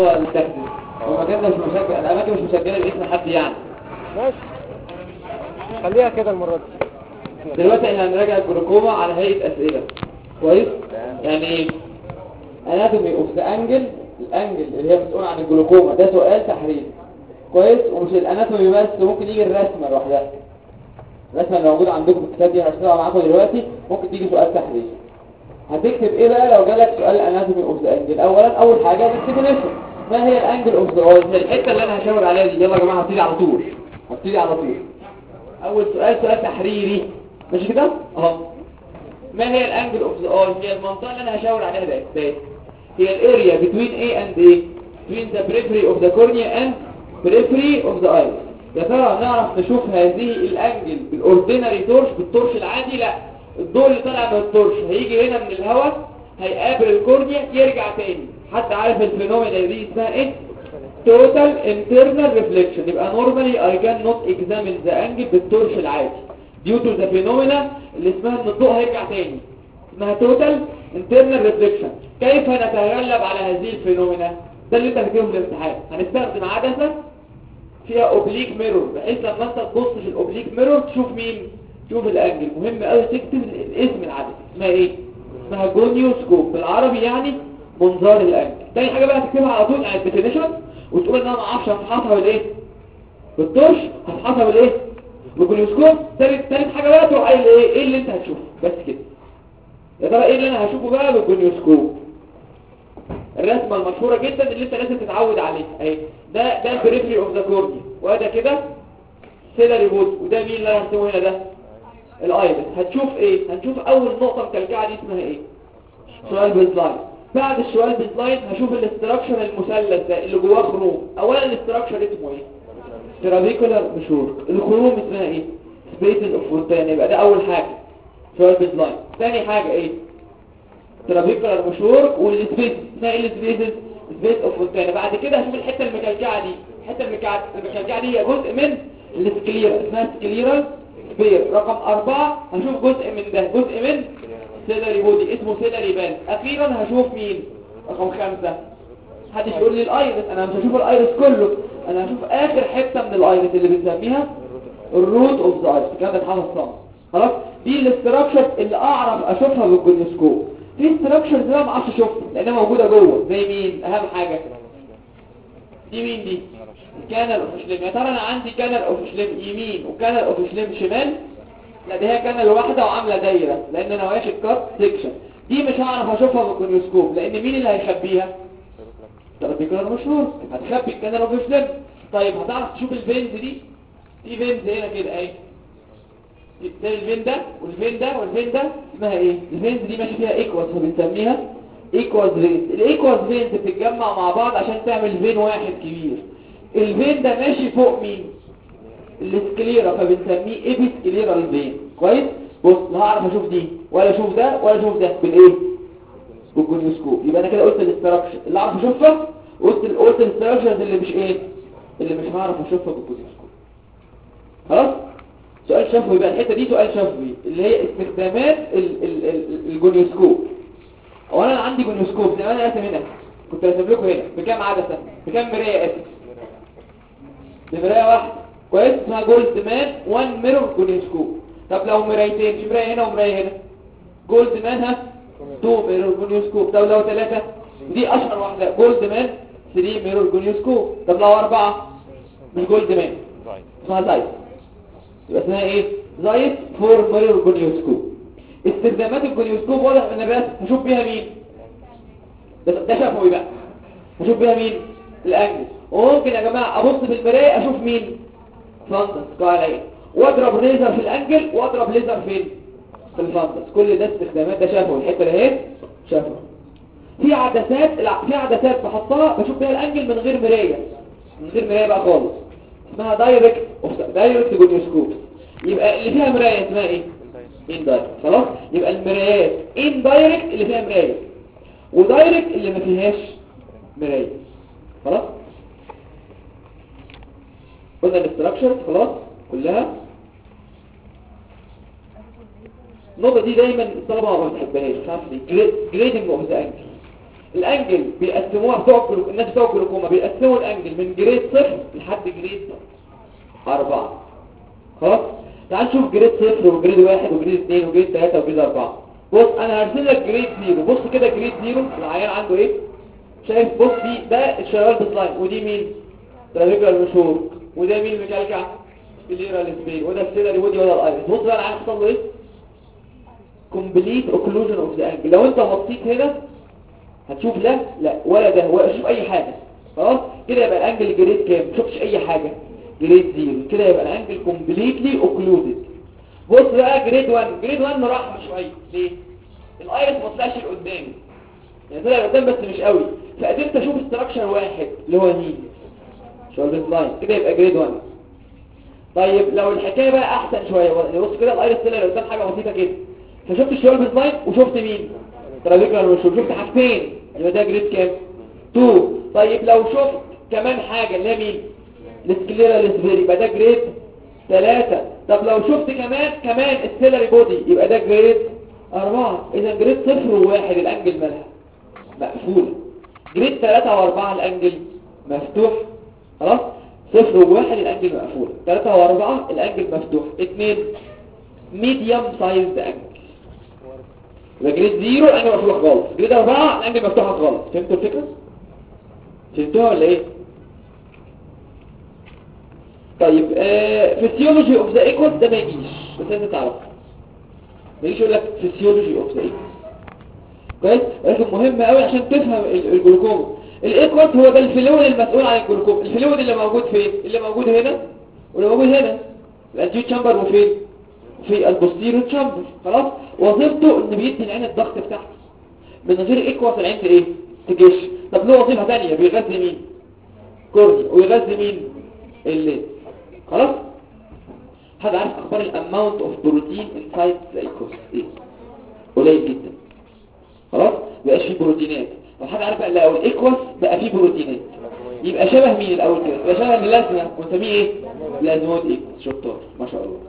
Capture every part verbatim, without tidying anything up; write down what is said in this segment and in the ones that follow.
المستخدم والمكان ده مش مسجل، الاماكن مش مسجله باسم حد يعني. ماشي خليها كده المره دي. دلوقتي احنا هنراجع الجلوكوما على هيئه اسئله. كويس؟ يعني اناتومي اوف ذا انجل، الانجل اللي هي مسؤول عن الجلوكوما ده سؤال تحريري. كويس؟ ومش الاناتومي بس، ممكن يجي الرسمه لوحدها. الرسمه اللي موجوده عندكم في الكتاب دي هشتغلها معاكم دلوقتي، ممكن تيجي سؤال تحريري. هتكتب ايه بقى لو جالك سؤال اناتومي اوف ذا انجل؟ اولا اول حاجه الديفينيشن، ما هي الانجل اوف ذا اي؟ الحته اللي انا هشاور عليها دي. يلا يا جماعه هبتدي على طول، هبتدي على طول. اول سؤال سؤال تحريري، ماشي كده اهو. ما هي الانجل اوف ذا اي؟ هي المنطقه اللي انا هشاور عليها ده ده هي الاريا between A and A between the periphery of the cornea and periphery of the iris. يا ترى نعرف نشوف هذه الانجل بالاوردينري تورش، بالتورش العادي؟ لا، الضوء اللي طالع من التورش هيجي هنا من الهواء، هيقابل الكورنيا، يرجع تاني. حد عارف الفينومينا دي اسمها ايه؟ total internal reflection. يبقى normally I cannot examine the angle بالتورش العادي due to the phenomena اللي اسمها ان الضوء هيرجع تاني، اسمها total internal reflection. كيف نتغلب على هذه الفينومينا؟ ده اللي انت هتجيبه في الامتحان. هنستخدم عدسه فيها اوبليك ميرور، بحيث لما انت تبص في الاوبليك ميرور تشوف مين؟ تشوف الانجل. مهم قوي تكتب اسم العدسه، اسمها ايه؟ اسمها جونيوسكوب، بالعربي يعني منظار الانجل. تاني حاجه بقى هتكتبها على طول على الديفينيشن، وتقول ان انا ما اعرفش افحصها بالايه؟ بالتورش، هفحصها بالايه؟ بالجونيوسكوب. تالت تالت حاجه بقى تروح قايل ايه؟ ايه اللي انت هتشوفه؟ بس كده. يا ترى ايه اللي انا هشوفه بقى بالجونيوسكوب؟ الرسمه المشهوره جدا اللي انت لازم تتعود عليها اهي. ده ده البريفري اوف ذا كورنيا، وده كده سيلاري بود، وده مين اللي انا هرسمه هنا؟ ده الايرس. هتشوف ايه؟ هنشوف اول نقطه مكلكعه دي اسمها ايه؟ سؤال بيزلاين. بعد السؤال بيزلاين هشوف الاستراكشر المثلث ده اللي جواه خروم. اولا الاستراكشر اسمه ايه؟ ترابيكولار مشور. الخروم اسمها ايه؟ سبيسز اوف فونتين. يبقى ده اول حاجه سؤال بيزلاين. ثاني حاجه ايه؟ ترابيكولار مشور، والسبيس اسمها ايه؟ السبيسز سبيس اوف فونتين. بعد كده هشوف الحته المكلكعه دي. الحته المكلكعه دي هي جزء من السكليرا، اسمها سكليرال سبير. رقم أربعة هشوف جزء من ده، جزء من سيلاري بودي اسمه سيلاري باند. اخيرا هشوف مين؟ رقم خمسة. محدش يقول لي الايرس، انا مش هشوف الايرس كله، انا هشوف اخر حته من الايرس اللي بنسميها الروت اوف ذا ايرس. الكلام ده اتحفظ صم. خلاص، دي الاستراكشر اللي اعرف اشوفها بالجونيوسكوب. في استراكشرز بقى ما اعرفش اشوفها لانها موجوده جوه، زي مين؟ اهم حاجه دي مين؟ دي الكانال اوف. يا ترى انا عندي كانال اوف يمين وكانال اوف شمال؟ لا، دي هي كانال واحده وعامله دايره، لان انا واخد كات سيكشن. دي مش هعرف اشوفها بالجونيوسكوب، لان مين اللي هيخبيها؟ ترابيكولار مشهور، هتخبي الكانال اوف شليم. طيب هتعرف تشوف الفينز دي؟ في فينز هنا كده اهي، زي الفين ده والفين ده والفين ده، اسمها ايه؟ الفينز دي ماشي فيها ايكوالز، فبنسميها ايكوالز فينز. الايكوالز فينز بتتجمع مع بعض عشان تعمل فين واحد كبير. الفين ده ماشي فوق مين؟ السكليرا، فبنسميه ايبي سكليرال فين. كويس؟ بص، لا هعرف اشوف دي ولا اشوف ده ولا اشوف ده بالايه؟ بالجونيوسكوب. يبقى انا كده قلت الاستراكشر اللي اعرف اشوفها، قلت قلت الاستراكشرز اللي مش ايه؟ اللي مش هعرف اشوفها بالجونيوسكوب. خلاص؟ سؤال شفوي بقى، الحته دي سؤال شفوي اللي هي استخدامات ال ال ال الجونيوسكوب. اولا انا عندي جونيوسكوب زي ما انا راسم هنا، كنت راسم لكم هنا بكام عدسه؟ بكام مرايه؟ اسف، بمرايه واحده. كويس؟ اسمها جولد مان وان ميرور جونيوسكوب. طب لو مرايتين، في مرايه هنا ومرايه هنا، جولد مان ها تو ميرور جونيوسكوب. طب لو ثلاثه، دي اشهر واحده، جولد مان ثري ميرور جونيوسكوب. طب لو اربعه، مش جولد مان، اسمها زايت، يبقى اسمها ايه؟ زايت فور ميرور جونيوسكوب. استخدامات الجونيوسكوب واضح من الرسم. هشوف بيها مين؟ ده ده شافوي بقى. هشوف بيها مين؟ الانجل. وممكن يا جماعه ابص في المرايه اشوف مين؟ فانتس قاعد، واضرب ليزر في الانجل واضرب ليزر فين؟ في الفانتس. كل ده استخدامات، ده شافوي. الحته اللي اهي شافوي. في عدسات، في عدسات بحطها بشوف بيها الانجل من غير مرايه، من غير مرايه بقى خالص، اسمها دايركت دايركت جونيوسكوب. يبقى اللي فيها مرايه اسمها ايه؟ ان دايركت. خلاص، يبقى المرايات ان دايركت اللي فيها مرايه، ودايركت اللي ما فيهاش مرايه. خلاص، قلنا الاستراكشر خلاص كلها. النقطه دي دايما الطلبه ما بتحبهاش، مش عارف ليه. جريدنج اوف ذا انجل. الانجل بيقسموها بتوع الجلوكوما، الناس بتوع الجلوكوما بيقسموا الانجل من جريد صفر لحد جريد أربعة. خلاص تعال نشوف جريد صفر وجريد واحد وجريد اثنين وجريد ثلاثة وجريد أربعة. بص انا هرسم لك جريد زيرو. بص كده جريد زيرو العيان عنده ايه؟ شايف؟ بص دي ده الشغال بسلاين، ودي مين؟ ترافيكال مشهور، وده مين مكلكع؟ سكليرال سبين، وده السيلري ودي وده الايرس. بص بقى العيان حصل له ايه؟ كومبليت اوكلوجن اوف ذا انجل. لو انت بصيت هنا هتشوف لا لا ولا ده ولا شوف اي حاجه. خلاص كده يبقى الانجل جريد كام؟ ما شفتش اي حاجه، جريد زيرو. كده يبقى الانجل كومبليتلي اوكلودد. بص بقى جريد واحد، جريد واحد مراحم شويه. ليه؟ الايرس ما طلعش لقدام، يعني طلع لقدام بس مش قوي، فقدرت اشوف استراكشر واحد اللي هو مين؟ شولدر لاين. كده يبقى جريد واحد. طيب لو الحكايه بقى احسن شويه، بص كده الايرس طلع لقدام حاجه بسيطه كده، فشفت الشولدر لاين وشفت مين؟ ترافيكولار مشهور، شفت حاجتين، يبقى ده جريد كام؟ اتنين. طيب لو شفت كمان حاجه اللي هي مين؟ السكليرال سبيري، يبقى ده جريد ثلاثة. طب لو شفت كمان كمان السيلري بودي، يبقى ده جريد أربعة. إذا جريد صفر وواحد الأنجل مالها مقفولة، جريد ثلاثة وأربعة الأنجل مفتوح. خلاص صفر وواحد الأنجل مقفولة، ثلاثة وأربعة الأنجل مفتوح. اثنين ميديوم سايزد أنجل، يبقى جريد زيرو الأنجل مفتوح خالص، جريد أربعة الأنجل مفتوحة خالص. فهمتوا الفكرة؟ فهمتوها ولا إيه؟ طيب فيسيولوجي اوف ذا ايكوس ده ما يجيش، بس لازم تعرفه. ما يجيش يقول لك فيسيولوجي اوف ذا ايكوس، كويس؟ لكن مهم قوي عشان تفهم الجلوكوما. الايكوس هو ده الفلويد المسؤول عن الجلوكوما. الفلويد اللي موجود فين؟ اللي موجود هنا واللي موجود هنا، الانتيو تشامبر وفين؟ في البوستيريو تشامبر. خلاص وظيفته ان بيدي العين الضغط بتاعها. من غير ايكوس العين ايه؟ تجيش. طب له وظيفه ثانيه، بيغذي مين؟ كورني، ويغذي مين؟ الليد. خلاص حد عارف اخبار الاماونت اوف بروتين انسايد ذا ايكوس ايه؟ قليل جدا. خلاص مبقاش فيه بروتينات. لو حد عارف بقى لو الايكوس بقى فيه بروتينات يبقى شبه مين الاول كده؟ يبقى شبه اللازمه، ونسميه ايه؟ لازمود ايكوس. شطار ما شاء الله.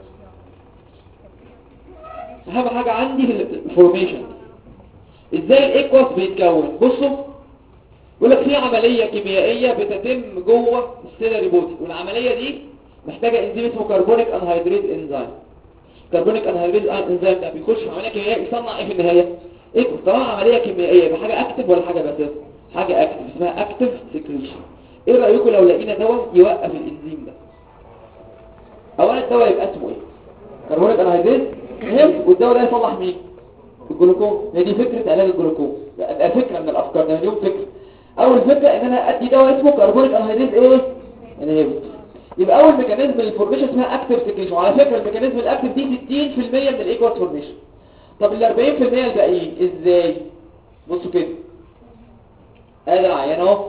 اهم حاجه عندي في الفورميشن ازاي الايكوس بيتكون. بصوا يقول لك في عمليه كيميائيه بتتم جوه السيلري بودي، والعمليه دي محتاجه انزيم اسمه كربونيك انهيدريز انزيم. كربونيك انهيدريز انزيم ده بيخش في عمليه كيميائيه يصنع ايه في النهايه؟ ايه طبعا عمليه كيميائيه يبقى حاجه اكتف ولا حاجه باسيف؟ حاجه اكتف اسمها اكتف سكريشن. ايه رايكم لو لقينا دواء يوقف الانزيم ده؟ اولا الدواء يبقى اسمه ايه؟ كربونيك انهيدريز انزيم، والدواء ده يصلح مين؟ الجلوكوما. هي دي فكره علاج الجلوكوما، ده فكره من الافكار، ده مليون فكره. اول فكره ان انا ادي دواء اسمه كربونيك انهيدريز ايه؟ انهيبيتور. يبقى اول ميكانيزم للفورميشن اسمها اكتف سكريشن، وعلى فكره الميكانيزم الاكتف دي ستين في المية من الايكوس فورميشن. طب ال أربعين في المية الباقيين ازاي؟ بصوا كده ادي العيان اهو،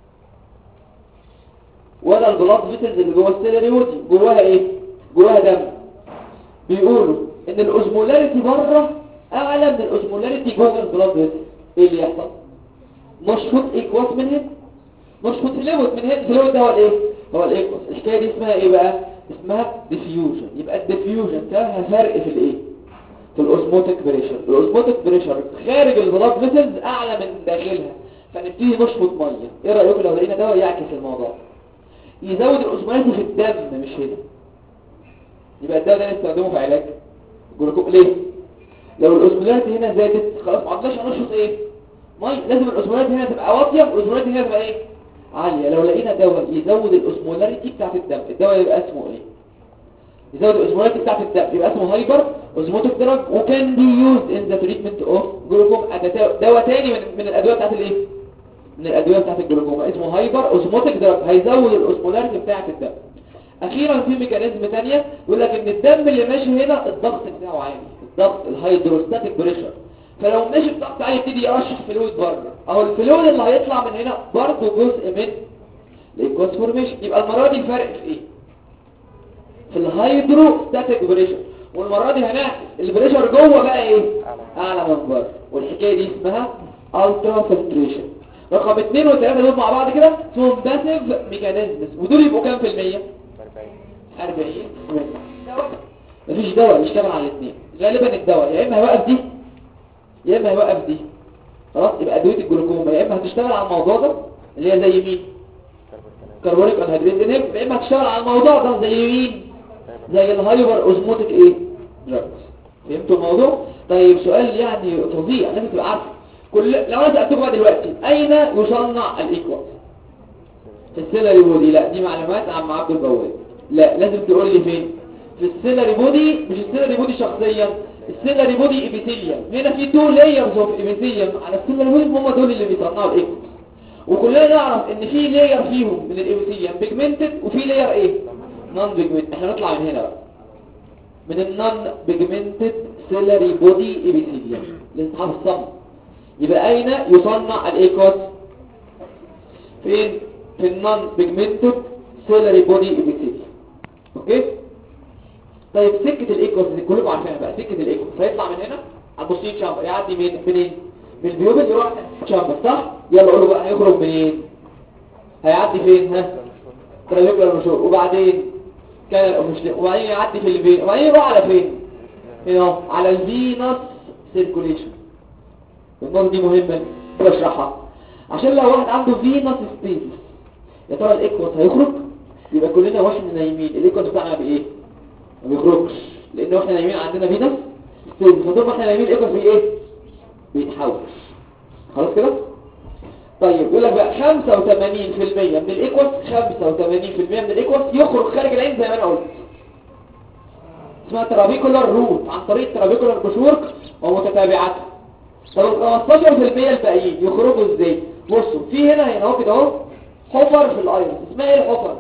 وده البلاد فيسلز اللي جوه السيلري ودي جواها ايه؟ جواها دم. بيقولوا ان الاوزمولاريتي بره اعلى من الاوزمولاريتي جوه البلاد فيسلز. ايه اللي يحصل؟ نشفط ايكوس من هنا، نشفط فلويد من هنا. الفلويد ده هو الايه؟ هو الايكوس. الحكايه دي اسمها ايه بقى؟ اسمها ديفيوجن. يبقى الديفيوجن ده فرق في الايه؟ في الاوزموتيك بريشر. الاوزموتيك بريشر خارج البلاد فيسلز اعلى من داخلها، فنبتدي نشفط ميه. ايه رايكم لو لقينا دواء يعكس الموضوع؟ يزود الاوزمولاريتي في الدم مش هنا. يبقى الدواء ده نستخدمه في علاج الجلوكوما. ليه؟ لو الاوزمولاريتي هنا زادت خلاص ما عدناش هنشفط ايه؟ ميه. لازم الاوزمولاريتي هنا تبقى واطيه والاوزمولاريتي هنا تبقى ايه؟ عاليه. لو لقينا دواء يزود الاوزمولاريتي بتاعت الدم، الدواء يبقى اسمه ايه؟ يزود الاوزمولاريتي بتاعت الدم يبقى اسمه هايبر اوزموتيك دراج، وكان بي يوزد ان ذا تريتمنت اوف جلوكوما. دواء تاني من, من الادويه بتاعت الايه؟ من الادويه بتاعت الجلوكوما اسمه هايبر اوزموتيك دراج، هيزود الاوزمولاريتي بتاعت الدم. اخيرا في ميكانيزم ثانيه يقول لك ان الدم اللي ماشي هنا الضغط بتاعه عالي، الضغط الهيدروستاتيك بريشر، فلو ماشي بضغط عالي يبتدي يرشح فلويد بره، اهو الفلويد اللي هيطلع من هنا برضه جزء من الايكوس فورميشن. يبقى المره دي الفرق في ايه؟ في الهيدروستاتيك بريشر، والمره دي هنعكس البريشر جوه بقى ايه؟ اعلى من بره، والحكايه دي اسمها الترا فلتريشن. رقم اثنين وثلاثة دول مع بعض كده اسمهم باسيف ميكانيزمز، ودول يبقوا كام في المية؟ أربعين. مفيش دواء يشتغل على الاثنين، غالبا الدواء يا اما هيوقف دي يا اما هيوقف دي. خلاص. يبقى ادويه الجلوكوما يا اما هتشتغل على الموضوع ده اللي هي زي مين؟ كربونيك انهيدريز انهبيتور، يا اما هتشتغل على الموضوع ده زي مين؟ زي الهايبر اوزموتيك ايه دراجز. فهمتوا الموضوع؟ طيب سؤال يعني فظيع لازم تبقى عارفه. كل لو انا سالتكم بقى دلوقتي اين يصنع الايكوس؟ في السيلري بودي. لا دي معلومات عن عبد البواب. لا لازم تقول لي فين. في السيلري بودي، مش السيلري بودي شخصيا، السيلري بودي ايبيثيليوم. هنا في تو لايرز اوف ايبيثيليوم على السيلري بودي، هم دول اللي بيصنعوا الايكوس. وكلنا نعرف ان في لاير فيهم من الايبيثيليوم بيجمنتد وفي لاير ايه نون بيجمنتد. احنا نطلع من هنا بقى من النون بيجمنتد سيلري بودي ايبيثيليوم لازم الصم. يبقى اين يصنع الايكوس؟ فين؟ في النون بيجمنتد سيلري بودي ايبيثيليوم. اوكي. طيب سكه الايكوس دي كلكم عارفينها بقى. سكه الايكوس هيطلع من هنا على البوستيريور تشامبر، يعدي من منين؟ من البيوبل يروح تشامبر صح؟ يلا قولوا بقى هيخرج منين؟ هيعدي فين؟ ها ترابيكولار مشور، وبعدين كان مش وبعدين يعدي في الفين، وبعدين يروح على فين؟ هنا على الفينوس سيركوليشن. النقطه دي مهمه بشرحها عشان لو واحد عنده فينوس ستيتس يا ترى الايكوس هيخرج؟ يبقى كلنا واحنا نايمين الايكوس بتاعنا بايه؟ ما بيخرجش لان احنا نايمين عندنا فينوس ستيتس، فطول ما احنا نايمين الايكوس بايه؟ بيتحول. خلاص كده؟ طيب يقول لك بقى خمسة وثمانين بالمية من الايكوس، خمسة وثمانين بالمية من الايكوس يخرج خارج العين زي ما انا قلت. اسمها ترابيكولار روت عن طريق ترابيكولار بشورك ومتتابعاتها. طب ال خمستاشر بالمية الباقيين يخرجوا ازاي؟ بصوا في هنا هنا اهو كده اهو حفر في الايرس. اسمها ايه الحفر؟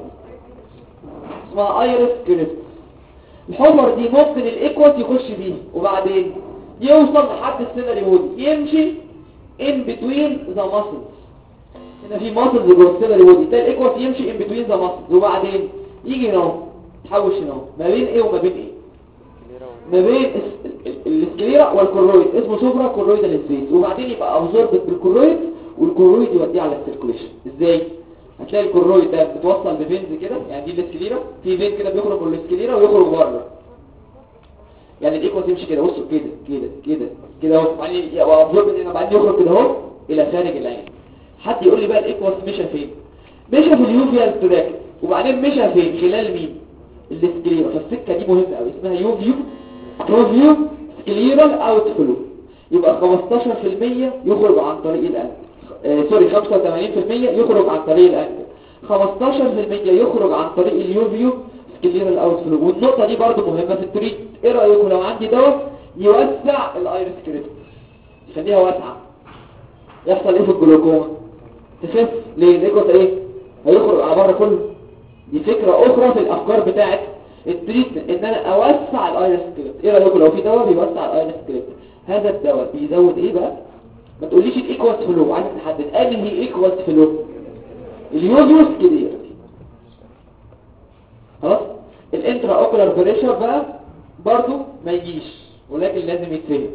اسمها ايرس كريست. الحفر دي ممكن الايكوس يخش فيها وبعدين يوصل لحد السيلري بودي، يمشي in between the muscles. هنا في muscles جوه السيلري بودي، ده الايكوس يمشي in between the muscles وبعدين يجي هنا تحوش هنا ما بين ايه وما بين ايه؟ ما بين السكليرا والكورويد، اسمه سوبرا كورويدال سبيس، وبعدين يبقى ابزوربت بالكورويد والكورويد يوديه على السيركوليشن. ازاي؟ هتلاقي الكورويد ده متوصل بفينز كده، يعني دي السكليرا، في فين كده بيخرج من السكليرا ويخرج بره. يعني الايكوس يمشي كده بصوا كده كده كده كده اهو، بعدين يبقى ابزوربت هنا، بعدين يخرج كده اهو الى خارج العين. حد يقول لي بقى الايكوس مشى فين؟ مشى في اليوفيال تراكت، وبعدين مشى فين؟ خلال مين؟ السكليرا. فالسكه دي مهمه قوي اسمها يوفيو يوفيو سكليرال اوت فلو. يبقى خمستاشر بالمية يخرج عن طريق الانف، آه سوري خمسة وثمانين بالمية يخرج عن طريق الانف، خمستاشر بالمية يخرج عن طريق اليوفيو سكليرال اوت فلو. والنقطه دي برضو مهمه في التريت. ايه رايكم لو عندي دواء يوسع الايرس كريست يخليها واسعه، يحصل ايه في الجلوكوما؟ تخف. ليه؟ الايكوس ايه؟ هيخرج على بره كله. دي فكره اخرى في الافكار بتاعت التريتمنت، ان انا اوسع الايرس كريست. ايه رايكم لو في دواء بيوسع الايرس كريست؟ هذا الدواء بيزود ايه بقى؟ ما تقوليش الايكوس فلو، عايز تحدد انهي ايكوس فلو. اليوزوس كده خلاص. الانترا اوكولار بريشر بقى برضو ما يجيش، ولكن لازم يتفهم.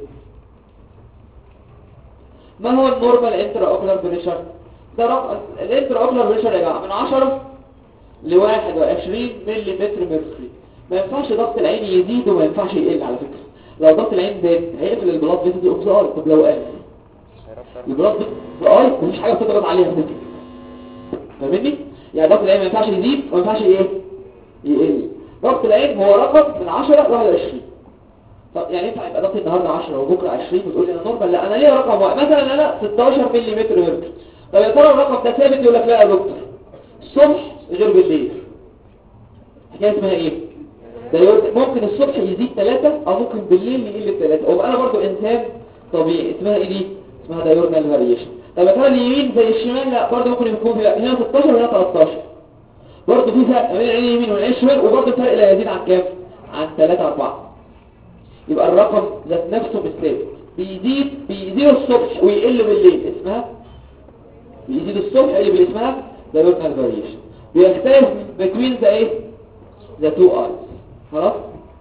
ما هو النورمال انترا اوكولار بريشر؟ ده رقم الانترا اوكولار بريشر يا جماعه من عشرة ل واحد وعشرين ملم ميركوري. ما ينفعش ضغط العين يزيد وما ينفعش يقل. على فكره لو ضغط العين زاد هيقفل البلاد فيسز اوف ذا اي. طب لو قل البلاد فيسز اوف اي مفيش حاجه بتضغط عليها بتقفل. فاهمني؟ يعني ضغط العين ما ينفعش يزيد وما ينفعش ايه يقل. ضغط العين هو رقم من عشرة ل واحد وعشرين. طب يعني ينفع يبقى ضغطي النهارده عشرة وبكره عشرين وتقول لي انا نورمال؟ لا انا ليه رقم واحد. مثلا انا ستاشر ملم ميركوري. طب يا ترى الرقم ده ثابت؟ يقول لك لا يا دكتور الصبح غير بالليل. حكايه اسمها ايه؟ ده ممكن الصبح يزيد ثلاثة او ممكن بالليل يقل ثلاثة. وابقى انا برضو انسان طبيعي. اسمها ايه دي؟ اسمها دايورنال فاريشن. طب يا ترى اليمين زي الشمال؟ لا برضو ممكن يكون في هنا ستاشر وهنا تلتاشر. برضو في فرق بين العين اليمين والعين الشمال، وبرضو الفرق لا يزيد عن كام؟ عن ثلاثة أربعة. يبقى الرقم ذات نفسه مش ثابت، بيزيد بيزيد الصبح ويقل بالليل. اسمها بيزيد الصبح اللي بالليل اسمها دايورنال فاريشن. بيختلف between the ايه؟ the two eyes. خلاص؟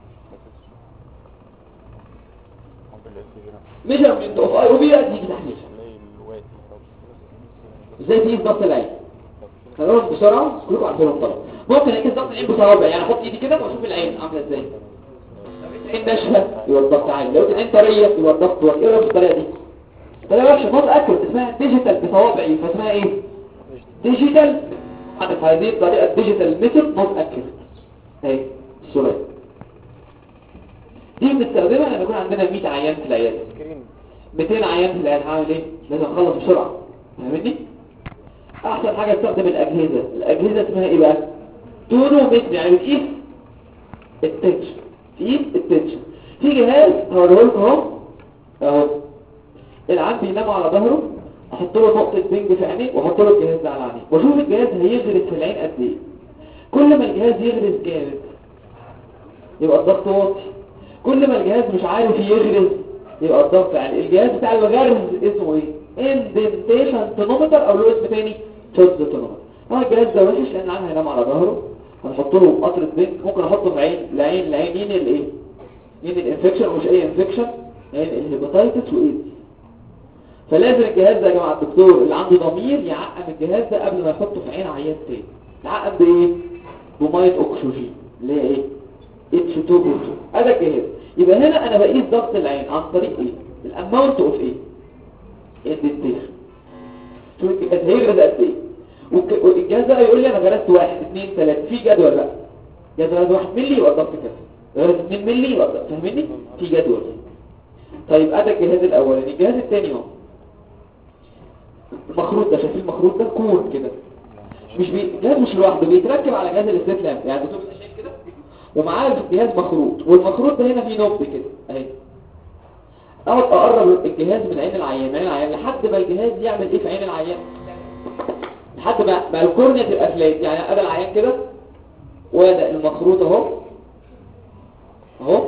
measurement of eye وبيئة تيجي تحليل. ازاي تقيس ضغط العين؟ هنقول بسرعة كلكم عارفينهم طبعا. ممكن اقيس ضغط العين بصوابع، يعني احط ايدي كده واشوف العين عامله ازاي. لو العين ناشفه يبقى الضغط عالي، لو العين طريه يبقى الضغط واطي. ايه رايك في الطريقه دي؟ طريقه وحشه نوت اكيوريت، اسمها ديجيتال بصوابعي، فاسمها ايه؟ ديجيتال. عارف هذه الطريقه ديجيتال ميثود نوت اكيوريت اهي الصوره دي بنستخدمها لما يكون عندنا مية عيان في العياده، ميتين عيان في العياده، هعمل ايه؟ لازم اخلص بسرعه، فاهمني؟ احسن حاجه استخدم الاجهزه. الاجهزه اسمها ايه بقى؟ تونومتر، يعني بتقيس التنشن، تقيس التنشن. في جهاز هوريه لكم اهو اهو، العيان بينام على ظهره، احط له نقطه بنج في عينيه واحط له الجهاز ده على عينيه واشوف الجهاز هيغرز في العين قد ايه. كل ما الجهاز يغرز جامد يبقى الضغط واطي، كل ما الجهاز مش عارف يغرز يبقى الضغط عالي. الجهاز بتاع الغرز اسمه ايه؟ اندنتيشن تونومتر، او له اسم تاني شوت تونومتر. هو الجهاز ده وحش لان العيان هينام على ظهره، هنحط له قطره بنج، ممكن احطه في عين العين العين ينقل ايه؟ ينقل انفكشن، ومش اي انفكشن، ينقل الهيباتيتس وايدز. فلازم الجهاز ده يا جماعه الدكتور اللي عنده ضمير يعقم الجهاز ده قبل ما يحطه في عين عيان تاني. يعقم بايه؟ بميه اكسجين اللي هي ايه؟ اتش اتنين او اتنين. هذا الجهاز. يبقى هنا انا بقيس ضغط العين عن طريق ايه؟ الاماونت اوف ايه؟ اندنتيشن. شوف الجهاز هيغرز قد ايه؟ والجهاز ده يقول لي انا غرزت واحد اثنين ثلاثة، في جدول بقى. جدول واحد مللي يبقى الضغط كذا، غرزت اثنين مللي يبقى الضغط، فاهمني؟ في جدول. طيب ادي الجهاز الاولاني. الجهاز الثاني اهو المخروط ده، شايفين المخروط ده كون كده، مش بي... جهاز مش لوحده، بيتركب على جهاز الاستسلام، يعني الدكتور شايف كده ومعاه في الجهاز مخروط، والمخروط ده هنا فيه نبض كده اهي. اقعد اقرب الجهاز من عين العيان، من عين العيان لحد ما الجهاز يعمل ايه في عين العيان، لحد ما ما الكورنيا تبقى فلات. يعني ادي العيان كده وادي المخروط اهو اهو.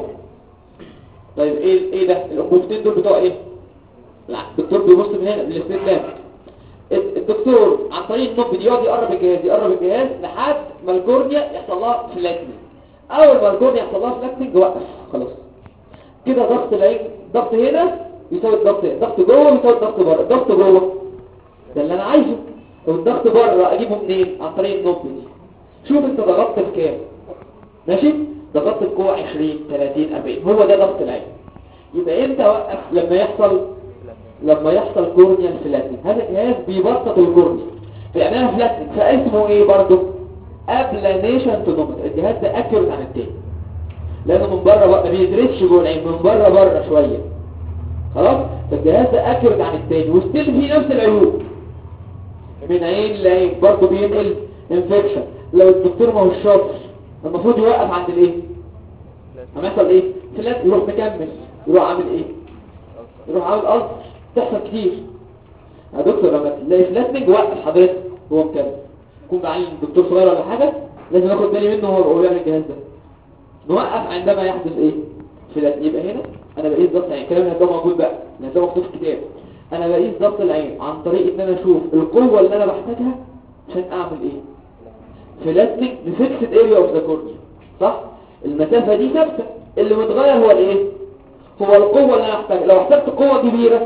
طيب ايه ايه ده؟ الانبوبتين دول بتوع ايه؟ لا الدكتور بيبص من هنا بالاستسلام، الدكتور عن طريق النبض يقعد يقرب الجهاز يقرب الجهاز لحد ما الكورنيا يحصل لها فلاتنج. اول ما الكورنيا يحصل لها فلاتنج وقف خلاص كده. ضغط العين، ضغط هنا يساوي الضغط هنا، ضغط جوه يساوي الضغط بره. الضغط جوه ده اللي انا عايزه، والضغط بره اجيبه منين؟ عن طريق النبض دي. شوف انت ضغطت بكام، ماشي؟ ضغطت بقوه عشرين ثلاثين أربعين، هو ده ضغط العين. يبقى امتى اوقف؟ لما يحصل لما يحصل كورنيال فلاتنج. هذا الجهاز بيبسط الكورنيا بيعملها فلاتنج، فاسمه ايه برضه؟ ابلانيشن تونومتر. الجهاز ده اكيوريت عن التاني لانه من بره بقى ما بيدرسش جوه العين، من بره بره شويه خلاص. فالجهاز ده اكيوريت عن التاني وستيل فيه نفس العيوب، من عين لعين برضه بينقل انفكشن. لو الدكتور ما هو شاطر المفروض يوقف عند الايه؟ لما يحصل ايه؟ فلات يروح مكمل، يروح عامل ايه؟ يروح عامل قصد. تحصل كتير يا دكتور لما تلاقي فلاتنج وقف حضرتك هو مكمل. يكون بعين دكتور صغير ولا حاجه لازم اخد بالي منه وهو بيعمل الجهاز ده. نوقف عندما يحدث ايه؟ فلاتنج. يبقى هنا انا بقيس ضغط العين، الكلام ده موجود بقى لان ده مكتوب في الكتاب. انا بقيس ضغط العين عن طريق ان انا اشوف القوه اللي انا بحتاجها عشان اعمل ايه؟ فلاتنج بفيكسد اريا اوف ذا كورنيا، صح؟ المسافه دي ثابته، اللي متغير هو الايه؟ هو القوه اللي انا احتاجها. لو احتجت قوه كبيره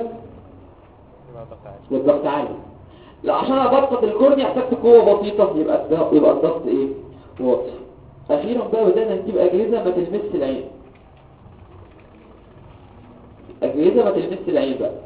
يبقى الضغط عالي، لا عشان ابسط الكورنيا احتجت قوه بسيطه يبقى الضغط يبقى الضغط ايه؟ واطي. اخيرا بقى بدانا نجيب اجهزه ما تلمسش العين، اجهزه ما تلمسش العين بقى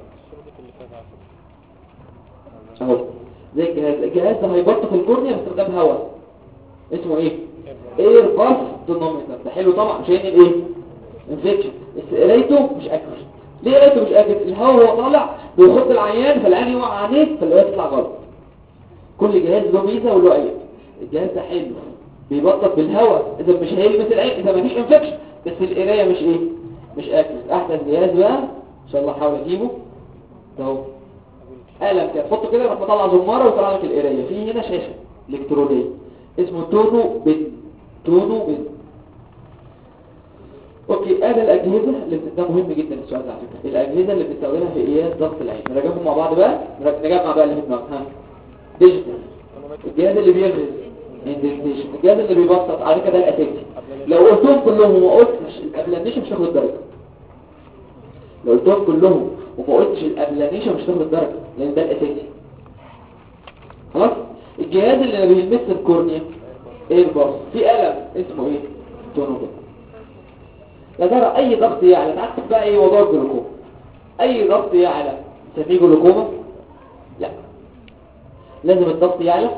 اهو زي الجهاز. الجهاز ده هيبسط الكورنيا باستخدام هواء، اسمه ايه؟ اير باس تونومتر. ده حلو طبعا مش هينقل ايه؟ انفكشن، بس قرايته مش اكيوريت. ليه قرايته مش اكيوريت؟ الهواء هو طالع بيخد العيان فالعين يقع عليه فالقرايه تطلع غلط. كل جهاز له ميزه وله عيب. الجهاز ده حلو بيبسط بالهواء، اذا مش هيلمس العين اذا مفيش انفكشن، بس القرايه مش ايه؟ مش اكيوريت. احسن جهاز بقى ان شاء الله احاول اجيبه ده اهو، قلم كده تحطه كده يروح مطلع زماره ويطلع لك القرايه. في هنا شاشه الكترونيه اسمه تونو بن تونو بن اوكي. ادي الاجهزه اللي ده مهم جدا السؤال ده على فكره. الاجهزه اللي بنستخدمها في قياس ضغط العين نراجعهم مع بعض بقى، نجمع بقى اللي في دماغنا. ها ديجيتال الجهاز اللي بيغرز، اندنتيشن الجهاز اللي بيبسط، على كده الاساسي. لو قلتهم كلهم وما قلتش الابلانيشن مش هاخد درجه. لو قلتهم كلهم وما قلتش الابلانيشن مش هاخد درجه لان ده الاساسي خلاص. الجهاز اللي ما بيلمس الكورنيا ايه الباص؟ في قلم اسمه ايه؟ تونوبل. يا ترى اي ضغط يعلى، تعرف بقى ايه موضوع الجلوكوم؟ اي ضغط يعلى نسميه جلوكوما؟ لا، لازم الضغط يعلى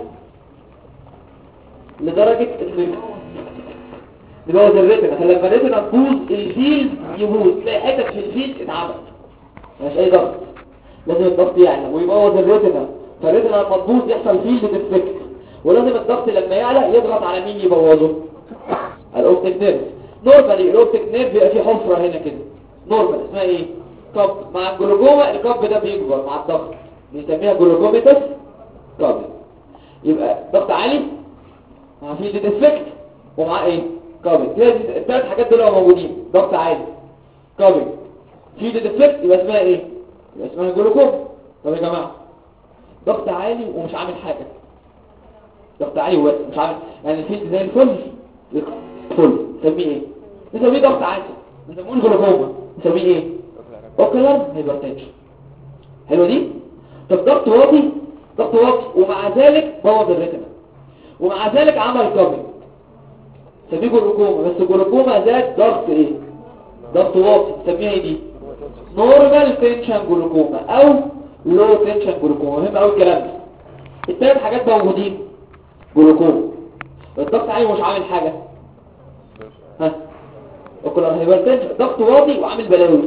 لدرجة انه يبوظ الريتنا، فلما الريتنا تبوظ الفيلد يبوظ، تلاقي حتت في الفيلد اتعمل مش اي ضغط. لازم الضغط يعلى ويبوظ الريتنا، فالريتنا لما تبوظ يحصل فيلد ديفكت، ولازم الضغط لما يعلى يضغط على مين يبوظه؟ الاوبتيك نيرف. نورمالي الاوبتيك نيرف بيبقى فيه حفرة هنا كده نورمال اسمها ايه؟ كاب. مع الجلوكوما الكاب ده بيكبر مع الضغط، بنسميها جلوكوميتس كاب. يبقى ضغط عالي مع فيلد ديفكت ومع ايه؟ كابل. كده الثلاث حاجات دول موجودين، ضغط عالي كابل فيلد ديفكت، يبقى اسمها ايه؟ يبقى اسمها جلوكوما. طب يا جماعه ضغط عالي ومش عامل حاجه، ضغط عالي وبس مش عامل، يعني الفيلد زي الفل فل، نسميه ايه؟ نسميه ضغط عالي، نسميه جلوكوما، نسميه ايه؟ اوكلر هايبرتنشن. حلوه دي. طب ضغط واطي، ضغط واطي ومع ذلك بوظ الريتنا ومع ذلك عمل كابل، نسميه جلوكوما، بس جلوكوما ذات ضغط ايه؟ ضغط واطي، نسميها ايه دي؟ نورمال تنشن جلوكوما او لو تنشن جلوكوما. مهم قوي الكلام ده. الثلاث حاجات موجودين جلوكوما، الضغط عالي ومش عامل حاجه، ها اوكلر هايبرتنشن، ضغط واطي وعامل بلاوي،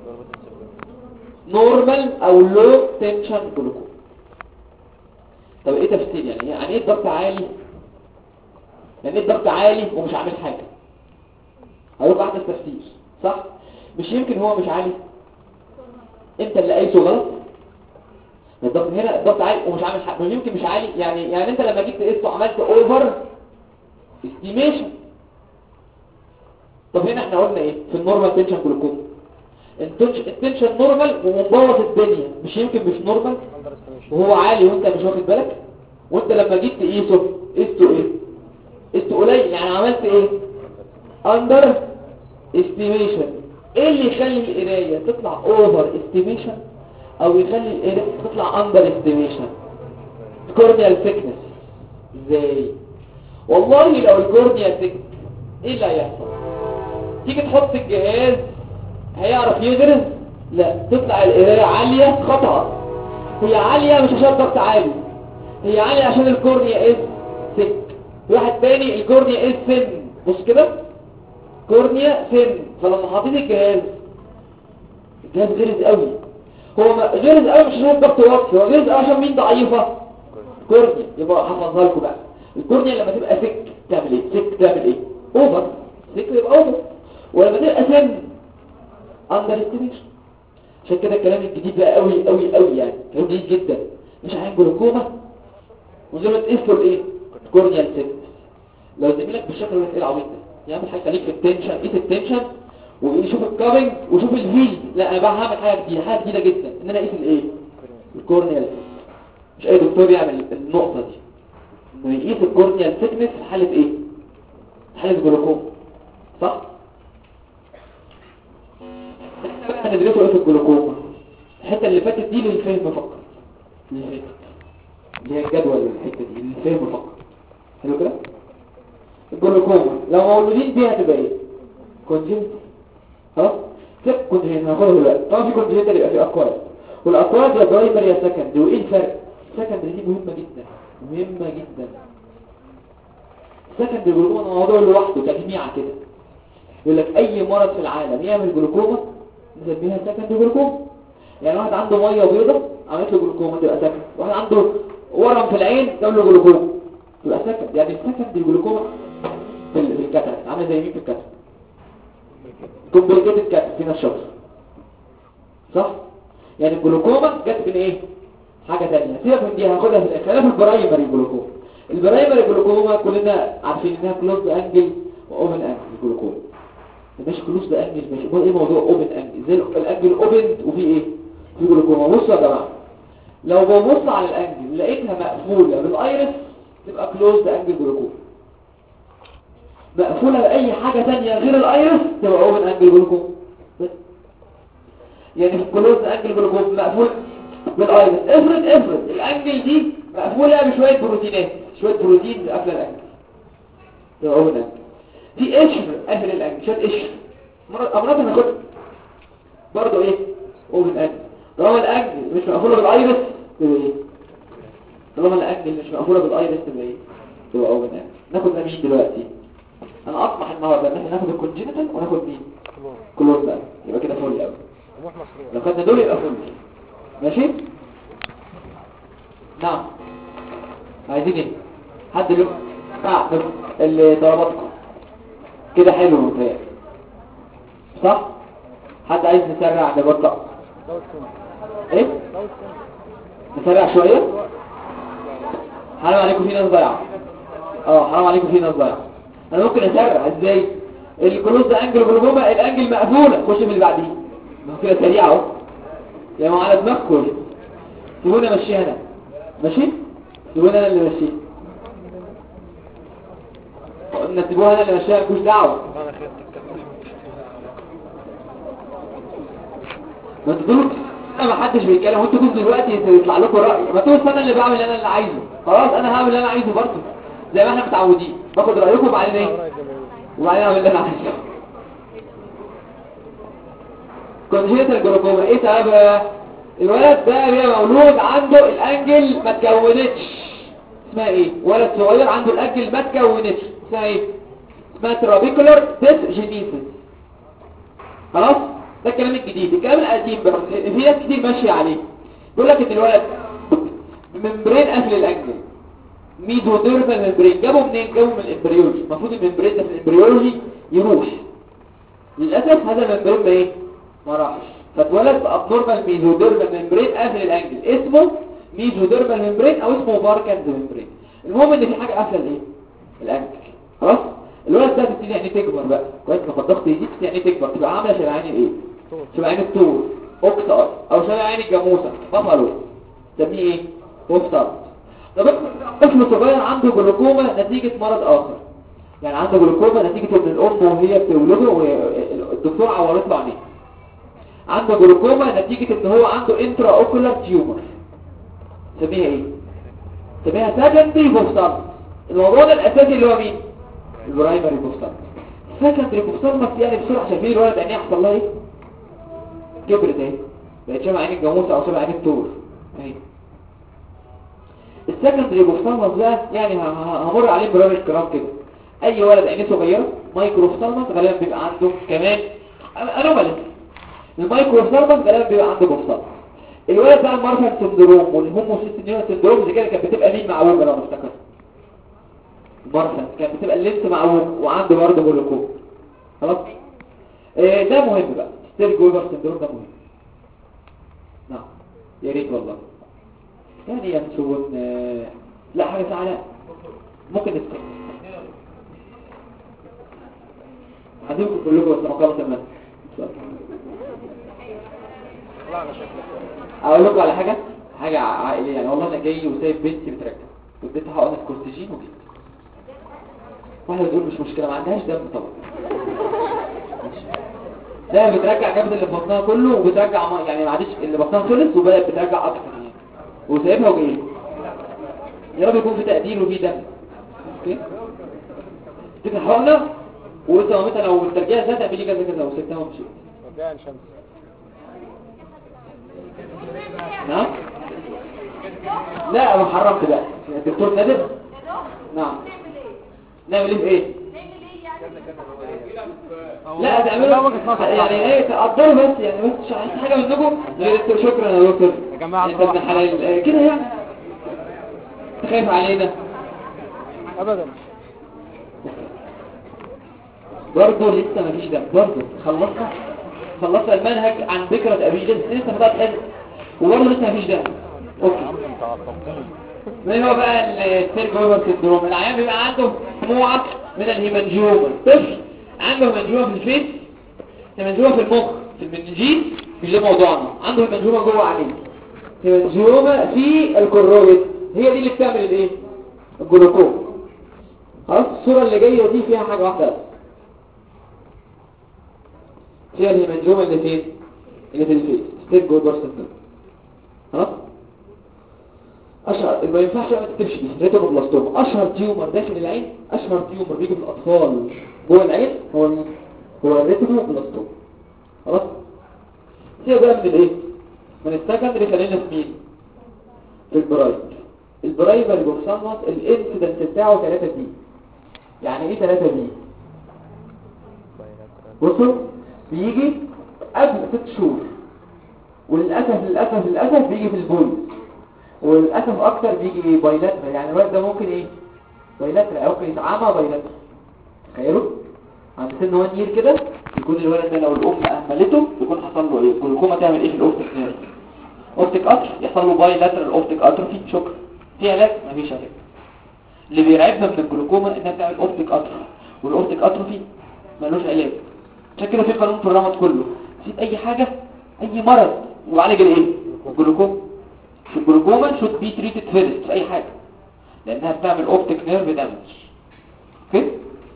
نورمال او لو تنشن جلوكوما. طب ايه تفسير يعني يعني ايه الضغط عالي؟ يعني ايه الضغط عالي ومش عامل حاجه؟ هيبقى واحد التفسير صح؟ مش يمكن هو مش عالي، انت اللي قايسه غلط. الضغط هنا الضغط عالي ومش عامل حاجه، مش يمكن مش عالي، يعني يعني انت لما جيت تقيسه عملت اوفر استيميشن. طب هنا احنا قلنا ايه في النورمال تنشن جلوكوما؟ التنشن نورمال ومبوظ الدنيا، مش يمكن مش نورمال وهو عالي وانت مش واخد بالك، وانت لما جيت تقيسه قيسته ايه؟ قيسته قليل، يعني عملت ايه؟ اندر استيميشن. ايه اللي يخلي القرايه تطلع اوفر استيميشن او يخلي القرايه تطلع اندر استيميشن؟ الكورنيال ثيكنس. ازاي؟ والله لو الكورنيال ثيكنس ايه اللي هيحصل؟ تيجي تحط الجهاز هيعرف يغرز؟ لا، تطلع القرايه عاليه خطأ. هي عاليه مش عشان ضغط عالي، هي عاليه عشان الكورنيا ايه؟ ثيك. واحد تاني الكورنيا ايه؟ ثين. بص كده كورنيا ثين، فلما حطيت الجهاز الجهاز غرز قوي. هو ما غرز قوي مش عشان الضغط واطي، هو غرز قوي عشان مين ضعيفه؟ كورنيا. يبقى حفظها لكم بقى، الكورنيا لما تبقى ثيك تعمل ايه؟ ثيك تعمل ايه؟ اوفر. ثيك يبقى اوفر، ولما تبقى ثين اندر استيميشن. عشان كده الكلام الجديد بقى قوي قوي قوي، يعني كلام جديد جدا. مش عين جلوكوما وزي ما تقيسوا الايه؟ كورنيال ثيكنس. لو زميلك بالشكل اللي العبيط ده يعمل حاجه خليك في التنشن، قيس التنشن ويشوف الكابنج وشوف الهيل. لا انا بقى هعمل حاجه جديده، حاجه جديده جدا، ان انا اقيس الايه؟ الكورنيال. مش اي دكتور يعمل النقطه دي، انه يقيس الكورنيال ثيكنس في حاله ايه؟ في حاله جلوكوما، صح؟ احنا بقى هندرسه ايه في الجلوكوما؟ الحته اللي فاتت دي للفهم فقط، اللي فاتت اللي هي الجدول الحته دي للفهم فقط. حلو كده؟ الجلوكوما لو مولودين بيها تبقى ايه؟ كونجنت. خلاص؟ كيف كونجنت هناخدها دلوقتي. طبعا في كونجنت يبقى في اكواد، والاكواد يا برايمري يا سكندري. وايه الفرق؟ السكندري دي مهمه جدا، مهمه جدا. السكندري جلوكوما موضوع لوحده تجميعه كده. يقول لك اي مرض في العالم يعمل جلوكوما نسميها سكندري جلوكوما. يعني واحد عنده ميه بيضه عملت له جلوكوما تبقى سكندري. واحد عنده ورم في العين جاب له جلوكوما تبقى سكندري. يعني السكندري جلوكوما في الكاتراكت عامل زي مين في الكاتراكت؟ كومبليكيتد كاتراكت فينا الشخص، صح؟ يعني الجلوكوما جت من ايه؟ حاجه ثانيه. سيبك من دي هاخدها في الاخر. في البرايمري جلوكوما، البرايمري جلوكوما كلنا عارفين انها كلوز انجل واوبن انجل جلوكوما. ماشي كلوز بانجل ماشي. امال ايه موضوع اوبن انجل؟ زي الانجل اوبن وفي ايه؟ في جلوكوما. بصوا يا جماعه، لو ببص على الانجل لقيتها مقفوله بالايرس تبقى كلوز انجل جلوكوما. مقفوله باي حاجه ثانيه غير الايرس تبقى اوبن انجل جلوكوما. يعني في الكلوز انجل جلوكوما مقفول بالايرس. افرض افرض الانجل دي مقفوله بشويه بروتينات، شويه بروتين قافله الانجل تبقى اوبن انجل. في قشر قافل الانجل، شويه قشر. امراض هناخدها برضه ايه؟ اوبن انجل. طالما الانجل مش مقفوله بالايرس تبقى ايه؟ طالما الانجل مش مقفوله بالايرس تبقى ايه؟ تبقى اوبن انجل. ناخد مين دلوقتي؟ انا اطمح النهارده ان احنا ناخد الكونجنتال وناخد مين؟ كلوز بقى، يبقى كده فل قوي. لو خدنا دول يبقى فل. ماشي؟ نعم. عايزين ايه؟ حد له اه اللي طلباتكم كده حلو متهيألي صح؟ حد عايز نسرع نبطأ؟ ايه؟ نسرع شوية؟ حرام عليكم في ناس ضايعة. اه حرام عليكم في ناس ضايعة. انا ممكن اسرع ازاي؟ الكلوز ده انجل جلوكوما، الانجل مقفولة، خش من اللي بعديه. ما كده سريعة اهو. يا ما على دماغكم. سيبونا امشيها انا. ماشي؟ سيبونا انا اللي ماشيها. قلنا سيبوها انا اللي ماشيها مالكوش دعوة. ما انتوا دول ما حدش بيتكلم وانتوا كنتوا دلوقتي يطلع لكم رأي. ما تقولوا انا اللي بعمل انا اللي عايزه. خلاص انا هعمل اللي انا عايزه برضه زي ما احنا متعودين. باخد رأيكم وبعدين ايه؟ وبعدين اعمل اللي انا عايزه. كونجنتال جلوكوما ايه سببها؟ الولد ده بيبقى مولود عنده الانجل ما اتكونتش. اسمها ايه؟ ولد صغير عنده الانجل ما اتكونتش. اسمها ايه؟ اسمها ترابيكولار ديسجينيسيس. خلاص؟ ده الكلام الجديد. الكلام القديم بقى في ناس كتير ماشيه عليه. بيقول لك ان الولد ممبرين قافل الانجل ميزوديرمال ممبرين. جابوا منين؟ جابوا من الامبريولوجي. المفروض الممبرين ده في الامبريولوجي يروح. للاسف هذا الممبرين ما ايه؟ ما راحش، فاتولد بابنورمال ميزوديرمال ممبرين قافل الانجل اسمه ميزوديرمال ممبرين او اسمه باركنز ممبرين. المهم ان في حاجه قافله الايه؟ الانجل. خلاص؟ الولد ده بتبتدي يعني تكبر بقى كويس. لما الضغط يزيد بتبتدي يعني تكبر، تبقى عامله شبه عين الايه؟ شبه عين الطور اوكس اي او شبه عين الجاموسه بافالو. تسميه ايه؟ اوفتر. طب طفل صغير عنده جلوكوما نتيجه مرض اخر. يعني عنده جلوكوما نتيجه ان الام وهي بتولده والدكتور عورت له عينيه. عنده جلوكوما نتيجه ان هو عنده انترا اوكولار تيومر. تسميها ايه؟ تسميها سكندري بوستر. الموضوع ده الاساسي اللي هو مين؟ البرايمري بوستر. سكندري بوستر بس يعني بسرعه. شايفين الولد عينيه حصل لها ايه؟ كبرت اهي، بقت شبه عين الجاموسه او شبه عين الطور اهي. السكندري بوستر ده يعني همر عليه مرور الكرام كده. اي ولد عينيه صغيره مايكرو بوستر غالبا بيبقى عنده كمان انومالي. المايكرو بوستر غالبا بيبقى عنده بوستر. الولد بقى المارفان سندروم والهوموسيستينيون سندروم دي كده كانت بتبقى مين معوجه لو مفتكر؟ المارفان كانت بتبقى اللينس معوج وعنده برضه جلوكوما. خلاص؟ إيه ده مهم بقى. ستيل جولبر سندروم ده مهم. نعم يا ريت والله. يعني ينسون آه... لا حاجه ساعه ممكن نسكت. هديكم كلكم بس مقابله كمان. اقول لكم على حاجه حاجه عائليه. يعني والله انا جاي وسايب بنتي بترجع واديتها حقنه كورتيجين وجيت. واحده بتقول مش مشكله ما عندهاش دم طبعا. لا بترجع جابت اللي في بطنها كله وبترجع ما يعني ما عادش اللي بطنها خلص وبدات بترجع اكتر يعني وسايبها وجايه. يا رب يكون في تقدير وفي دم. اوكي اديتها حقنه وقلت مامتها لو الترجيع زاد اعملي كذا كذا وسبتها ومشيت. رجع الشمس. نعم لا انا حرمت بقى. الدكتور نادر. نعم نعمل ايه في ايه؟ لا تعملوا يعني ايه تقدروا بس يعني بس مش عايز حاجه منكم غير شكرا يا دكتور يا جماعه انت ابن حلال كده يعني. خايف علينا ابدا برضه لسه مفيش دم. برضه خلصنا خلصنا المنهج عن ذكرى ابي لسه لسه فضلت حلو وبرضه لسه مفيش دم. اوكي ما هو بقى السيرك اوفر سندروم؟ العيان بيبقى عنده مجموعه من الهيمانجيوما. طفل عنده هيمانجيوما في الفيس، هيمانجيوما في المخ في المنجيز مش ده موضوعنا. عنده هيمانجيوما جوه عليه، هيمانجيوما في الكرويد. هي دي اللي بتعمل الايه؟ الجلوكوما. خلاص الصوره اللي جايه دي فيها حاجه واحده بس. فيها الهيمانجيوما اللي فين؟ اللي في الفيس ستيك جولبر سندروم. خلاص اشهر ما ينفعش ما تكتبش دي ريتينوبلاستوما. اشهر تيومر داخل العين، اشهر تيومر بيجي في الاطفال جوه العين هو هو الريتينوبلاستوما. خلاص سيبك بقى من الايه من السكندري خلينا في مين؟ في البرايمري. البرايمري بيصنف الانسيدنس بتاعه ثلاثة دي. يعني ايه ثلاثة دي؟ بصوا بيجي قبل ست شهور، وللاسف للاسف للاسف بيجي في البول، وللاسف اكتر بيجي بايلاترا. يعني الواد ده ممكن ايه؟ بايلاترا، ممكن يتعامى بايلاترا. تخيلوا عند سن واحد يير كده يكون الولد ده لو الام اهملته يكون حصل له ايه؟ الجلوكوما تعمل ايه في الاوبتيك نيرف؟ اوبتيك اتر، يحصل له بايلاترال اوبتيك اتروفي. شكرا. في علاج؟ مفيش علاج. اللي بيرعبنا من الجلوكوما انها بتعمل اوبتيك اتروفي، والاوبتيك اتروفي ملوش علاج. عشان كده في قانون في الرمد كله، في اي حاجه اي مرض وعالج الايه؟ الجلوكوما. في الجلوكوما شوت بي تريتد فيرست في اي حاجه، لانها بتعمل اوبتيك نيرف دامج. اوكي.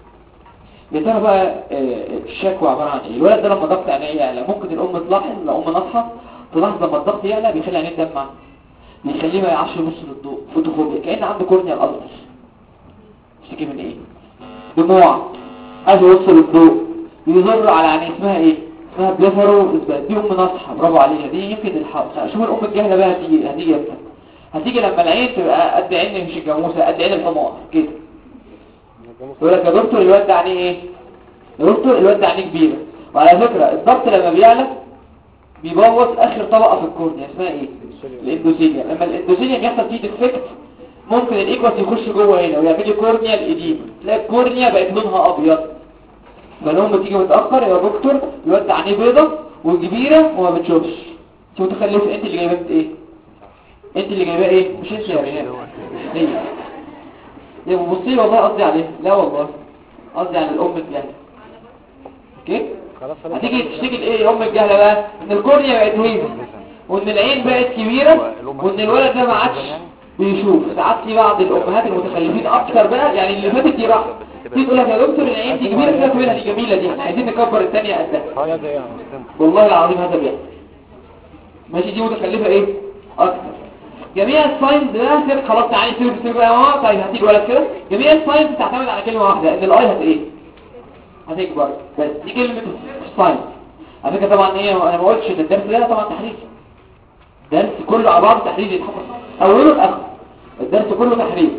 يا ترى بقى الشكوى عباره عن ايه؟ الولد ده لما ضغط عينيه يعلى، ممكن الام تلاحظ، لو ام ناصحه تلاحظ لما الضغط يعلى بيخلي عينيه تدمع، بيخليه ما يعرفش يبص للضوء، فوتوفوبيا، كأن عنده كورنيا الالتر. يشتكي من ايه؟ دموع، عايز يبص للضوء، يزر على عينيه. اسمها ايه؟ اسمها بليفرو اسبات. دي ام ناصحه، برافو عليها. دي يمكن الحق. شوف الام الجاهله بقى هتيجي هتيجي امتى؟ هتيجي لما العين تبقى قد عين مش الجاموسه، قد عين الحمار كده. يقول لك يا دكتور الواد ده عينيه ايه؟ يا دكتور الواد ده عينيه كبيره. وعلى فكره الضغط لما بيعلى بيبوظ اخر طبقه في الكورنيا، اسمها ايه؟ الاندوثيليوم. لما الاندوثيليوم يحصل فيه ديفكت ممكن الايكوس يخش جوه هنا ويعمل لي كورنيا الاديمه، تلاقي الكورنيا بقت لونها ابيض. فالام تيجي متاخر، يا دكتور الواد ده عينيه بيضه وكبيره وما بتشوفش. انت متخلفه، انت اللي جايباه ايه؟ انت اللي جايباه ايه؟ مش انت يا ريان. هي يا بصي والله قصدي عليه، لا والله قصدي على الام الجاهله. اوكي. هتيجي تشتكي ايه الام الجاهله بقى؟ ان الكورنيا بقت هيزه، وان العين بقت كبيره، وان الولد ده ما عادش بيشوف. ساعات في بعض الامهات المتخلفين اكتر بقى، يعني اللي فاتت دي راح تيجي تقول لك يا دكتور العين دي كبيره كده كبيره، دي جميله دي، احنا عايزين نكبر الثانيه قدها. والله العظيم هذا بيحصل. ماشي. دي متخلفه ايه اكتر. جميع الساينز ده خلاص تعالي سيب سيب بقى اه طيب هتيجي ولد كده. جميع الساينز بتعتمد على كلمه واحده، ان الاي هت ايه؟ هتكبر. بس دي كلمه الساينز. على فكره طبعا ايه، انا ما قلتش ان الدرس ده طبعا تحرير، الدرس كله على بعض تحرير يتحفظ اوله لاخره، الدرس كله تحرير.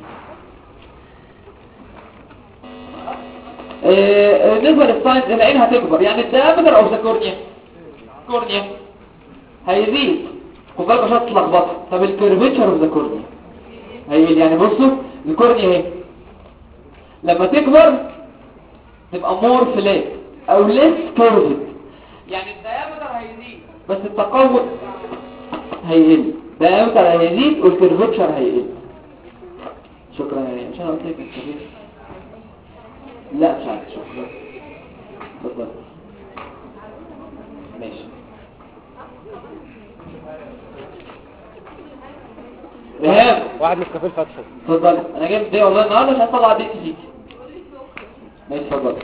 آه بالنسبه للساينز العين هتكبر، يعني الدايمتر او الكورنيا كورنيا هيزيد. خد بالك عشان تلخبطها. طب الكيرفيتشر اوف ذا كورنيا هيزيد. يعني بصوا الكورنيا اهي لما تكبر تبقى مور فلات او ليس كيرفد، يعني الدايمتر هيزيد بس التقوس هيقل. الدايمتر هيزيد والكيرفيتشر هيقل. شكرا يا ريم. عشان قلت لك الكبير لا مش عارف. شكرا. اتفضل. ماشي. رهاب واحد مش كفيل فتحه. اتفضل. انا جايب دي والله النهارده عشان اطلع دي فيك. ماشي اتفضل.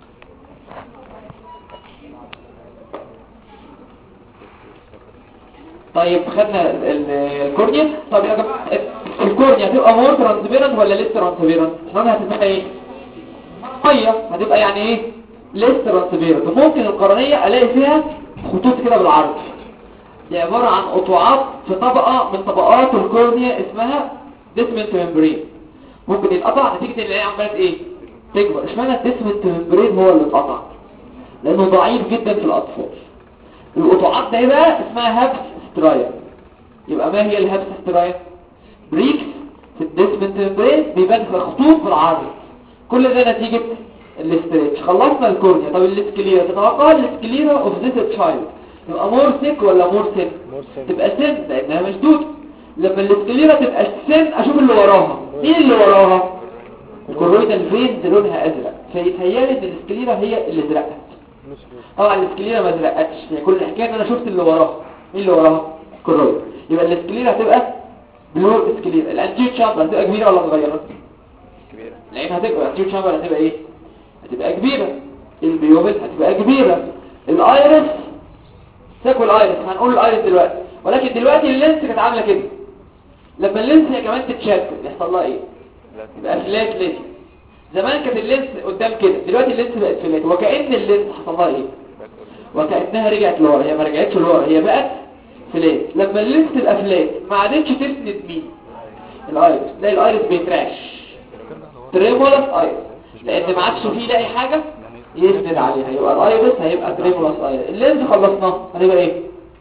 طيب خدنا الكورنيا. طب يا جماعه الكورنيا هتبقى مور ترانسبيرنت ولا ليس ترانسبيرنت؟ احنا هتبقى ايه؟ ميه. هتبقى يعني ايه؟ ليس ترانسبيرنت. ممكن القرنيه الاقي فيها خطوط كده بالعرض، دي عباره عن قطعات في طبقه من طبقات الكورنيا اسمها ديسمنت ممبرين. ممكن يتقطع نتيجه ان العين عماله ايه؟ تكبر. اشمعنى الديسمنت ممبرين هو اللي اتقطع؟ لانه ضعيف جدا في الاطفال. القطعات دي بقى اسمها هابس سترايا. يبقى ما هي الهابس سترايا؟ بريكس في الديسمنت ممبرين بيبان في خطوط بالعرض. كل ده نتيجه الاستريتش. خلصنا الكورنيا. طب الاسكليرا، تتوقع الاسكليرا اوف ذيس تشايلد تبقى مور سيك ولا مور سن؟ تبقى سن لانها مشدوده. لما الاسكليرا تبقى سن اشوف اللي وراها. مين اللي وراها؟ الكورويدال فينز لونها ازرق، فيتهيالي ان الاسكليرا هي اللي ازرقت. طبعا الاسكليرا ما ازرقتش، هي كل الحكايه ان انا شفت اللي وراها. مين اللي وراها؟ الكورويد. يبقى الاسكليرا هتبقى بلو اسكليرا. الانتيو تشامبر هتبقى كبيره ولا صغيره؟ كبيره. العين هتبقى الانتيو تشامبر هتبقى ايه؟ هتبقى كبيره. البيوبل هتبقى كبيره. الايرس ساكو الايرس، هنقول الايرس دلوقتي، ولكن دلوقتي اللينس كانت عامله كده. لما اللينس هي كمان تتشكل يحصل لها ايه؟ يبقى فلات لينس. زمان كانت اللينس قدام كده، دلوقتي اللينس بقت فلات، وكأن اللينس حصل لها ايه؟ وكأنها رجعت لورا. هي ما رجعتش لورا، هي بقت فلات. لما اللينس تبقى فلات ما عادتش تسند مين؟ الايرس. تلاقي الايرس بيتراش تريمولس ايرس، لان ما عادش فيه لاقي حاجه يسند عليها، يبقى الايرس هيبقى تريمولس ايرس. اللينس خلصناه، هنبقى ايه؟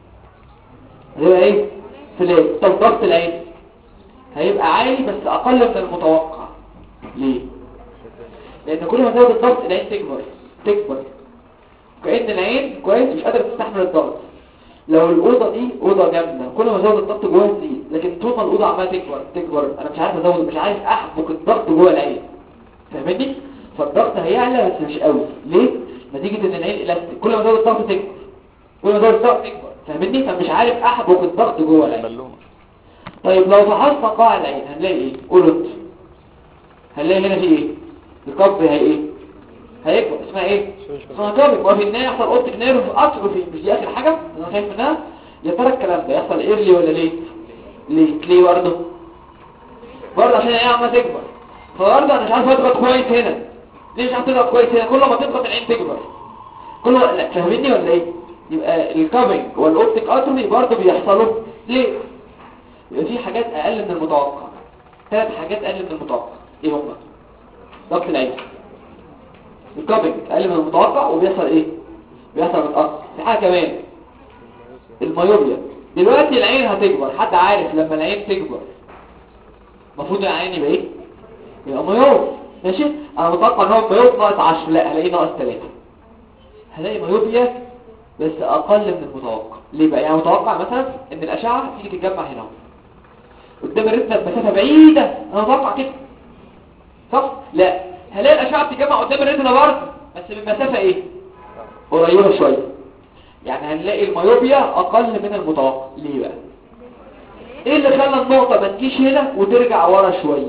هيبقى ايه؟ فلات. طب ضغط العين هيبقى عالي بس اقل من المتوقع. ليه؟ لان كل ما تزود الضغط العين تكبر تكبر كأن العين كويس مش قادره تستحمل الضغط. لو الاوضه دي اوضه جامده كل ما ازود الضغط جواها تزيد، لكن طول ما الاوضه عماله تكبر تكبر انا مش عارف ازود، مش عارف احبك الضغط جوه العين، فاهمني؟ فالضغط هيعلى بس مش قوي. ليه؟ نتيجه ان العين الاستيك كل ما ازود الضغط تكبر كل ما ازود الضغط تكبر، فاهمني؟ فمش عارف احبك الضغط جوه العين. طيب لو فحصنا قاع العين هنلاقي ايه؟ قولوا انتوا. هنلاقي هنا في ايه؟ الكب هي ايه؟ هيكبر. اسمها ايه؟ اسمها كابك. وفي النهايه يحصل اوبتيك نيرف اتروفي. مش دي اخر حاجه انا خايف منها؟ يا ترى الكلام ده يحصل ايرلي ولا ليه؟ ليه؟ ليه برضه؟ برضه عشان العين عماله تكبر، فبرضه انا مش عارف اضغط كويس هنا. ليه مش عارف تضغط كويس هنا؟ كل ما تضغط العين تكبر كل ما... لا فاهميني ولا ايه؟ يبقى الكابنج والاوبتيك اتروفي برضه بيحصلوا ليه؟ يبقى في حاجات اقل من المتوقع. ثلاث حاجات اقل من المتوقع. ايه هم؟ ضغط العين، الكابنج اقل من المتوقع، وبيحصل ايه؟ بيحصل متأخر. في حاجه كمان الميوبيا. دلوقتي العين هتكبر، حد عارف لما العين تكبر المفروض العين يبقى ايه؟ يبقى ميوب. ماشي؟ انا متوقع ان هو ميوب ناقص عشرة، لا هلاقيه ناقص ثلاثة. هلاقي ميوبيا بس اقل من المتوقع. ليه بقى؟ يعني متوقع مثلا ان الاشعه تيجي تتجمع هنا قدام الريتنا بمسافه بعيده، انا متوقع كده صح؟ لا، هلاقي الاشعه بتتجمع قدام الريتنا برضه بس بمسافه ايه؟ قريبه شويه. يعني هنلاقي الميوبيا اقل من المتوقع. ليه بقى؟ ايه اللي خلى النقطه ما تجيش هنا وترجع ورا شويه؟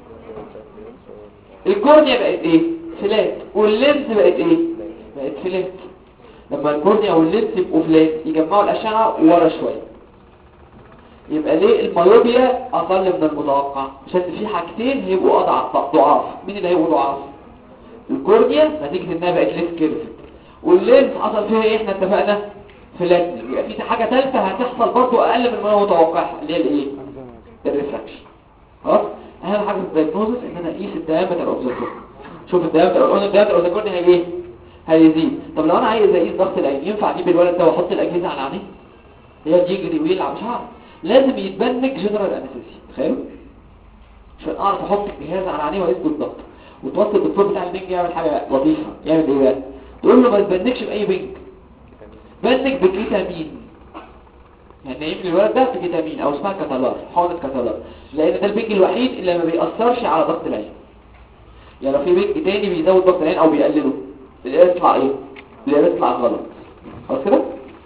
الكورنيا بقت ايه؟ فلات. واللينس بقت ايه؟ بقت فلات. لما الكورنيا واللينس يبقوا فلات يجمعوا الاشعه ورا شويه. يبقى ليه الميوبيا اقل من المتوقع؟ عشان في حاجتين هيبقوا اضعف ضعاف. مين اللي هيبقوا ضعاف؟ الكورنيا نتيجه انها بقت ليس كيرفت، واللينس حصل فيها ايه؟ احنا اتفقنا فلات. يبقى في حاجه ثالثه هتحصل برضو اقل من ما هو متوقع، اللي هي الايه؟ الريفراكشن. خلاص؟ اهم حاجه في الدايجنوستس ان انا اقيس الدايمتر اوف ذا كورنيا. شوف الدايمتر قلنا الدايمتر اوف ذا كورنيا هي ايه؟ هيزيد. طب لو انا عايز اقيس ضغط العين ينفع اجيب الولد ده واحط الاجهزه على عينيه؟ هي يجري ويلعب؟ مش هعرف. لازم يتبنك جنرال انستيزيا. تخيلوا عشان اعرف احط الجهاز على عينيه واقيس بالضغط. وتوصل الدكتور بتاع البنج يعمل حاجه لطيفه. يعمل ايه بقى؟ تقول له ما تبنكش باي بنج، بنك بكيتامين. يعني نايم الولد ده بكيتامين او اسمها كاتالار، حقنه كاتالار، لان ده البنج الوحيد اللي ما بيأثرش على ضغط العين. يعني لو في بنج تاني بيزود ضغط العين او بيقلله اللي يطلع ايه؟ اللي يطلع غلط. خلاص كده؟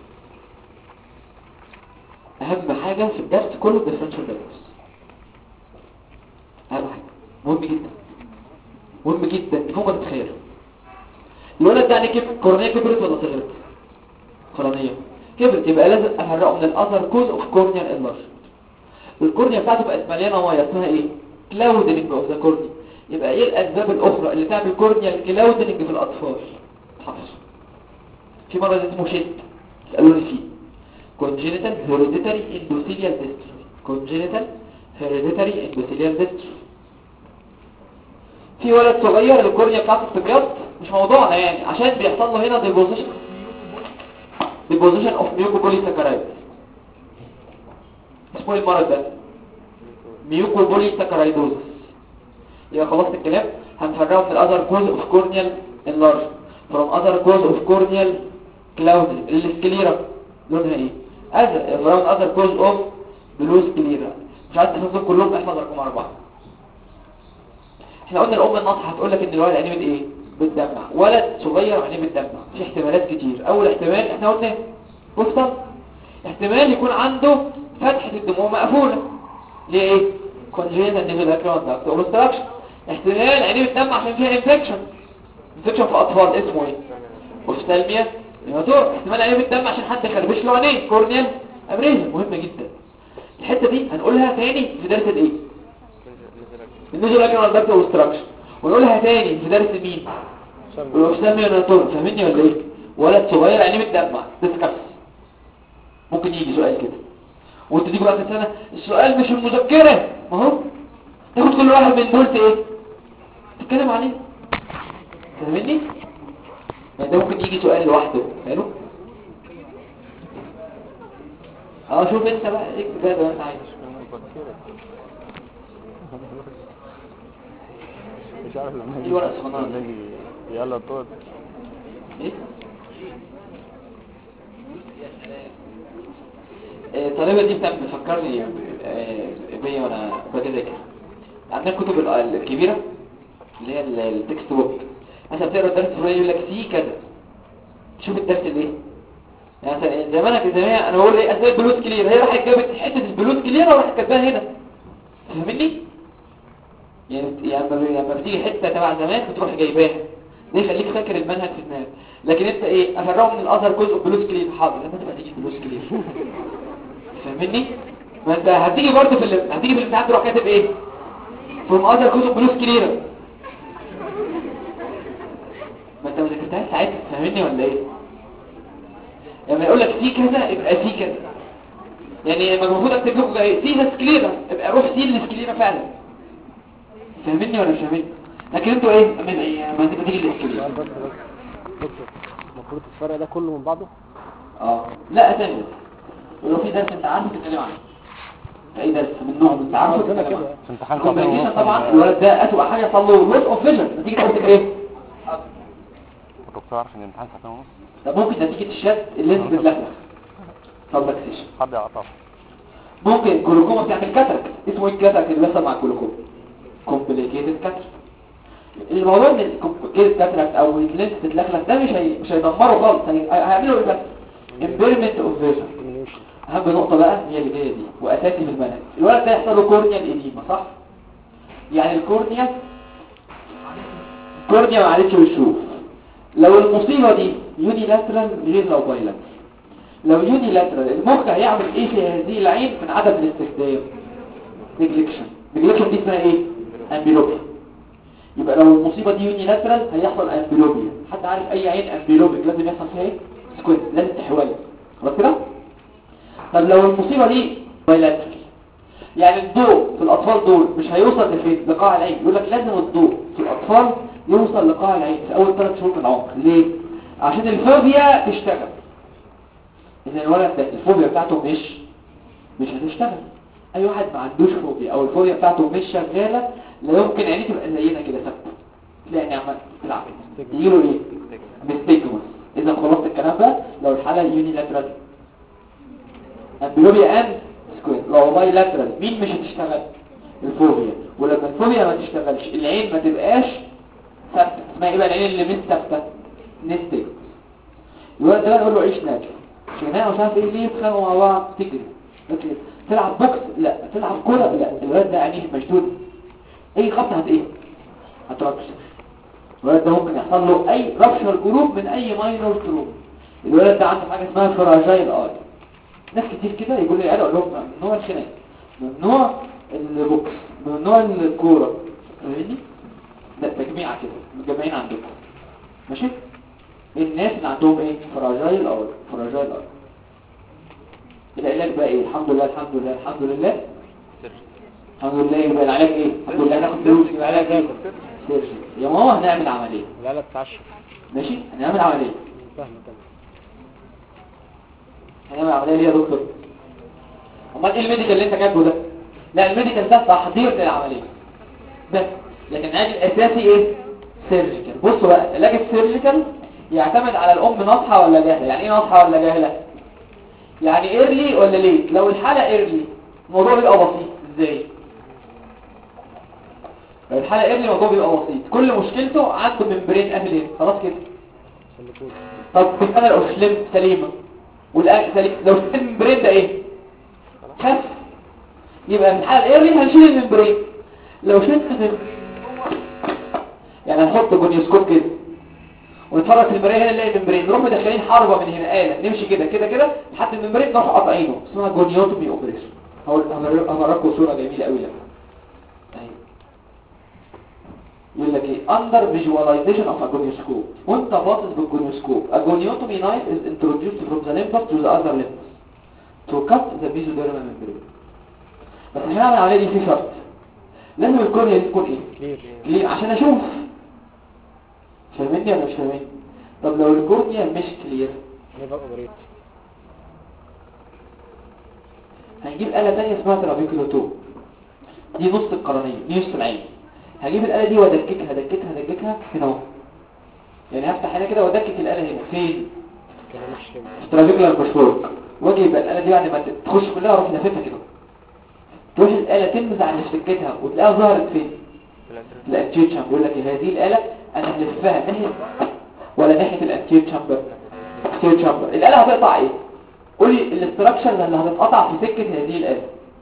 اهم حاجه في الدرس كله الديفرنشال دايجنوستس. اهم حاجه مهم جدا مهم جدا فوق ما تتخيل. الولد ده يعني كيف كورنيه كبرت ولا صغرت؟ قرنيه كبرت، يبقى لازم افرقه من الاذر كوز اوف كورنيال انلارج. الكورنيا بتاعته بقت مليانه ميه اسمها ايه؟ كلاودنج اوف ذا كورنيا. يبقى ايه الاسباب الاخرى اللي تعمل كورنيال كلاودنج في الاطفال؟ حفظ. في مرض اسمه شيت سالوني فيه congenital hereditary endothelial dystrophy. congenital hereditary endothelial dystrophy. في ولد صغير الكورنيا بتاعته بتبيض، مش موضوعنا يعني، عشان بيحصل له هنا deposition deposition of mucopolysaccharides. اسمه ايه المرض ده؟ mucopolysaccharidosis. يبقى خلصت الكلام. هنفرقه من الاذر كوز اوف كورنيال enlargement from other cause of corneal clouding. السكليرا لونها ايه؟ ازرق. from other cause of blue sclera. مش عايز تحفظهم كلهم، احفظ رقم اربعة. احنا قلنا الام الناصحه هتقول لك ان الولد عينيه ايه؟ بتدمع. ولد صغير عينيه بتدمع. في احتمالات كتير. اول احتمال احنا قلنا بوستر، احتمال يكون عنده فتحه الدموع مقفوله. ليه ايه؟ congenital nasolacrimal duct obstruction. احتمال عينيه بتدمع عشان فيها انفكشن انفكشن في اطفال اسمه ايه؟ اوفثالميا نيماتور. احتمال عينيه بتدمع عشان حد خربش له عينيه كورنيال ابريشن. مهمه جدا الحته دي، هنقولها تاني في درس الايه؟ النيزولاكريمال داكت اوبستراكشن، ونقولها تاني في درس مين؟ الاوفثالميا نيماتور. فاهميني ولا ايه؟ ولد صغير عينيه بتدمع ديسكاس. ممكن يجي سؤال كده وانت تيجي بقى السنه السؤال مش المذكره، ما هو تاخد كل واحد من دول ايه تتكلم عليه، فاهمني؟ يعني ده ممكن يجي سؤال لوحده. حلو. اه شوف انت بقى اكتب بقى ده انت عايز. مش عارف لما ايه الورقه الصغننه دي؟ نيجي يلا طول ايه الطالبه دي بتاعت بتفكرني آه، بيا وانا بذاكر. عندنا الكتب ال- الكبيره اللي هي التكست بوك، مثلا بتقرا الدرس الفلاني يقول لك سي كذا، تشوف الدرس الايه يعني مثلا زمانك زمان انا بقول ايه اسئله بلوت كلير، هي راحت جابت حته البلوت كلير وراحت كاتباها هنا، فاهمني؟ يعني يعني لما لما بتيجي حته تبع زمان بتروح جايباها، ده يخليك فاكر المنهج في دماغك. لكن انت ايه افرغه من الازهر جزء بلوت كلير، حاضر لما تبقى تيجي بلوت كلير، فاهمني؟ ما انت هتيجي برضه في ال... هتيجي في الامتحان تروح كاتب ايه في الازهر جزء بلوت كلير، ما انت ما ذاكرتهاش ساعتها، فاهمني ولا ايه؟ لما يقول لك سي كذا يبقى سي كذا، يعني لما المفروض اكتب لكم ايه سي سكليرا يبقى روح سي للسكليرا فعلا، فاهمني ولا مش فاهمني؟ لكن انتوا ايه اما ايه ما انت بتيجي للسكليرا. بس بس دكتور المفروض الفرق ده كله من بعضه؟ اه لا ثاني، ولو في درس انت عارفه تتكلم عنه، اي درس منهم انت عارفه تتكلم عنه. في امتحان كومبليكيشن طبعا الولد ده اسوء حاجه صار له لوس اوف فيجن، نتيجه تكتب ايه؟ دكتور عارف ان الامتحان ساعتين ونص؟ طب ممكن نتيجه الشد اللي انت بتلخبط سبلكسيشن، حد يعطف ممكن الجلوكوما بتعمل كاتراكت، اسمه ايه الكاتراكت اللي بيحصل مع الجلوكوما؟ كومبليكيتد كاتراكت. الموضوع ان الكومبليكيتد كاتراكت او اللينس تتلخلخ ده مش هي... مش هيدمره خالص، هي... هيعملوا ايه بس؟ امبيرمنت اوف فيجن. اهم نقطه بقى هي اللي جايه دي واساسي في المنهج، الولد ده يحصل له كورنيال اديما صح؟ يعني الكورنيا كورنيا ما عادتش بتشوف. لو المصيبه دي يوني لاترال غير لو بايلاترال. لو يوني لاترال المخ هيعمل ايه في هذه العين من عدم الاستخدام؟ نيجليكشن. نيجليكشن دي اسمها ايه؟ امبيلوبيا. يبقى لو المصيبه دي يوني لاترال هيحصل امبيلوبيا. حد عارف اي عين امبيلوبيك لازم يحصل فيها ايه؟ سكوينت، لازم تحولي خلاص كده. طب لو المصيبه دي بايلاترال يعني الضوء في الاطفال دول مش هيوصل لفين؟ لقاع العين. يقول لك لازم الضوء في الاطفال يوصل لقاع العين في اول ثلاث شهور من العمر. ليه؟ عشان الفوبيا تشتغل. ان الولد ده الفوبيا بتاعته مش مش هتشتغل. اي واحد ما عندوش فوبيا او الفوبيا بتاعته مش شغاله لا يمكن عينيه تبقى زينا كده ثابته، تلاقي عينيه عماله تلعب يجي له ايه؟ ميستيجموس. اذا خلصت الكلام ده لو الحاله يوني لاترال امبلوبيا اند سكوير، لو باي لاترال مين مش هتشتغل؟ الفوبيا. ولما الفوبيا ما تشتغلش العين ما تبقاش ثابته، اسمها ايه بقى العين اللي مش ثابته؟ نستيجموس. الولد ده نقول له عيش ناجح شناء ومش عارف ايه ليه بخانوا مع بعض تجري لكن تلعب بوكس لا، تلعب كرة لا، الولد ده عينيه مشدود اي خبطة هت ايه؟ هتربش. الولد ده ممكن يحصل له اي ربشر جروب من اي ماينور جروب. الولد ده عنده حاجة اسمها فراجايل اي. ناس كتير كده يقول لي انا اقول لهم ممنوع الخناق، ممنوع البوكس، ممنوع الكورة، فاهمني؟ لا تجميعة كده متجمعين عندكم ماشي؟ الناس اللي عندهم ايه؟ فراجايل اي فراجايل اي. العلاج بقى ايه؟ الحمد لله الحمد لله الحمد لله الحمد لله. يبقى العلاج ايه؟ الحمد لله ناخد فلوس. يبقى العلاج ايه؟ سيرجي. يا ماما هنعمل عمليه. العلاج تعشى ماشي هنعمل عمليه. فاهم كده. هنعمل عمليه ليه يا دكتور؟ امال ايه الميديكال اللي انت كاتبه ده؟ لا الميديكال ده تحضير للعمليه بس، لكن العلاج الاساسي ايه؟ سيرجيكال. بصوا بقى العلاج السيرجيكال يعتمد على الام ناصحه ولا جاهله. يعني ايه ناصحه ولا جاهله؟ يعني ايرلي ولا ليه؟ لو الحالة ايرلي الموضوع بيبقى بسيط. ازاي؟ لو الحالة ايرلي الموضوع بيبقى بسيط، كل مشكلته عنده ممبرين اهلين خلاص كده. طب في انا لو سلم سليمة والاكل سليم، لو شلت الممبرين ده ايه؟ خف. يبقى في الحالة الايرلي هنشيل الممبرين. لو شلت يعني هنحط جونيوسكوب كده ونتفرج في المرايه هنا نلاقي الممبرين، نروح مدخلين حربه من هنا آلة نمشي كده كده كده لحد الممبرين نروح قاطعينه، اسمها جونيوتومي اوبريشن. هوريكم صوره جميله قوي لك اهي. يقول لك ايه؟ اندر فيجواليزيشن اوف ا جونيوسكوب، وانت باصص بالجونيوسكوب a goniotomy knife is introduced from the limbus to the other limbus. تو كات ذا ميزوديرمال ممبرين. بس عشان اعمل العمليه دي في شرط، لازم الكورنيا دي تكون ايه؟ كلير. كلير عشان اشوف. فاهمني ولا مش فاهمني؟ طب لو الكورنيا مش كلير نيفر اوبريت. هنجيب آلة تانية اسمها ترابيكولوتوم، دي نص القرنية، دي نص العين. هجيب الآلة دي وادككها دككها دككها هنا اهو، يعني هفتح هنا كده وادكك الآلة هنا فين؟ في ترابيكولار باشورك. واجي يبقى الآلة دي بعد ما تخش كلها اروح لفتها كده، تروح الآلة تلمس على سكتها وتلاقيها ظهرت فين؟ في الانتيور تشامبر. يقول لك هذه الآلة انا هلفها ناحية ولا ناحية الانتيور تشامبر؟ الانتيور تشامبر. الآلة هتقطع ايه؟ قولي الاستراكشر اللي هتتقطع في سكة هذه الآلة.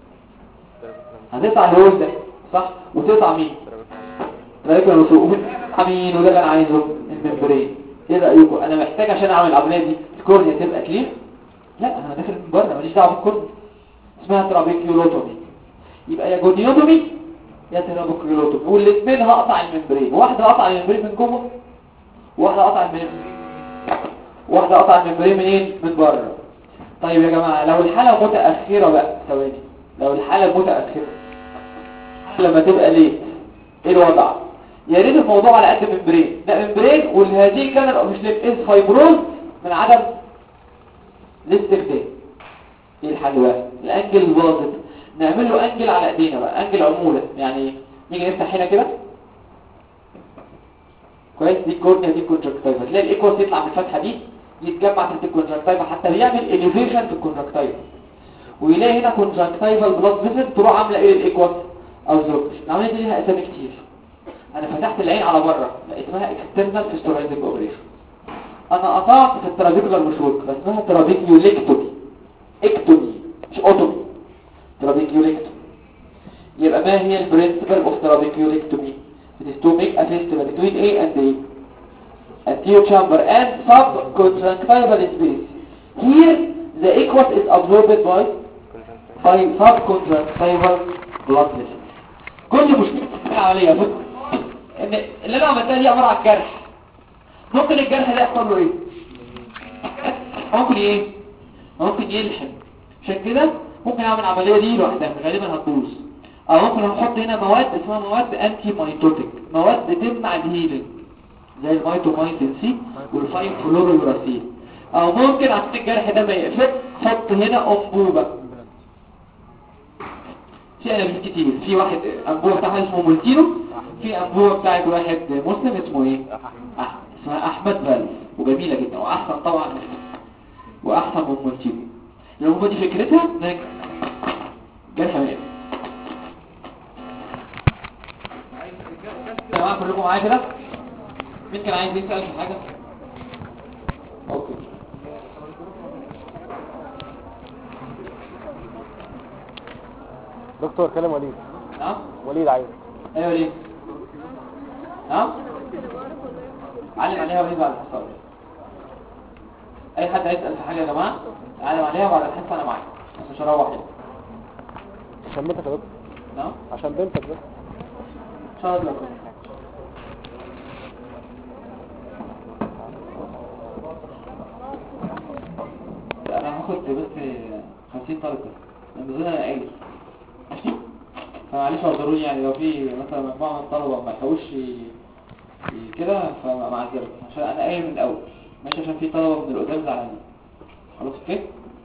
هتقطع الهوز ده صح؟ وتقطع مين؟ ترابيكولار باشورك. مين وده اللي انا عايزه؟ الممبرين. ايه رأيكم؟ انا محتاج عشان اعمل العملية دي الكورنيا تبقى كلير؟ لا انا داخل من بره ماليش دعوه بالكورنيا، اسمها ترابيكيولوتومي. يبقى يا جونيوتومي يا ترابيكيولوتومي، والاثنين هقطع الممبرين. واحده هقطع الممبرين من جوه، واحده هقطع الممبرين واحده هقطع الممبرين منين؟ من بره. طيب يا جماعه لو الحاله متاخره بقى، ثواني، لو الحاله متاخره لما تبقى ليه ايه الوضع؟ يا ريت الموضوع على قد ممبرين، لا ممبرين والهذه كان الاوبشليب از فايبروز من عدم الاستخدام. ايه الحل بقى؟ الانجل الباظت نعمل له انجل على ايدينا بقى، انجل عموله. يعني نيجي نفتح هنا كده كويس، دي الكورنيا دي الكونجكتيفا، تلاقي الايكوس يطلع من الفتحه دي يتجمع تحت الكونجكتيفا، حتى بيعمل اليفيشن في الكونجكتيفا، ويلاقي هنا كونجكتيفا البلاد فيسل تروح عامله ايه للايكوس او زوج. العمليه دي ليها اسامي كتير. انا فتحت العين على بره اسمها اكسترنال فيستولايزنج اوبريشن. انا قطعت في الترابيكولار مشروط اسمها ترابيكيوليكتومي، اكتومي مش اوتومي، ترابيكيوليكتومي. يبقى ما هي البرنسبل اوف ترابيكيوليكتومي؟ It is to make a fistula between A and A, anterior chamber and subconjunctival space. Here the aqueous is absorbed by by subconjunctival blood vessels. كل مشكلة العملية فكرة ان اللي انا عملتها دي عبارة عن جرح. ممكن الجرح ده يحصل له ايه؟ ممكن ايه؟ ممكن يلحم. عشان كده ممكن اعمل العمليه دي لوحدها غالبا هتبوظ، او ممكن احط هنا مواد اسمها مواد انتي مايتوتيك، مواد تمنع الهيلينج زي الميتومايسين سي والفايف فلورويوراسيل. او ممكن عشان الجرح ده ما يقفل احط هنا انبوبه. في انابيب كتير، في واحد انبوبه بتاعها اسمه مولتينو، في انبوبه بتاعت واحد مسلم اسمه ايه؟ احمد، اسمها احمد فالف، وجميله جدا واحسن طبعا واحسن من مولتينو. الانبوبه دي فكرتها انك جرح مائي. يا جماعه كلكم معايا كده؟ مين كان عايز يسال في حاجه؟ اوكي. دكتور كلم وليد. نعم وليد عايز. ايوه وليد. نعم علم عليها وليد بعد الحصه. اي حد عايز يسال في حاجه يا جماعه علم عليها بعد الحصه انا معاك، بس مش هروح يعني. عشان بنتك يا دكتور. نعم عشان بنتك بس ان شاء الله. انا هاخد بس خمسين طالب بس من ضمن انا قايل ماشي، فمعلش اعذروني يعني لو في مثلا مجموعه من الطلبه ما لحقوش كده فمعذره عشان انا قايل من الاول ماشي، عشان في طلبه من القدام زعلانين. خلاص اوكي.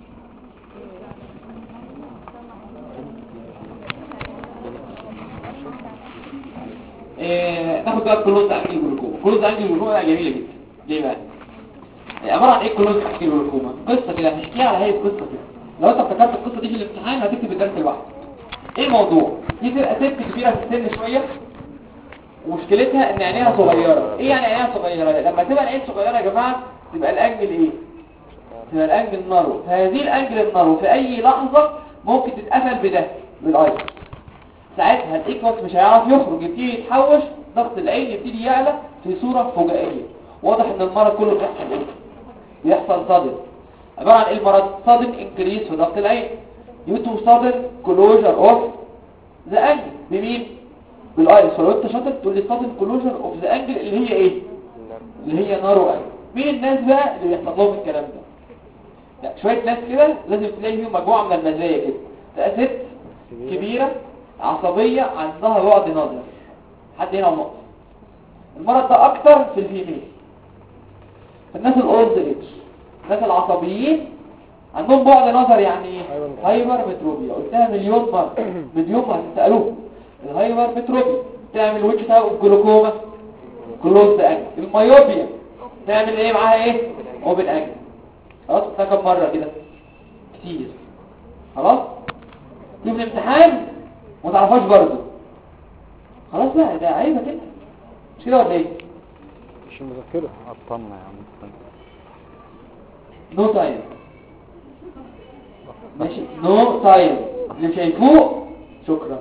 إيه ناخد بقى كلوز انجل جلوكوما. كلوز انجل جلوكوما جميله جدا. ليه بقى؟ عباره عن ايه كلوز انجل جلوكوما؟ قصه كده هنحكيها على هيئه قصه كده. لو انت افتكرت القصه دي في الامتحان هتكتب الدرس لوحدك. ايه الموضوع؟ دي تبقى ست كبيره في السن شويه ومشكلتها ان عينيها صغيره. ايه يعني عينيها صغيره؟ لما تبقى العين صغيره يا جماعه تبقى الانجل ايه؟ تبقى الانجل نارو. فهذه الانجل النارو في اي لحظه ممكن تتقفل بده بالايس. ساعتها الايكوس مش هيعرف يخرج، يبتدي يتحوش، ضغط العين يبتدي يعلى في صوره فجائيه. واضح ان المرض كله بيحصل ايه؟ بيحصل صادم. عباره عن ايه المرض؟ صادم انكريس في ضغط العين due to sudden closure of the angle. بمين؟ بالايس. فلو انت شاطر تقول لي sudden closure of the angle اللي هي ايه؟ اللي هي نارو angle. مين الناس بقى اللي بيحصل لهم الكلام ده؟ لا شويه ناس كده لازم تلاقي فيهم مجموعه من المزايا كده. تبقى ست كبيره عصبيه عندها بعد نظر، حد هنا ونقص. المرض ده اكتر في الفيميل. الناس الاولد ايج، الناس العصبيين عندهم بعد نظر. يعني ايه هايبر متروبيا؟ قلتها مليون مره، مليون مره تسالوه. الهايبر متروبيا تعمل ويتش تايب اوف جلوكوما، كلوز انجل. المايوبيا تعمل ايه معاها؟ ايه اوبن انجل. خلاص ده كم مره كده؟ كتير. خلاص تيجي في الامتحان ما تعرفهاش برضه، خلاص بقى ده عيبه كده، مش كده ولا ايه؟ مش مذكره قطمنا يا عم. نو تايم ماشي، نو تايم. اللي مش هيفوق شكرا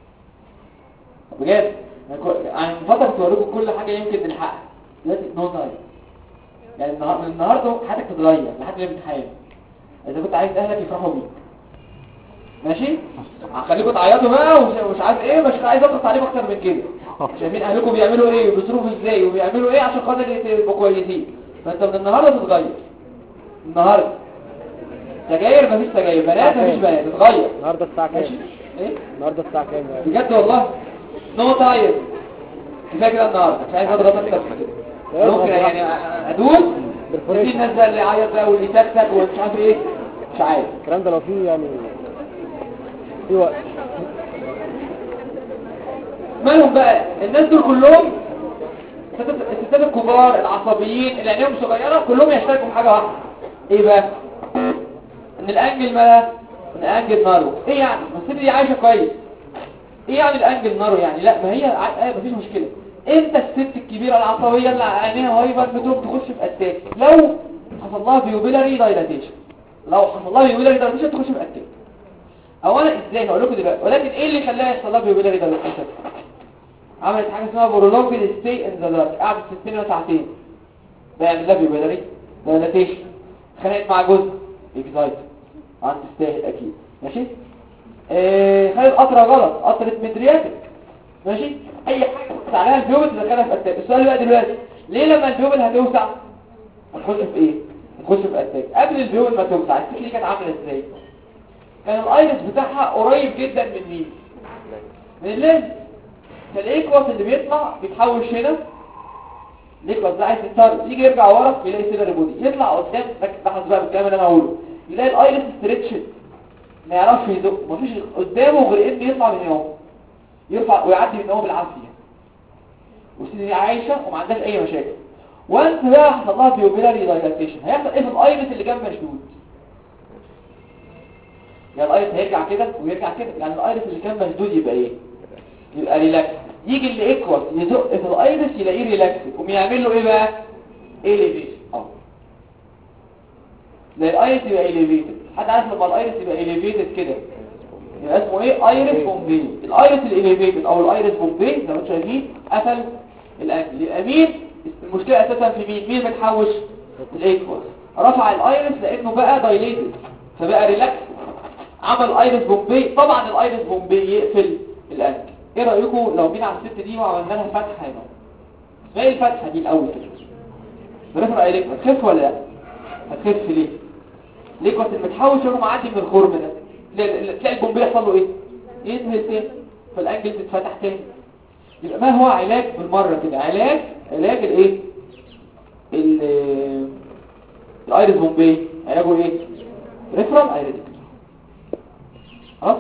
بجد. عن فتره كنت بوريكم كل حاجه يمكن نلحقها، دلوقتي نو تايم. يعني النهارده النهارده حياتك تتغير لحد الامتحان. اذا كنت عايز اهلك يفرحوا بيك ماشي، هخليكم تعيطوا بقى ومش مش عارف ايه، مش عايز اضغط عليكم اكتر من كده. شايفين اهلكم بيعملوا ايه وبيصرفوا ازاي وبيعملوا ايه عشان خاطر يبقوا كويسين. فانت من النهارده تتغير. النهارده سجاير مفيش سجاير، بنات مفيش بنات، تتغير. النهارده الساعه كام؟ ايه النهارده الساعه كام بجد والله؟ نو تايم. كفايه كده النهارده، مش عايز اضغط اكتر من كده. ممكن يعني ادوس في الناس بقى اللي يعيط بقى واللي يتكتك ومش عارف ايه، مش عارف الكلام ده لو فيه يعني في وقت. مالهم بقى الناس دول كلهم؟ الستات الكبار العصبيين اللي عينيهم صغيره كلهم يشتركوا في حاجه واحده. ايه بقى؟ ان الانجل مالها؟ ان الانجل نارو. ايه يعني؟ الست دي عايشه كويس. ايه يعني الانجل نارو؟ يعني لا ما هي ع... مفيش مشكله. انت الست الكبيره العصبيه اللي عينيها هايبر بتروح تخش في اتاك لو حصل لها بيوبيلاري دايلاتيشن. لو حصل لها بيوبيلاري دايلاتيشن تخش في اتاك. اولا ازاي هقول لكم دلوقتي، ولكن ايه اللي خلاها يحصل لها بيوبيلاري دايلاتيشن؟ عملت حاجه اسمها برولونج ستي ان ذا دارك، قعدت ستين ساعتين ده يعمل لها بيوبيلاري دايلاتيشن. اتخانقت مع جوزها اكزايت، انت تستاهل اكيد ماشي. ايه خدت قطره غلط، قطره مدرياتك ماشي. اي حاجه تقطع عليها البيوبل تدخلها في اتاك. السؤال بقى دلوقتي ليه لما البيوبل هتوسع هتخش في ايه؟ هتخش في اتاك. قبل البيوبل ما توسع السكه دي كانت عامله ازاي؟ كان الايرس بتاعها قريب جدا من مين؟ من اللينز. فالايكوس اللي بيطلع بيتحوش هنا، الايكوس ده عايز يتطرد يجي يرجع ورا يلاقي سيلر بودي، يطلع قدام تحت بقى بالكلام اللي انا هقوله، يلاقي الايرس ستريتشد ما يعرفش يزق، مفيش قدامه غير ان يطلع من هنا يرفع ويعدي من هنا بالعافيه. والسيدي دي عايشه وما عندهاش اي مشاكل. وانت بقى حصل لها بيوبيلاري دايلاتيشن، هيحصل ايه في الايرس اللي جنب مشدود؟ يعني الايرس هيرجع كده ويرجع كده، يعني الايرس اللي كان مشدود يبقى ايه؟ يبقى ريلاكس. يجي اللي ايكوس يزق في الايرس يلاقيه ريلاكس، قوم يعمل له ايه بقى؟ اليفيشن. اه زي الايرس يبقى اليفيتد. حد عارف لما الايرس يبقى اليفيتد كده يبقى اسمه ايه؟ ايرس بومبي. الايرس الاليفيتد او الايرس بومبي زي ما انتم شايفين قفل الانجل. يبقى مين المشكله اساسا؟ في مين؟ مين متحوش؟ الايكوس. رفع الايرس لانه بقى دايليتد فبقى ريلاكس، عمل ايرس بومبي. طبعا الايرس بومبي يقفل الانجل. ايه رايكم لو جينا على الست دي وعملنا لها فتحه هنا؟ اسمها ايه الفتحه دي الاول كده؟ بريفر ايريك هتخف ولا لا؟ هتخف ليه؟ ليه كنت المتحوش يروح معدي من الخرم ده تلاقي البومبي يحصل له ايه؟ ينزل تاني فالانجل تتفتح تاني. يبقى ما هو علاج بالمره كده؟ علاج علاج الايه؟ الايرس بومبي علاجه ايه؟ ريفرال ايريك. خلاص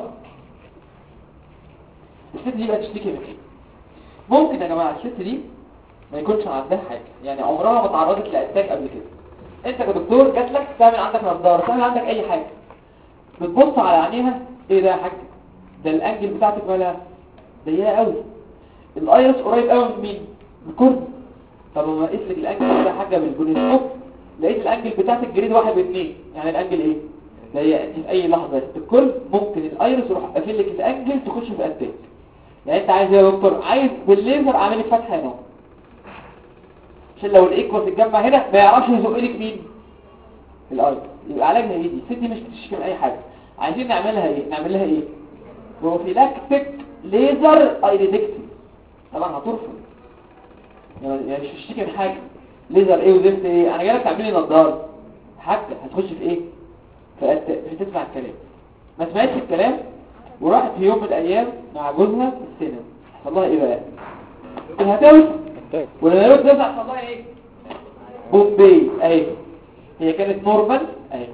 الست دي بقى تشتكي من ايه؟ ممكن يا جماعه الست دي ما يكونش عندها حاجه، يعني عمرها ما تعرضت لاتاك قبل كده. انت كدكتور جات لك تعمل عندك نظاره، تعمل عندك اي حاجه، بتبص على عينيها ايه ده يا حاج؟ ده الانجل بتاعتك مالها ضيقه قوي، الايرس قريب قوي من مين؟ من الكورن. طب لما قيس لك الانجل ده حاجه بالبوليسكوب لقيت الانجل بتاعتك جريد واحد واثنين، يعني الانجل ايه؟ ضيقه. في اي لحظه الكل ممكن الايرس يروح قافل لك الانجل تخش في اتاك. يعني انت عايز ايه يا دكتور؟ عايز بالليزر اعمل لك فتحه هنا عشان لو الايكوس اتجمع هنا ما يعرفش يزق لك مين؟ الايرس. يبقى علاجنا ايه دي؟ الست دي مش بتشتكي من اي حاجه، عايزين نعملها ايه؟ نعمل لها ايه؟ بروفيلاكتيك ليزر ايريدكتي. طبعا هترفض، يعني مش بتشتكي من حاجه. ليزر ايه وزفت ايه؟ انا جاي لك تعمل لي نظاره حاجه هتخش في ايه؟ فقالت مش هتسمع الكلام. ما سمعتش الكلام وراحت في يوم من الايام مع جوزها في السينما. حصل لها ايه بقى؟ الهتاوس. ولما الهتاوس ده حصل لها ايه؟ بومبي اهي. هي كانت نورمال اهي،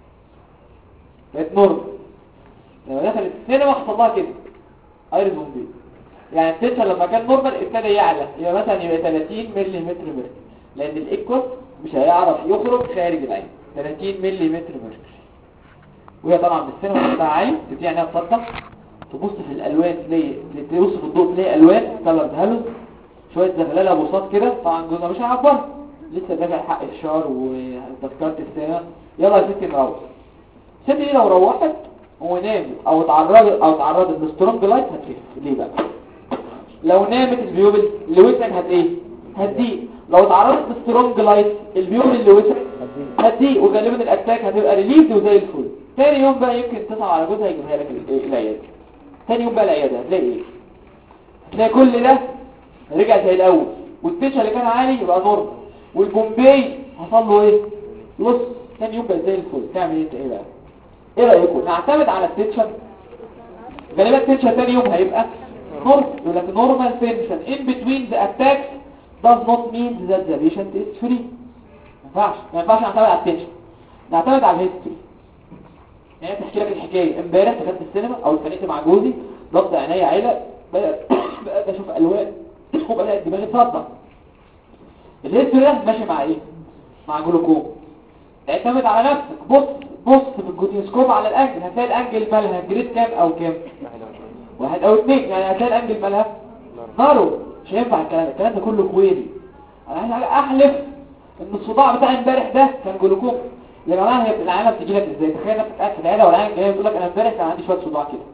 كانت نورمال. لما دخلت السينما حصل لها كده ايرس بومبي. يعني التنشن لما كان نورمال ابتدى يعلى، يبقى مثلا يبقى ثلاثين ملي متر ميركوري، لان الايكوس مش هيعرف يخرج خارج العين. ثلاثين ملي متر ميركوري. وهي طبعا من السينما بتاعها عالي، تبتدي انها تصدق، تبص في الالوان تلاقي، تبص في الضوء تلاقي الوان كلر هالوز، شويه زغلله بوصات كده. طبعا جوزها مش هيعبرها، لسه دافع حق الشهر وتذكره السينما. يلا يا ستي نروح. الست دي لو روحت ونامت او اتعرضت او اتعرضت لسترونج لايت هتخف. ليه بقى؟ لو نامت البيوبل اللي وسعت هت ايه؟ هتضيق. لو اتعرضت لسترونج لايت البيوبل اللي وسعت هتضيق، وغالبا الاتاك هتبقى ريليز وزي الفل. تاني يوم بقى يمكن تصعب على جوزها يجيبها لك العياده. تاني يوم بقى العياده هتلاقي ايه؟ هتلاقي كل ده رجع زي الاول، والتنشن اللي كان عالي يبقى نورمال، والبومبي حصل له ايه؟ نص. تاني يوم بقى زي الفل. تعمل ايه ايه بقى؟ ايه رايكم نعتمد على التنشن؟ غالبا التنشن تاني يوم هيبقى نورمال. يقول لك normal tension in between the attacks does not mean that the patient is free. ما ينفعش ما ينفعش نعتمد على التنشن، نعتمد على الهيستوري. يعني تحكي لك الحكايه امبارح دخلت السينما او اتخانقت مع جوزي، ضغط عينيا عيله، بدات اشوف الوان وبدات دماغي تصدع. الهيستوري ده ماشي مع ايه؟ مع جلوكوم. اعتمد على نفسك، بص بص في الجلوكوسكوب على الانجل، هتلاقي الانجل مالها جريد كام او كام؟ واحد او اثنين. يعني هتلاقي الانجل مالها نارو. مش هينفع الكلام الكلام ده كله كويري. انا عايز احلف ان الصداع بتاع امبارح ده كان جلوكوم. يا جماعه هي العينه بتجي لك ازاي؟ تخيل نفسك قاعد في العياده والعيان جاي بتقول لك انا امبارح كان عندي شويه صداع كده.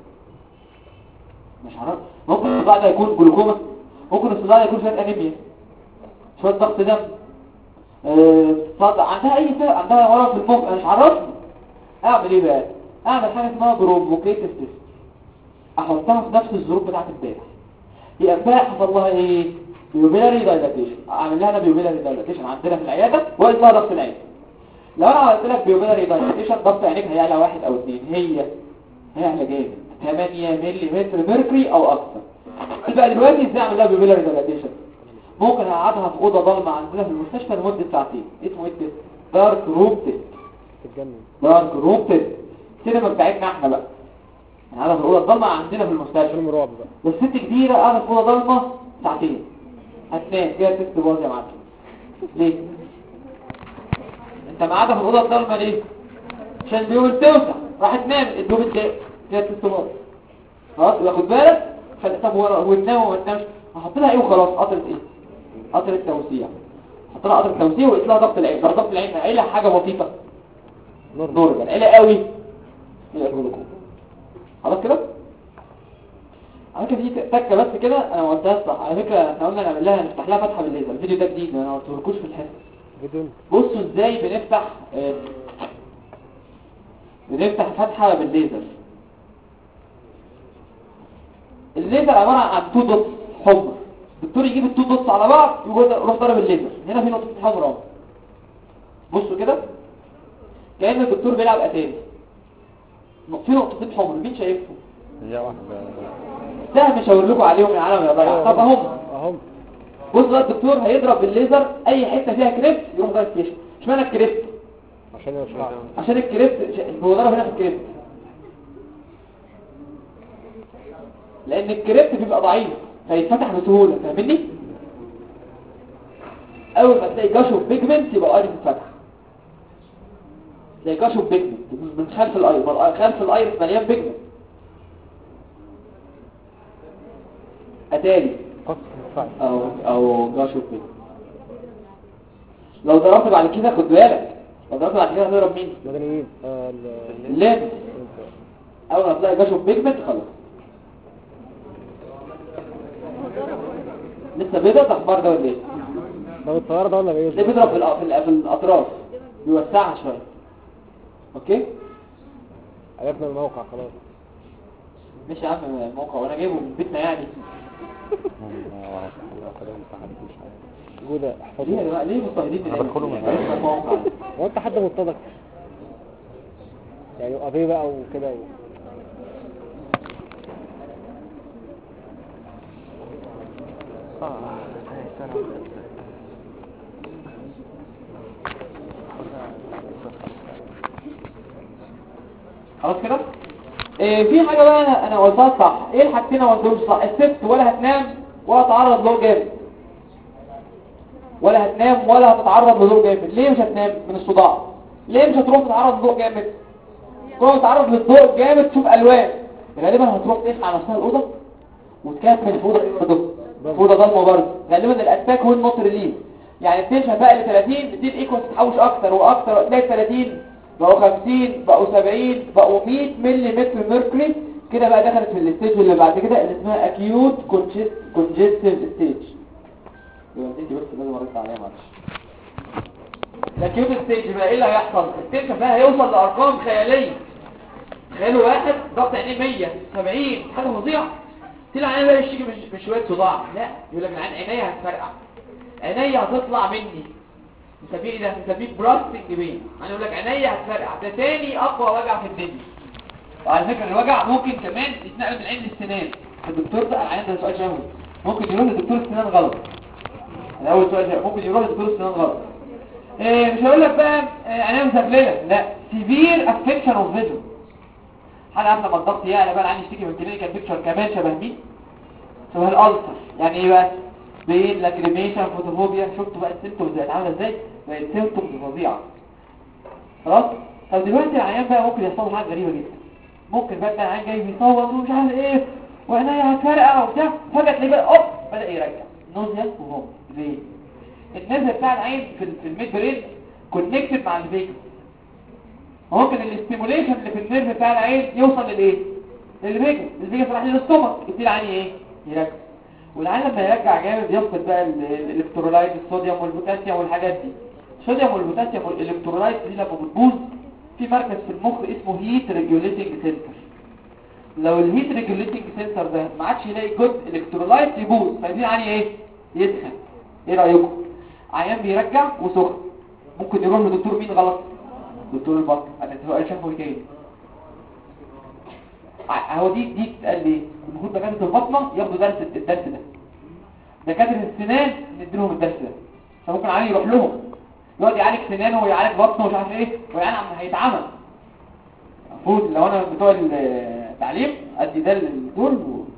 مش عارف، ممكن الصداع ده يكون جلوكوما، ممكن الصداع ده يكون شويه انيميا، شويه ضغط دم، أه صدع، عندها اي سبب، عندها ورم في المخ. انا مش عارفني اعمل ايه بقى؟ اعمل حاجه اسمها بروفوكيتيف تيست، احطها في نفس الظروف بتاعت امبارح. هي امبارح حصل لها ايه؟ بيوبيلاري دايلاتيشن. اعمل لها انا بيوبيلاري دايلاتيشن عندنا في العياده واقيس لها ضغط العين. لو انا عملت لك بيوبيلاري دايلاتيشن ضغط عينيك هيعلى واحد او اثنين، هي هيعلى جامد ثمانية ملي متر ميركوري او اكثر. يبقى دلوقتي ازاي اعمل لها بيوبيلاري دايلاتيشن؟ ممكن اقعدها في اوضه ضلمه عندنا في المستشفى لمده ساعتين. اسمه ايه التست؟ دارك روم تيست. تتجنن. دارك روم تيست. السينما بتاعتنا احنا بقى قاعده في الاوضه الضلمه عندنا في المستشفى. فيلم رعب بقى. بس ست كبيره قاعده في اوضه ضلمه ساعتين، هتنام فيها تست باظ يا معلم. ليه؟ انت قاعده في الاوضه الضلمه ليه؟ عشان البيوت توسع، راح تنام الدوب اتضايق فيها تست باظ. خلاص يبقى خد بالك. طب هو تنام وما تنامش؟ هحط لها ايه وخلاص؟ قطره ايه؟ قطره توسيع. حط لها قطره توسيع وقيس لها ضغط العين. ضغط العين عيله حاجه بسيطه نورمال، عيله قوي يبقى جلوكوما. خلاص كده؟ على فكره دي تكه بس كده انا ما قلتهاش صح. على فكره احنا قلنا نعمل لها نفتح لها فتحه بالليزر. الفيديو ده جديد انا ما قلتلكوش في الحصه. بدون بصوا ازاي بنفتح اه بنفتح فتحه بالليزر. الليزر عباره عن تو دوتس حمر. الدكتور يجيب التو دوتس على بعض يروح ضرب الليزر. هنا في نقطه حمراء اهو. بصوا كده كأن الدكتور بيلعب اتاري. في نقطتين حمر، مين شايفهم؟ هي واحده سهم يشاور لكم عليهم يا عالم يا ضيع. طب اهم اهم. بص بقى الدكتور هيضرب بالليزر اي حته فيها كريبت يروح ضارب فيها. اشمعنى الكريبت؟ عشان يوسع. عشان الكريبت هو ضرب هنا في الكريبت، لان الكريبت بيبقى ضعيف فيتفتح بسهوله. فاهمني؟ اول ما تلاقي جاشو بيجمنت يبقى الايرس اتفتح. تلاقي جاشو بيجمنت من خلف الايرس، خلف الايرس مليان بيجمنت اتاري او او جاشو بيجمنت. لو ضربت بعد كده خد بالك، لو ضربت بعد كده هتضرب مين؟ مدنيين. اللينس. اول ما تلاقي جاشو بيجمنت خلاص. لسه بيضة تحمر ده ولا ايه؟ ده الطيارة ده ولا ايه؟ ده بيضرب في, الأ... في, الأ... في الاطراف بيوسعها شويه. اوكي عرفنا الموقع خلاص. مش يا عم الموقع وانا جايبه من بيتنا يعني. جودة ليه يا جماعه ليه مضطهدين؟ انا بدخله من الموقع. هو انت حد مضطهدك؟ يعني يبقى بيه بقى وكده و... اه خلاص كده. إيه في حاجه بقى انا انا قلتها صح. ايه الحاجتين ما قلتهمش صح؟ الست ولا هتنام ولا تتعرض له جامد، ولا هتنام ولا هتتعرض لضوء جامد. ليه مش هتنام من الصداع؟ ليه مش هتروح تتعرض لضوء جامد؟ تروح تتعرض للضوء جامد تشوف الوان، غالبا هتروح تقفل نفسها الاوضه وتكمل في اوضه برضه اوضه ضلمه برضه. غالبا الاتاك هو النوت ريليف، يعني التنشن بقى ل ثلاثين بتدي الايكوال تتحوش اكتر واكتر، تلاقي ثلاثين بقوا خمسين بقوا سبعين بقوا مية ملي متر ميركوري كده. بقى دخلت في الستيج اللي بعد كده اللي اسمها اكيوت كونجستيف ستيج. يبقى انت بس لازم ارد عليها معلش. الاكيوت ستيج بقى ايه اللي هيحصل؟ التنشن بقى هيوصل لارقام خياليه. تخيلوا واحد ضغط عينيه مية سبعين حاجه فظيعه، طلع عينيه بقى يشتكي مش مش شويه صداع، لا يقول لك العين عينيا هتفرقع، عينيا هتطلع مني، نسميه ده نسميه براستنج بين. انا اقول لك عينيا هتفرقع، ده تاني اقوى وجع في الدنيا. وعلى فكره الوجع ممكن كمان يتنقل من العين للسنان. الدكتور ده العين ده سؤال شهوي، ممكن يروح لدكتور السنان غلط. الاول سؤال ممكن يروح لدكتور السنان غلط. إيه مش هقول لك بقى عينيا مزبلله، لا سيفير افكشن اوف فيجن. حاجه عارفه لما الضغط يعلى بقى العين يشتكي من كلينيكال بيكتشر كمان شبه مين؟ شبه الالسر. يعني ايه بقى؟ بين لاكريميشن فوتوفوبيا. شفتوا بقى السيمتومز بقت عامله ازاي؟ بقت سيمتومز فظيعه. خلاص. طب دلوقتي العيان بقى ممكن يحصل له حاجه غريبه جدا. ممكن بقى العيان جاي بيصوت ومش عارف ايه وعينيا هتفرقع وبتاع، فجاه تلاقيه بقى اوب بدا يرجع نوزيا وهوم. ليه؟ النزل بتاع العين في في الميد برين كونكتد مع الفيجن. ممكن الاستيموليشن اللي في النيرف بتاع العين يوصل للايه؟ للفيجن. الفيجن راح للاستومك، يبتدي العين ايه؟ يرجع. والعين لما يرجع جامد يفقد بقى الالكترولايت الصوديوم والبوتاسيوم والحاجات دي. الصوديوم والبوتاسيوم والالكترولايت دي لما بتبوظ في مركز في المخ اسمه هيت ريجوليتنج سنتر. لو الهيت ريجوليتنج سنتر ده ما عادش يلاقي جود الكترولايت يبوظ، فيبتدي العين ايه؟ يسخن. ايه رايكم؟ عيان بيرجع وسخن ممكن يروح لدكتور مين غلط؟ دكتور البطن. انا سؤال شافه تاني هو دي دي تتقال ليه؟ المفروض دكاتره البطنه ياخدوا درس الدرس ده، دكاتره السنان نديلهم الدرس ده. فممكن عيان يروح لهم يقعد يعالج سنانه ويعالج بطنه ومش عارف ايه، ويعني عم هيتعمل. المفروض لو انا بتوع التعليم ادي ده للدكتور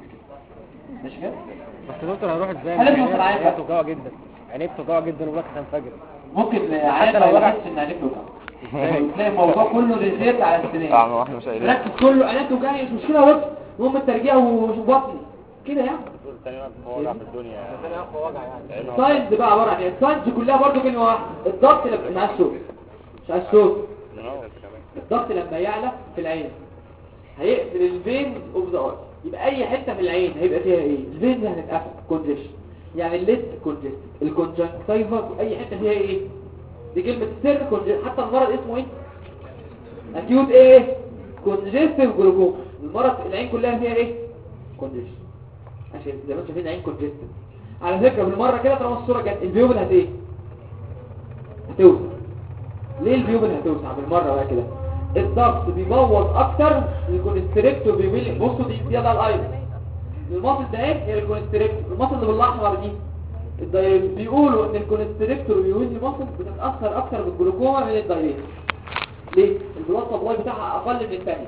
مش كده. بس دكتور هنروح ازاي؟ عينيه بتوجعه جدا، عينيه بتوجعه جدا وبكره هتنفجر. ممكن عيان لو يحس ان عينيه بتوجعه تلاقي الموضوع كله ريزيت على السنان. ركز كله عينيه بتوجعني مش مشكله، بس المهم الترجيع وبطني كده يعني. ثاني وجع في الدنيا، ثاني اقوى وجع يعني. الساينز بقى عباره عن ايه؟ الساينز كلها برضو كلمه واحده، الضغط لما مش عايز صوت مش عايز صوت الضغط لما يعلى في العين هيقفل الفينز اوف ذا اي. يبقى اي حته في العين هيبقى فيها ايه؟ الفينز هتتقفل كونجيشن، يعني الليد كونجست، الكونجكتيفا اي حته فيها ايه؟ دي كلمه السر كونجست. حتى المرض اسمه ايه؟ اكيوت ايه؟ كونجستيف جلوكوما. المرض العين كلها فيها ايه؟ كونجيشن، عشان زي ما انتم شايفين العين كونجستيف. على فكره بالمره كده طالما الصوره جت البيوبل هت ايه؟ هتوسع. ليه البيوبل هتوسع بالمره بقى كده؟ الضغط بيبوظ اكتر الكونستريكتور بيميل. بصوا دي دي ده الايرس المصل ده ايه؟ هي الكونستريكتور. المصل اللي بالاحمر دي الدايركت. بيقولوا ان الكونستريكتور بيوزن المصل بتتاثر اكتر بالجلوكوما من الدايركت. ليه؟ البلاد سبلاي بتاعها اقل من الثانيه.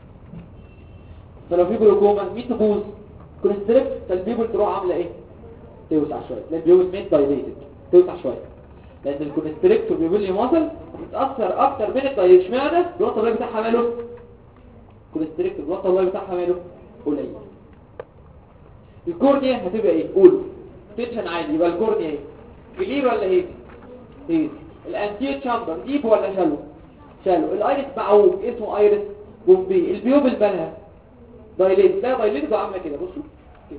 فلو في جلوكوما مين تبوظ؟ كونستريكت. فالبيبل تروح عامله ايه؟ توسع شويه. لان البيبل مين دايليتد توسع شويه، لان الكونستريكتور بيقول لي مصل بتتاثر اكتر من الدايركت. اشمعنى؟ البلاد سبلاي بتاعها ماله؟ كونستريكتور البلاد سبلاي بتاعها ماله؟ قليل. الكورنيا هتبقى ايه؟ قولوا تنشن عادي. يبقى الكورنيا ايه؟ كلير ولا ايه؟ ايه؟ الانتير تشامبر ديب ولا شالو؟ شالو. الايرس معوج اسمه ايرس بومبي. البيوبل بالها دايليت. لا دايليت ده عامله كده بصوا كده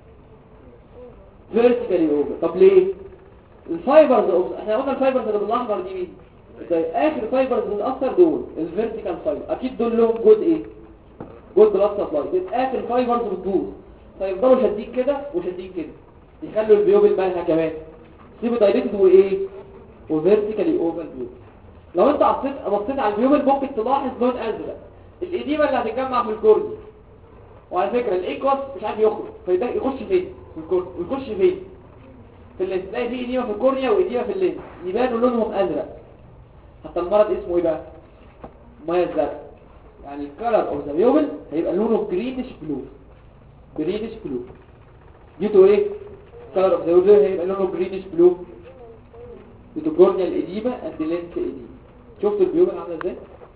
فيرتيكالي اوفر. طب ليه؟ الفايبرز اوف احنا قلنا الفايبرز اللي بالاحمر دي مين؟ اخر فايبرز بتاثر دول الفيرتيكال فايبر. اكيد دول لهم جود ايه؟ جود بلاد سبلاي. اخر فايبرز بتبوظ فيفضلوا شادين كده وشادين كده يخلوا البيوبل بالها كمان سيبوا دايليتد وايه؟ وفيرتيكالي اوفر بيوبل. لو انت بصيت بصيت على البيوبل ممكن تلاحظ لون ازرق، الاديمه اللي هتتجمع في الكورنيا. وعلى فكره الايكوس مش عارف يخرج، فيبقى يخش فين في الكورنيا ويخش فين في اللينس. تلاقي في اديمه في الكورنيا واديمه في اللينس يبانوا لونهم ازرق. حتى المرض اسمه ايه بقى؟ ميه الزرق. يعني الكلر اوف ذا بيوبل هيبقى لونه جرينش بلو، جرينش بلو. جيتوا ايه؟ الكلر اوف ذا بيوبل هيبقى لونه جرينش بلو بتو كورنيا الاديمه اند لينس اديمه. شفتوا البيوبل عامله ازاي؟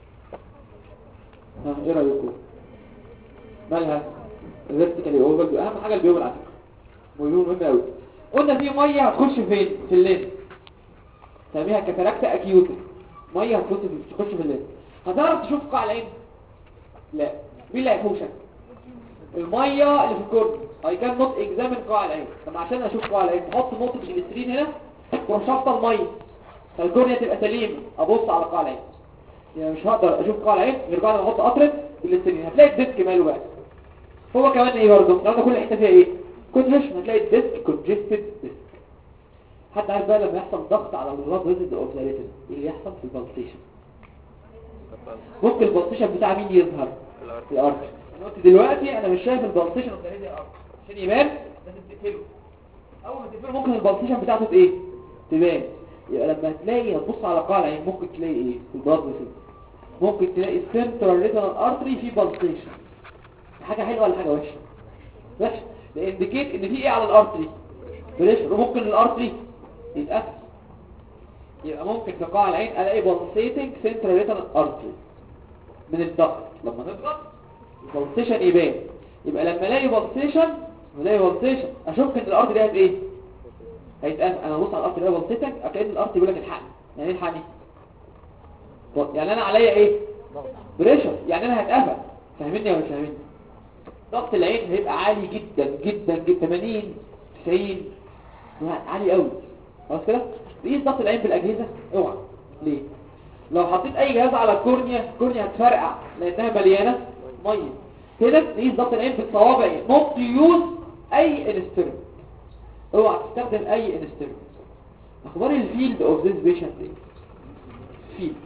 ها ايه رايكم؟ مالها؟ فيرتيكالي اوفر. اهم حاجه البيوبل على فكره، مهم مهم قوي. قلنا في ميه هتخش فين؟ في اللينس، سميها كاتاراكتا اكيوتا. ميه هتخش في تخش في اللينس. هتعرف تشوف قاع العين؟ لا. مين اللي هيحوشك؟ الميه اللي في الكورنيا. اي كان نوت اكزامين قاع العين. طب عشان اشوف قاع العين احط نقطه الجليسرين هنا واروح شافطه الميه فالكورنيا تبقى سليمه، ابص على قاع العين. يعني مش هقدر اشوف قاع العين غير بعد ما احط قطره الجليسرين. هتلاقي الديسك ماله بقى. هو كمان ايه برضه؟ لو كل حته فيها ايه؟ كونجكشن. هتلاقي الديسك كونجستد ديسك. حتى عارف بقى لما يحصل ضغط على البلاد فيزل اوف ذا ريتنا ايه اللي يحصل في البلسيشن؟ ممكن البلسيشن بتاع مين يظهر؟ الارتري. انا قلت دلوقتي انا مش شايف البلسيشن اوف ذا ريتنا ارتري، عشان يبان لازم تقفله. اول ما تقفله ممكن البلسيشن بتاعته ايه؟ تبان. يبقى لما تلاقي هتبص على قاع العين ممكن تلاقي ايه في البلاد فيزل؟ ممكن تلاقي السنترال ريتنال ارتري فيه بلسيشن. حاجه حلوه ولا حاجه وحشه؟ وحشه. ده انديكيت ان في ايه على الارتري؟ بريشر. وممكن الارتري يتقفل. يبقى ممكن في قاع العين الاقي بلسيتنج سنترال ريتنال ارتري من الضغط. لما نضغط البلسيشن يبان. يبقى لما الاقي بلسيشن الاقي بلسيشن اشك ان الارتري ده ايه؟ هيتقفل. انا ببص على الارتري ده بلسيتنج اكيد الارتري بيقول لك الحقني. يعني ايه الحقني؟ يعني انا عليا ايه؟ بريشر. يعني انا هتقفل. فاهميني ولا مش فاهميني؟ ضغط العين هيبقى عالي جدا جدا جدا، ثمانين تسعين، عالي قوي. خلاص كده؟ تقيس ضغط العين بالاجهزه؟ اوعى. ليه؟ لو حطيت اي جهاز على الكورنيا الكورنيا هتفرقع لانها مليانه ميه. كده تقيس ضغط العين بالصوابع. نوت يوز اي انسترومنت. اوعى تستخدم اي انسترومنت. اخبار الفيلد اوف ذيس بيشنت ايه؟ فيلد.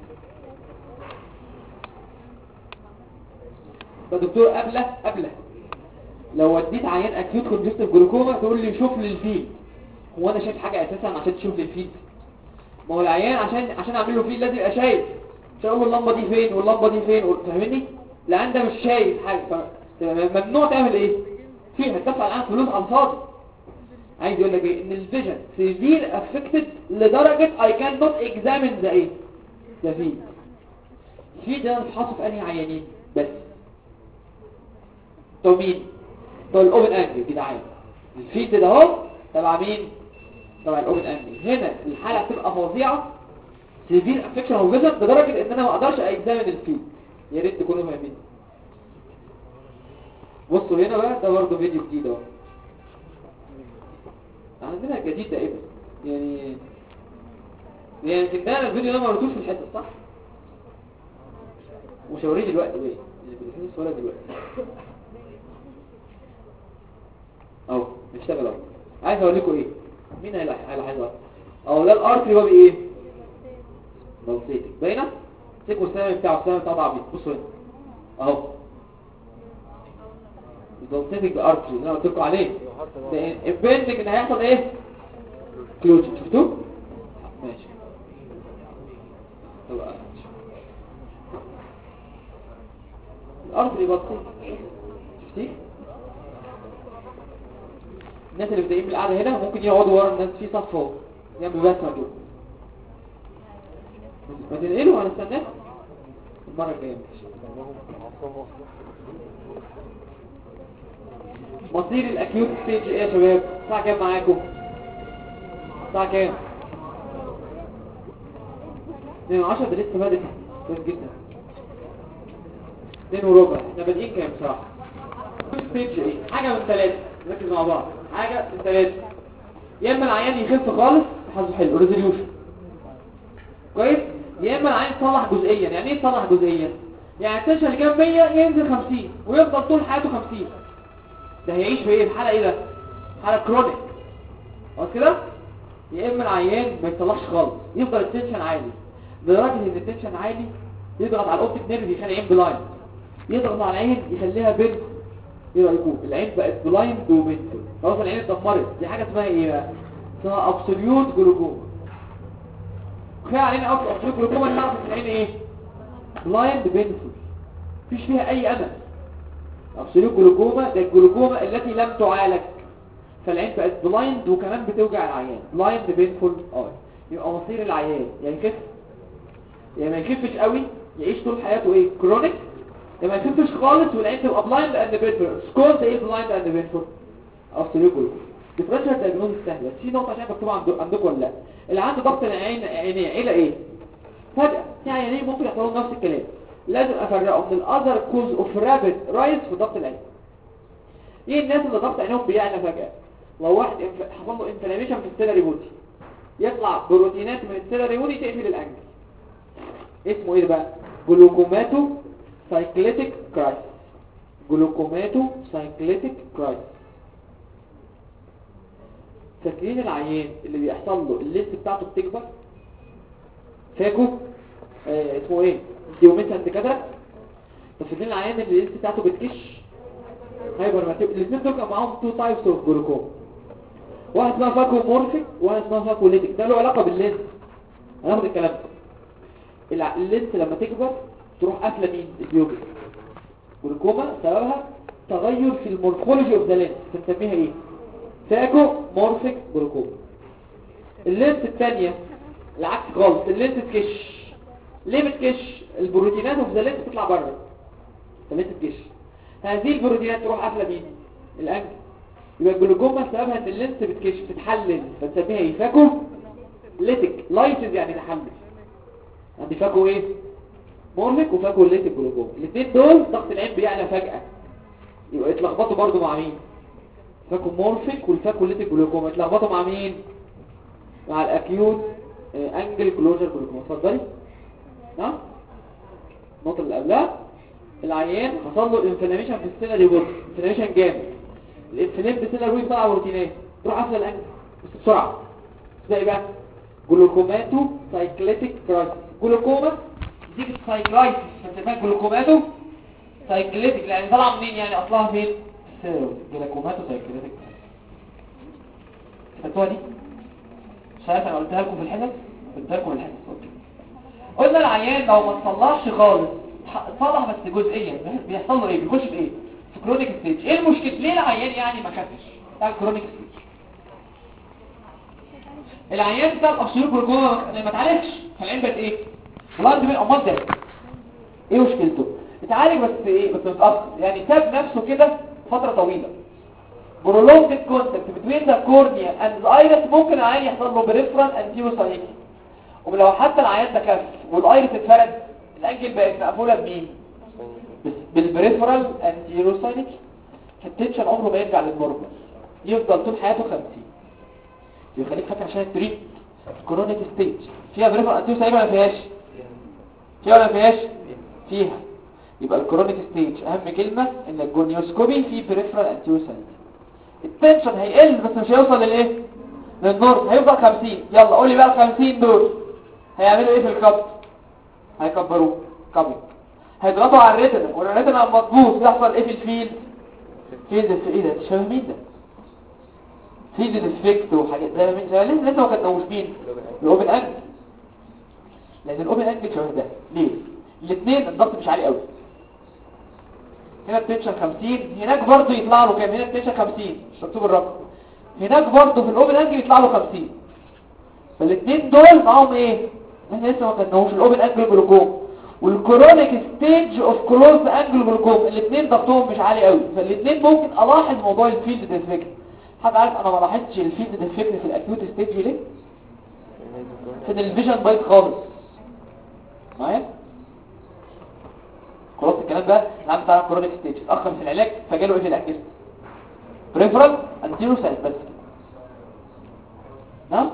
فدكتور قبله قبله لو وديت عيان اكيوت كونجستيف جلوكوما تقول لي شوف لي الفيلد. هو انا شايف حاجه اساسا عشان تشوف لي الفيلد؟ ما هو العيان عشان عشان اعمل له فيلد لازم يبقى شايف. مش هقول له اللمبه دي فين واللمبه دي فين، فاهمني؟ العيان ده مش شايف حاجه. فممنوع تعمل ايه فيها؟ هتدفع العيان فلوس على الفاضي. عايز يقول لك ايه؟ ان الفيجن سيفير افكتد لدرجه اي كان نوت اكزامين ذا ايه ذا فيلد. الفيلد ده بنفحصه في انهي عيانين بس؟ طب مين؟ طب الاوبن انجل كده عادي. الفيلد ده اهو تبع مين؟ تبع الاوبن انجل. هنا الحاله بتبقى فظيعه سيفير افكشن اوف فيجن لدرجه ان انا ما اقدرش اكزامين الفيلد. يا ريت تكونوا فاهمين. بصوا هنا بقى، ده برضه فيديو جديد اهو. عندنا جديد ده ايه يعني؟ يعني يمكن ده الفيديو ده ما قلتوش في الحته صح؟ مش هوريه دلوقتي ليه؟ اللي بيديني الصوره دلوقتي اهو نشتغل اهو. عايز اوريكم ايه؟ مين هيلاحظها؟ اهو ده الارتري هو بايه؟ بلسيتك باينه؟ تكوا السهم بتاعه السهم بتاعه عبيط. بصوا هنا اهو البلسيتك ارتري اللي انا قلت لكم عليه ده امبندنج ان هيحصل ايه؟ كلوجن. شفتوه؟ ماشي. طب الارتري بلسيتك شفتيه؟ الناس اللي بدايين بالقعده هنا ممكن يقعدوا ورا الناس في صف فوق جنب بسمه كده. ما تنقلوا انا استناك المره الجايه. مصير الاكيوت ستيج ايه يا شباب؟ الساعه كام معاكم؟ الساعه كام؟ اثنين وعشرة. ده لسه بادئ كويس جدا. اثنين وربع. احنا بادئين كام بصراحه؟ ستيج ايه؟ حاجه من ثلاثه. نركز مع بعض. حاجه من ثلاثه. يا اما العيان يخف خالص حظه حلو ريزوليوشن كويس، يا اما العيان يتصلح جزئيا. يعني ايه يتصلح جزئيا؟ يعني التنشن اللي كان مية ينزل خمسين ويفضل طول حياته خمسين. ده هيعيش في ايه؟ الحاله ايه ده؟ حاله كرونيك. خلاص كده؟ يا اما العيان ما يتصلحش خالص يفضل التنشن عالي. لدرجه ان التنشن عالي يضغط على الاوبتيك نيرف يخلي العين بلايند، يضغط على العين يخليها بين. ايه رايكم؟ العين بقت بلايند وبنتل، خلاص العين اتدمرت. دي حاجه اسمها ايه بقى؟ اسمها ابسوليوت جلوكوما. كفايه علينا قوي ابسوليوت جلوكوما نعرف ان العين ايه؟ بلايند بنتل، مفيش فيها اي امل. ابسوليوت جلوكوما ده الجلوكوما التي لم تعالج، فالعين بقت بلايند وكمان بتوجع العيان. بلايند بينفول اي. يبقى مصير العيان يا يخف يا ما يخفش قوي يعيش طول حياته ايه؟ كرونيك، يا ما يخفش خالص والعين تبقى بلايند اند بينفول. سكورز ايه بلايند اند بينفول؟ ابسوليوت جلوكوما. ديفرنشال دايجنوز سهله. في نقطه عشان مكتوبه عندكم ولا لا؟ اللي عنده ضغط العين عينيه عيله ايه؟ فجاه في عيانين ممكن يحصل لهم نفس الكلام. لازم افرقه من الاذر كوز اوف رابيد رايز في ضغط العين. ايه الناس اللي ضغط عينهم بيعلى فجاه؟ لو واحد حصل له انفلاميشن في السيلري بودي، يطلع بروتينات من السيلري بودي تقفل الانجل. اسمه ايه بقى؟ جلوكوماتو سايكليتيك كرايسيس. جلوكوماتو سايكليتيك كرايسيس. فاكرين العيان اللي بيحصل له الليست بتاعته بتكبر؟ فاكو آه اسمه ايه؟ ديومينت اند كاتراكت. فاكرين العيان اللي الليست بتاعته بتكش؟ هايبر ماتيب. الاثنين دول كان معاهم تو تايبس اوف جلوكوما. واحد اسمها فاكو مورفيك وواحد اسمها فاكو ليتيك. ده له علاقه باللينس. هناخد الكلام ده. اللينس لما تكبر تروح قافله مين؟ البيوبل. جلوكوما سببها تغير في المورفولوجي اوف ذا لينس، بنسميها ايه؟ فاكو مورفيك جلوكوما. اللينس الثانيه العكس خالص، اللينس تكش. ليه بتكش؟ البروتينات اوف ذا لينس بتطلع بره، اللينس تكش. هذه البروتينات تروح قافله مين؟ الانجل. يبقى الجلوكوما سببها ان اللينس بتكش بتتحلل، بنسميها ايه؟ فاكو ليتيك. لايسز يعني تحلل. عندي فاكو ايه؟ مورفيك وفاكو ليتيك جلوكوما. الاثنين دول ضغط العين بيعلى فجأة، يبقى يتلخبطوا برضو مع مين؟ فاكو مورفيك والفاكو ليتيك جلوكوما يتلخبطوا مع مين؟ مع الاكيوت انجل كلوجر جلوكوما. اتفضلي. ها؟ النقطة اللي قبلها العيان حصل له انفلاميشن في السيلري بودي، انفلاميشن جامد. الانفلام بالسيلري بودي طلع بروتينات تروح قافله الانجل بس بسرعه. ازاي بقى؟ جلوكوماتو سايكليتيك كرايسيس. جلوكوما دي سايكلايتس فبتبقى جلوكوماتو سايكليتيك لان طالعه منين يعني؟ اصلها فين؟ السيلري بودي. جلوكوماتو سايكليتيك. خدتوها دي؟ شايف انا قلتها لكم في الحصص؟ قلتها لكم في الحصص. قلنا العيان لو ما تصلحش خالص، صلح بس جزئيا، بيحصل له ايه؟ بيخش في ايه؟ في كرونيك ستيج. ايه المشكله؟ ليه العيان يعني ما خفش؟ بتاع كرونيك ستيج. العيان بتاع الابسوليوت جلوكوما ما اتعالجش، فالعين بقت ايه؟ بلاند من امال ده. ايه مشكلته؟ اتعالج بس ايه؟ بس متاخر، يعني ساب نفسه كده فتره طويله. prolonged contact between the cornea and the iris ممكن العيان يحصل له بريفرال انتيروسايكل. ولو حتى العيان ده كف والايرس اتفرد، الانجل بقت مقفوله بمين؟ بالبريفرال انتيروسايكل. فالتنشن عمره ما يرجع للنورمال، يفضل طول حياته خمسين. يخليك فاكر عشان التريت كرونيك ستيج فيها بريفرال انتيروسايكل ولا ما فيهاش؟ فيها ولا ما فيهاش؟ فيها. يبقى الكرونيك ستيج اهم كلمه ان الجونيوسكوبي فيه بريفرال انتيروسايكل. التنشن هيقل بس مش هيوصل للايه؟ للنورمال، هيفضل خمسين. يلا قول لي بقى ال خمسين دول هيعملوا ايه في الكبد؟ هيكبروه كابينج. هيضغطوا على الريتنا، والريتنا مضبوط يحصل ايه في الفيلد؟ فيلد في ايه ده؟ شبه مين ده؟ فيلد ديفكت وحاجات زي مين؟ زي لسه لسه ما كتبوش مين؟ الاوبن انجل. لان الاوبن انجل شبه ده. ليه؟ الاثنين الضغط مش عالي قوي. هنا التنشن خمسين، هناك برضه يطلع له كام؟ هنا التنشن خمسين مش مكتوب الرقم. هناك برضه في الاوبن انجل يطلع له خمسين. فالاثنين دول معاهم ايه؟ احنا لسه ما كتبناهوش الاوبن انجل جلوكوم والكرونيك ستيج اوف كلوز انجل جلوكوم. الاثنين ضغطهم مش عالي قوي، فالاثنين ممكن الاحظ موضوع الفيلد ديفكت. حد عارف انا ما لاحظتش الفيلد ديفكت في الاكيوت ستيج ليه؟ عشان الفيجن بايظ خالص معايا. خلاص الكلام ده العام بتاع الكرونيك ستيج اتاخر في العلاج فجاله ايه في الانجل؟ بريفرال انتيروسايت بس. نعم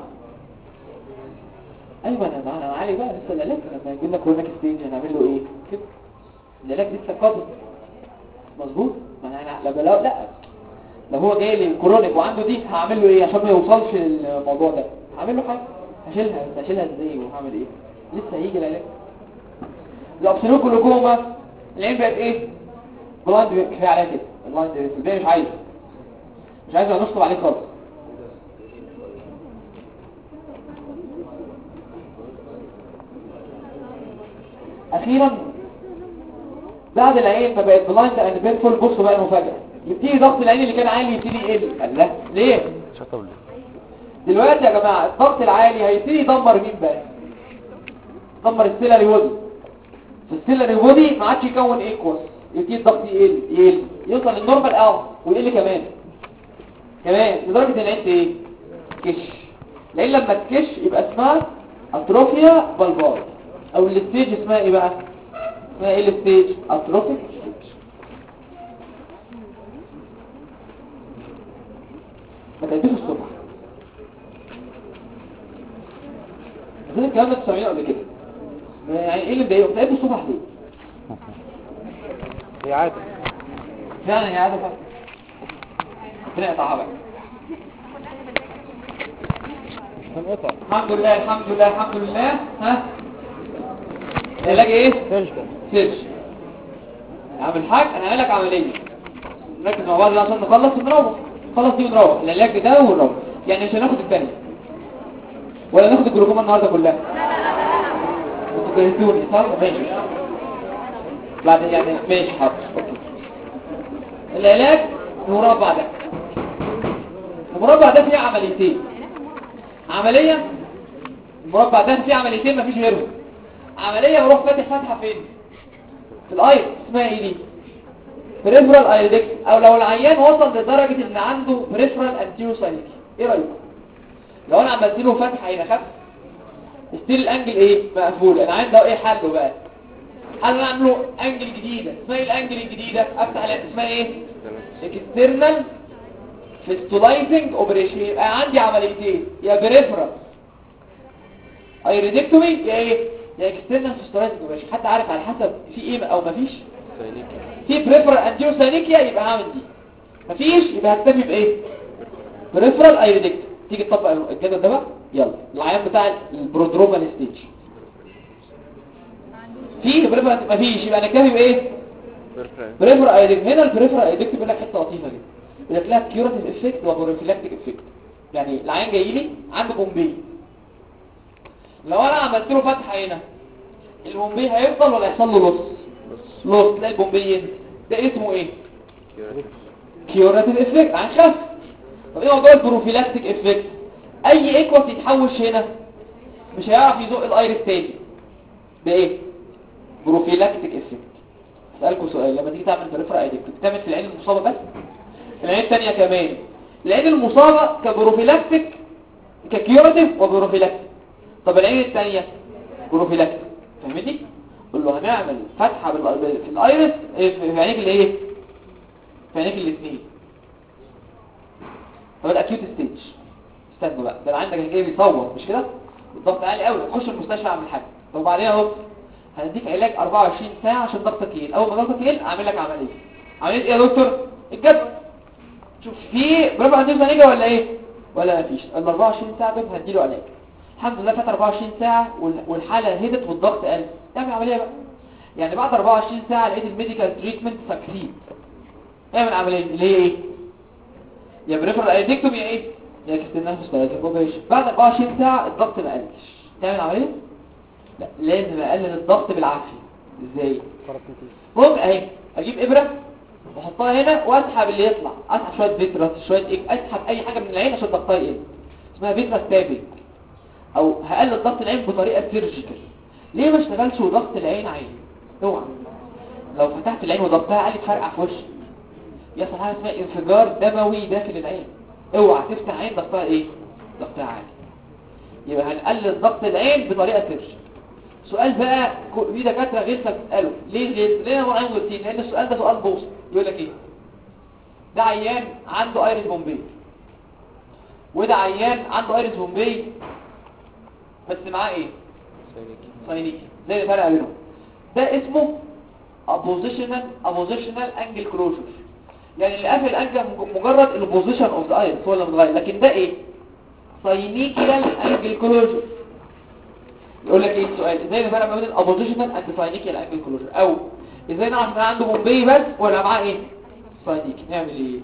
ايوه انا انا عالي بقى لسه العلاج. لما يجي لنا كرونيك ستيج هنعمل له ايه كده؟ العلاج لسه قادم مظبوط. ما انا لا لا لا لو هو جاي لي كرونيك وعنده دي هعمل له ايه عشان ما يوصلش للموضوع ده؟ هعمل له حاجه، هشيلها بس هشيلها ازاي وهعمل ايه؟ لسه هيجي العلاج. الابسولوت جلوكوما العين بقت ايه؟ بلايند. كفايه عليها كده البلايند، الباقي مش عايز مش عايز نشطب عليه خالص. اخيرا بعد العين ما بقت بلايند اند بينفول، بصوا بقى المفاجاه، يبتدي ضغط العين اللي كان عالي يبتدي يقل. قال لا ليه؟ دلوقتي يا جماعه الضغط العالي هيبتدي يدمر مين بقى؟ يدمر السيلاري بودي. في السيلاري بودي ما عادش يكون ايكوس، يبتدي الضغط يقل يقل يوصل للنورمال اه ويقل كمان كمان لدرجه ان العين ايه؟ كش. العين لما تكش يبقى اسمها اتروفيا بالبار، او الستيج اسمها ايه بقى؟ اسمها ايه الستيج؟ اتروفيك ستيج. ما تقدمش الصبح زي الكلام ده بتسمعينه قبل كده. يعني ايه اللي مضايقه؟ بتقدم الصبح ليه؟ هي عادة فعلا هي عادة فعلا. ربنا يقطعها بقى. هنقطع. الحمد لله الحمد لله الحمد لله. ها العلاج ايه؟ سيرجيكال. سيرش. يا عم الحاج انا هعمل لك عمليه، نركز مع بعض عشان نخلص ونروح. خلص دي ونروح العلاج ده ونروح. يعني مش هناخد الثانيه ولا ناخد الجلوكوما النهارده كلها؟ انتوا جهزتوني صح؟ ماشي بعد يعني ماشي حاضر. اوكي العلاج المربع ده. المربع ده فيه عمليتين. عمليه المربع ده فيه عمليتين مفيش غيرهم. عمليه بروح فاتح فتحه فين؟ في الاير. اسمها ايه دي؟ بريفرال ايريدكس، او لو العيان وصل لدرجه ان عنده بريفرال انتيروساينيك. ايه رايكم لو انا عملت له فتحه هنا خف ستيل الانجل ايه؟ مقفول. انا عايز ده ايه حله بقى؟ حل انا اعمل له انجل جديده. اسمها ايه الانجل الجديده؟ افتح عليها اسمها ايه؟ اكسترنال فيستولايزنج اوبريشن. يبقى عندي عمليتين، يا بريفرال ايريدكتومي يا ايه؟ يا اكسترنال فيستولايزنج اوبريشن. حد عارف على حسب في ايه او مفيش؟ في بريفرال انتيروساينيكيا يبقى هعمل دي، مفيش يبقى هكتفي بايه؟ بريفرال ايريدكتومي. تيجي تطبق الجدول ده بقى. يلا العيان بتاع البرودرومال ستيج في بريفرال مفيش يبقى نكتفي بايه؟ بريفرال ايريدكتومي. هنا البريفرال ايريدكتومي بيقول لك حته لطيفه جدا، بيقول لك لها كيوراتيف افكت وبروفيلاكتيك افكت. يعني العيان جاي لي عنده بومبي، لو انا عملت له فتحه هنا البومبي هيفضل ولا يحصل له لص؟ لص. تلاقي البومبي ينزل. ده اسمه ايه؟ كيوراتيف افكت عن خف. طب ايه موضوع البروفيلاكتيك افكت؟ اي ايكوس يتحوش هنا مش هيعرف يزق الايرس تاني. ده ايه؟ بروفيلاكتيك افكت. اسالكم سؤال، لما تيجي تعمل بريفرال ايدكتومي بتعمل في العين المصابه بس؟ العين الثانيه كمان. العين المصابه كبروفيلاكتيك ككيوراتيف وبروفيلاكتيك. طب العين الثانيه بروفيلاكتيك. فهمتي؟ قول له هنعمل فتحه في الايرس في عينيك الايه؟ في عينيك الاثنين. طب الاكيوت ستيج استنوا بقى، ده عندك جاي بيصور مش كده؟ الضغط عالي قوي، تخش المستشفى اعمل حاجه. طب بعدين اهو هنديك علاج أربعة وعشرين ساعه عشان ضغطك يقل. اول ما ضغطك يقل اعمل لك عمليه. عمليه ايه يا دكتور؟ الجدول. شوف في برافو عندك نيجا ولا ايه؟ ولا مفيش. ال أربعة وعشرين ساعه دول هديله علاج. الحمد لله فات أربعة وعشرين ساعه والحاله هدت والضغط قل. اعمل عمليه بقى. يعني بعد أربعة وعشرين ساعه لقيت الميديكال تريتمنت سكسيد. اعمل عمليه اللي هي ايه؟ يا بريفرال ايدكتومي يا ايه؟ يا اكسترنال فيستولايزنج اوبريشن. بعد أربعة وعشرين ساعه الضغط ما قلش. تعمل عمليه؟ لا لازم اقلل الضغط بالعافيه. ازاي؟ ممكن اهي اجيب ابره واحطها هنا واسحب اللي يطلع، اسحب شويه فيتراس شويه إيه؟ اسحب اي حاجه من العين عشان ضغطها يقل. اسمها فيتراس تابنج. او هقلل ضغط العين بطريقه سيرجيكال. ليه ما اشتغلش وضغط العين عالي؟ اوعى لو فتحت العين وضغطها عالي تفرقع في وشك، يحصل حاجه اسمها انفجار دموي داخل العين. اوعى تفتح عين ضغطها ايه؟ ضغطها عالي. يبقى هنقلل ضغط العين بطريقه سيرجيكال. سؤال بقى في دكاتره غير بتساله ليه غير؟ ليه هو عين روتين؟ لان السؤال ده سؤال بوص. يقول لك ايه؟ ده عيان عنده ايرس بومبي وده عيان عنده ايرس بومبي بس معاه ايه؟ ساينيكي. زي الفرق بينهم. ده اسمه ابوزيشنال ابوزيشنال انجل كلوجر. يعني اللي قافل الانجل مجرد البوزيشن اوف ذا ايرس هو اللي متغير، لكن ده ايه؟ ساينيكيال انجل كلوجر. يقول لك ايه السؤال؟ ازاي نفرق ما بين الابوزيشنال اند ساينيكيال انجل كلوجر، او ازاي نعرف ان عنده بومبي بس ولا معاه ايه ساينيك؟ نعمل ايه؟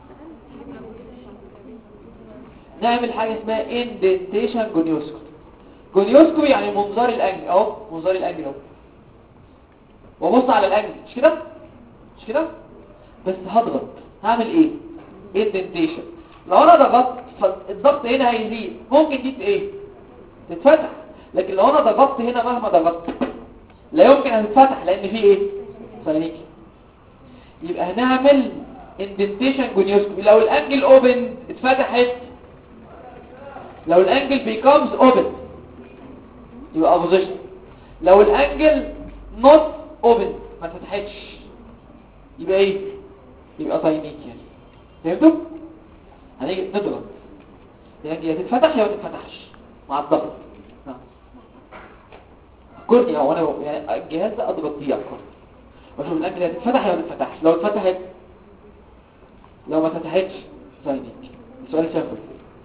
نعمل حاجه اسمها اندنتيشن جونيوسكوبي. جونيوسكوبي يعني منظار الانجل اهو، منظار الانجل اهو، وابص على الانجل مش كده مش كده بس هضغط. هعمل ايه؟ اندنتيشن. لو انا ضغطت فالضغط هنا هيزيد، ممكن دي ايه تتفتح، لكن لو انا ضغطت هنا مهما ضغطت لا يمكن ان تتفتح لان في ايه ساينيكي. يبقى هنعمل اندنتيشن جونيوسكوبي. لو الانجل اوبن اتفتحت، لو الانجل بيكمز اوبن يبقى ابوزيشن. لو الانجل نوت اوبن ما فتحتش يبقى ايه؟ يبقى ساينيكي. فهمتوا؟ هنيجي نضغط يعني يا تتفتح يا ما تتفتحش مع الضغط. نعم كورنيا هو انا يعني الجهاز ده اضغط فيه اكتر واشوف الانجل يا تتفتح يا ما تتفتحش. لو اتفتحت، لو ما فتحتش ساينيك. السؤال شافه.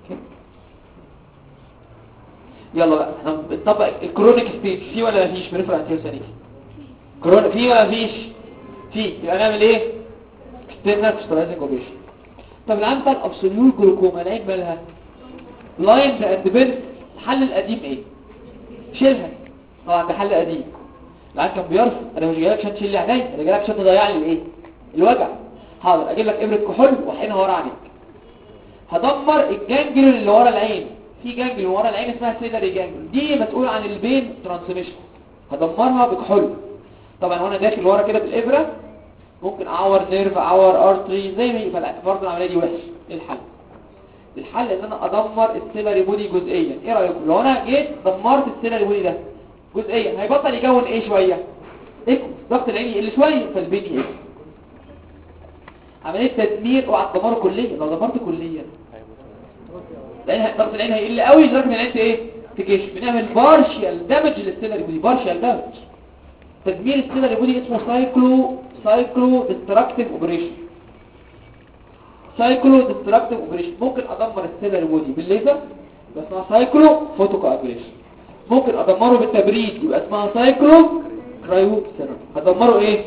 يلا بقى احنا بنطبق الكرونيك ستيج. في ولا مفيش بريفر انتيريور ساينيك؟ كورونا في ولا مفيش؟ في. يبقى نعمل ايه؟ اكسترنال سترايزنج اوبريشن. طب العام بتاع الابسوليوت جلوكوما العين مالها بلايند اند بيرد، الحل القديم ايه؟ شيلها. طبعا ده حل قديم. العين كان بيرفض، انا مش جايلك عشان تشيل لي عينيا، انا جايلك عشان تضيع لي الايه؟ الوجع. حاضر اجيب لك ابره كحول واحقنها ورا عينيك. هدمر الجانجل اللي ورا العين. في جانجل ورا العين اسمها سيلري جانجل، دي مسؤول عن البين ترانسميشن. هدمرها بكحول. طبعا وانا داخل ورا كده بالابره ممكن اعور نيرف، اعور ارتري زي ما برضه العمليه دي وحش. ايه الحل؟ الحل ان انا ادمر السيلري بودي جزئيا. ايه رايكم لو انا جيت دمرت السيلري بودي ده جزئيا؟ هيبطل يكون ايه شويه؟ ايكو، ضغط العين يقل شويه فالبين يقل. عمليه تدمير. اوعى تدمره كليا، لو دمرت كليا لان ضغط العين هيقل قوي لدرجه ان العين ايه تكش. بنعمل بارشيال دامج للسيلري بودي. بارشيال دامج تدمير السيلري بودي اسمه سايكلو سايكلو ديستراكتيف اوبريشن. سايكلو ديستراكتيف اوبريشن. ممكن ادمر السيلري بودي بالليزر يبقى اسمها سايكلو فوتوكواجوليشن. ممكن ادمره بالتبريد يبقى اسمها سايكلو كرايو ثيرابي. هدمره ايه؟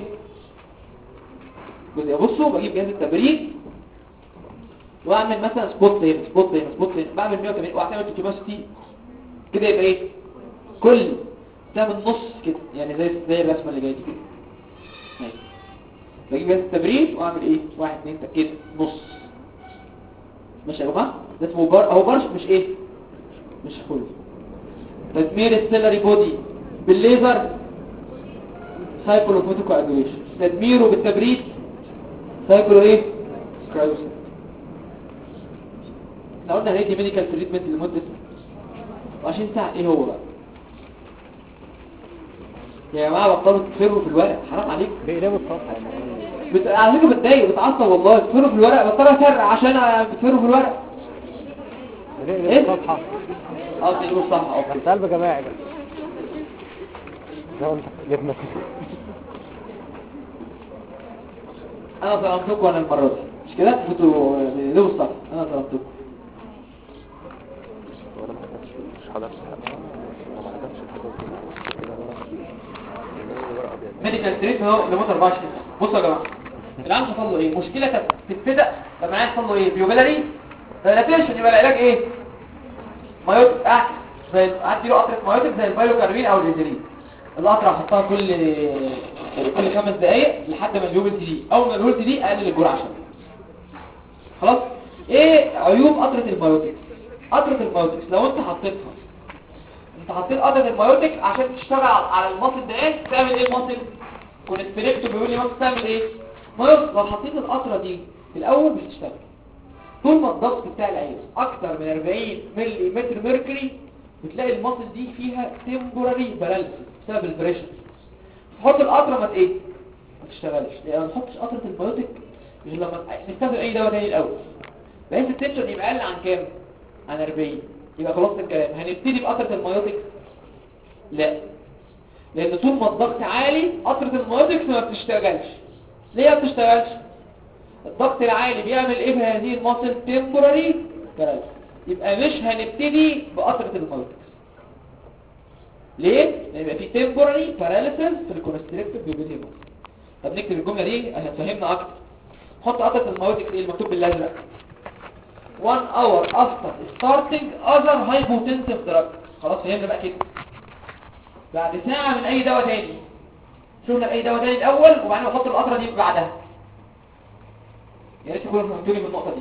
جزء. بصوا بجيب جهاز التبريد واعمل مثلا سبوت هنا سبوت هنا سبوت هنا، بعمل مية وتمانين واعمل ثلاثمية وستين كده. يبقى ايه؟ كل تعمل نص كده يعني زي زي الرسمه اللي جايه دي كده. ماشي. بجيب جهاز التبريد واعمل ايه؟ واحد اتنين كده نص. ماشي يا جماعه؟ ده اسمه بار اهو. برش مش ايه؟ مش فل. تدمير السيلري بودي بالليزر سايكلو فوتوكواجوليشن. تدميره بالتبريد سايكلو ايه؟ كرايوس. احنا قلنا هندي ميديكال تريتمنت لمده عشرين ساعه. ايه هو بقى؟ يا جماعه بطلوا تفروا في الورق، حرام عليكم. بيقلبوا الصفحه بت... على فكره بتضايق بتعصب والله. تفروا في الورق، بطلوا اسرع عشان بتفروا في الورق. بيقلبوا الصفحه. اه تقلبوا الصفحه. اوكي بس قلب جماعي بقى ده انت جبنا. انا ظلمتكم انا المره دي مش كده؟ كنتوا تقلبوا الصفحه. انا ظلمتكم. ولا ما حدش مش حضرت حاجه ما حدش كده. ميديكال تريتمنت اهو لمده أربعة وعشرين ساعه. بصوا يا جماعه العيان حصل له ايه؟ مشكله تبتدأ لما العيان حصل له ايه؟ بيوبيلاري دايلاتيشن. يبقى العلاج ايه؟ مايوتيك. احسن زي ادي له قطره مايوتيك زي البايلوكاربين او الريزلين. القطره احطها كل كل خمس دقائق لحد ما اليوبل تي دي. اول ما اليوبل تي دي اقلل الجرعه شويه. خلاص. ايه عيوب قطره المايوتيك؟ قطره المايوتيك لو انت حطيتها، انت حطيت قطره المايوتيك عشان تشتغل على المصل ده ايه؟ تعمل ايه المصل؟ كونستريكتور بيقول لي ممكن تعمل ايه؟ مايوتيك. لو حطيت القطره دي في الاول مش هتشتغل. طول ما الضغط بتاع العين اكتر من أربعين ملي متر ميركوري بتلاقي المصل دي فيها تمبوراري باراليسيس بسبب البريشر. تحط القطره ما ايه؟ ما تشتغلش. يعني ما تحطش قطره البيوتيك غير لما نستخدم اي دواء تاني الاول بحيث التنشن يبقى اقل عن كام؟ عن أربعين. يبقى خلاص الكلام. هنبتدي بقطره الميوتيك؟ لا، لان طول ما الضغط عالي قطره الميوتيك ما بتشتغلش. ليه ما بتشتغلش؟ الضغط العالي بيعمل ايه في هذه المصل؟ تمبوراري باراليسيس. يبقى مش هنبتدي بقطره الميوتيك. ليه؟ لان يبقى في temporary paralysis في الكونستريكتيف بيوبيتي ماسل. طب نكتب الجمله دي عشان تفهمنا اكتر. حط قطره المايوتكس ايه المكتوب بالازرق. one hour after starting other hypotensive drug. خلاص فهمنا بقى كده. بعد ساعه من اي دواء تاني، شوفنا اي دواء تاني الاول وبعدين نحط القطره دي بعدها. يا ريت تكونوا فهمتوني في النقطه دي.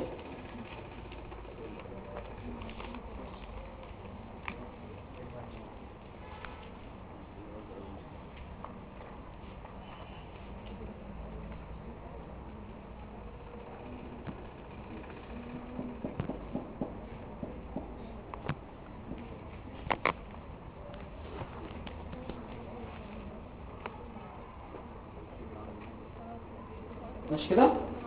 مش كده؟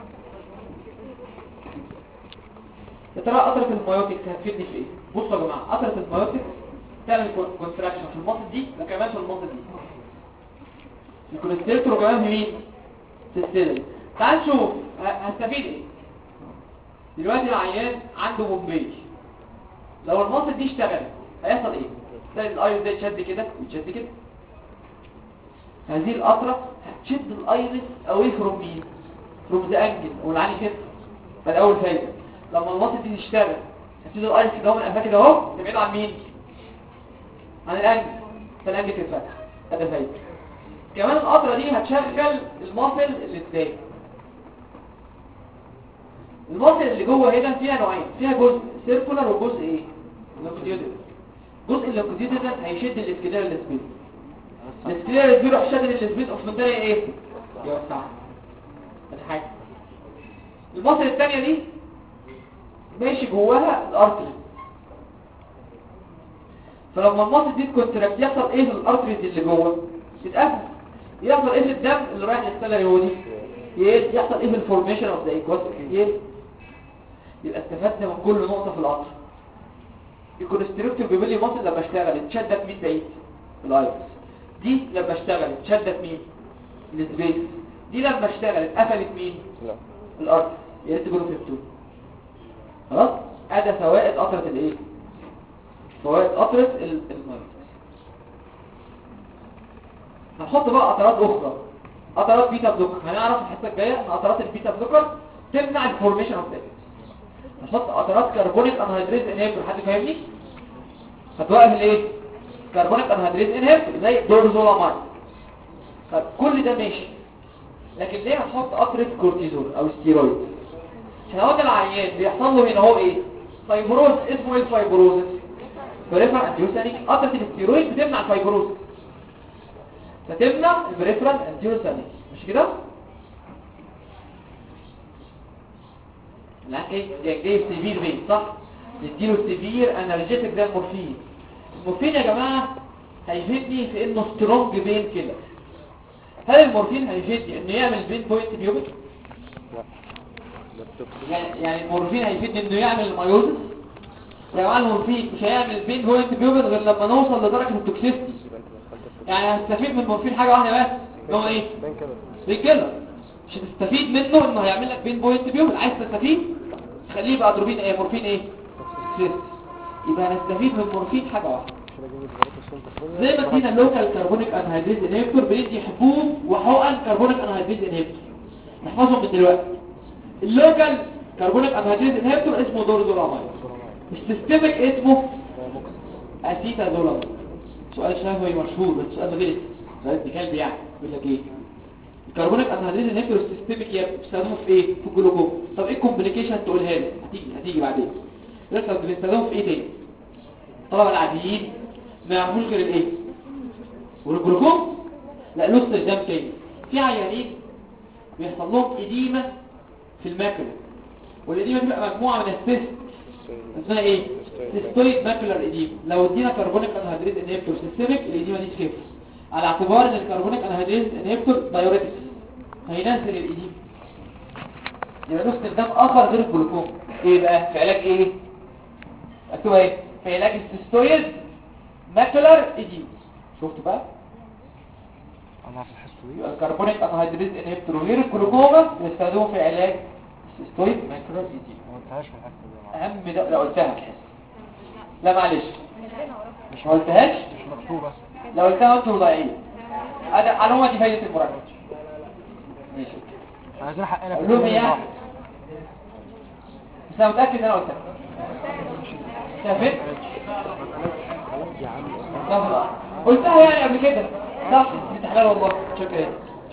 يا ترى قطرة المايوتكس هتفيدني في ايه؟ بصوا يا جماعة، قطرة المايوتكس تعمل كونتراكشن في المصل دي وكمان في المصل دي. الكونستريكتور وكمان في مين؟ في السيلز. تعال نشوف هستفيد ايه؟ دلوقتي العيان عنده موبيل. لو المصل دي اشتغلت هيحصل ايه؟ تلاقي الايرس ده يتشد كده ويتشد كده. هذه القطرة هتشد الايرس اوي فروم مين؟ فروم ذا انجل والعاني كده. فالاول فايدة لما المصل دي تشتغل هتشد الايرس كده من قفاه كده اهو تبعده عن مين؟ عن الانجل. فالانجل تتفتح. هذا فايدة. كمان القطرة دي هتشغل المصل اللي ازاي؟ المصل اللي جوه هنا فيها نوعين، فيها جزء سيركولار وجزء ايه؟ لونجيتيودنال. الجزء اللونجيتيودنال هيشد الاسكليرال سبيس. الاسكليرال سبيس يروح شادد السبيس اوف منطقه ايه؟ يوسعها. ادي حاجه. المصل الثانيه دي ماشي جواها الارتري. فلما المصل دي تكونتراكت يحصل ايه في الارتريز اللي جوه؟ تتقفل. يحصل ايه في الدم اللي رايح للسيلري ودي؟ يحصل ايه في الفورميشن اوف ذا ايكوس؟ يبقى استفدنا من كل نقطه في القطر. الكونستريكتور بيقول لي مصل لما اشتغلت اتشدت مين بعيد؟ الايرس. دي لما اشتغلت اتشدت مين؟ السبيس. دي لما اشتغلت قفلت مين؟ لا الارض. يا ريت تقولوا فهمتوا. خلاص؟ ادي فوائد قطره الايه؟ فوائد قطره المايوتكس. هنحط بقى قطرات اخرى، قطرات بيتا بلوكر. هنعرف الحصه الجايه ان قطرات البيتا بلوكر تمنع الفورميشن اوف ذا. هنحط قطرات كربونيك انهيدريز انهبيتور. حد فاهمني؟ هتوقف الايه؟ كربونيك انهيدريز انهبيتور زي الدورزولامايد. طب كل ده ماشي، لكن ليه هنحط قطره كورتيزون او ستيرويد؟ احنا قلنا العيان بيحصل له هنا هو ايه؟ فايبروز. اسمه ايه الفايبروز؟ بريفرال انتيوسانيك. قطره الستيرويد بتمنع الفايبروز، فتمنع البريفرال انتيوسانيك. مش كده؟ لا جاي جاي سيفير بين صح؟ نديله سيفير انرجيتك زي المورفين. المورفين يا جماعه هيفيدني في انه سترونج بين كده. هل المورفين هيفيدني انه يعمل بين بوينت بيوبك؟ يعني يعني المورفين هيفيدني انه يعمل مايوزس؟ يا جماعه المورفين مش هيعمل بين بوينت بيوبك غير لما نوصل لدرجه التوكسيستي. يعني هتستفيد من المورفين حاجه واحده بس، ان هو ايه؟ بين كده. مش هتستفيد منه انه هيعمل لك بين بوينت بيوبك. عايز تستفيد خليه يبقى ادروبين ايه؟ مورفين ايه؟ توكسيستي. يبقى هنستفيد من المورفين حاجه واحده. زي ما ادينا اللوكال كربونيك انهيدريز انهبيتور بندي حبوب وحقن كربونيك انهيدريز انهبيتور. نحفظهم من دلوقتي. اللوكال كربونيك انهيدريز انهبيتور اسمه دورزولامايد. السيستميك اسمه اسيتازولامايد. سؤال شفوي مشهور بس سؤال غلط. سؤال ابن كلب يعني بيقول لك ايه؟ الكربونيك انهيدريز انهبيتور السيستميك بيستخدموه في ايه؟ في الجلوكوز. طب ايه الكومبليكيشن تقولها لي؟ هتيجي هتيجي بعدين. لسه بنستخدمه في ايه تاني؟ طبعا العاديين ما يعرفوش غير الايه؟ والجلوكوز. لا له استخدام تاني. في عيانين بيحصل لهم اديمه في الماكله، والاديمه بتبقى مجموعه من السيست اسمها ايه؟ سيستويد ماكولار اديمه. لو ادينا كربونيك انهيدريز انهبيتور سيستميك الاديمه دي تخف، على اعتبار ان الكربونيك انهيدريز انهبيتور دايوريتكس هينزل الاديمه. يبقى له استخدام اخر غير الجلوكوز. ايه بقى؟ في علاج ايه؟ اكتبها ايه؟ في علاج السيستويد ماكولار اديمه. شفت بقى؟ انا في الحصه دي الكربونيك انهيدريز انهبيتور غير الجلوكوما بيستخدموه في علاج السيستويد ماكولار اديمه. ما قلتهاش في الحصه دي. اهم ده لو قلتها لا معلش مش ما قلتهاش مش مكتوبه. لو قلتها انتوا ضايعين. هذا معلومه دي فايده المراجعه. ماشي عايزين حقنا في علوم الدنيا ايه؟ واحد. بس انا متاكد ان انا قلتها. شايفين؟ لا قلتها يعني قبل كده صح؟ انت حلال والله. شكرا.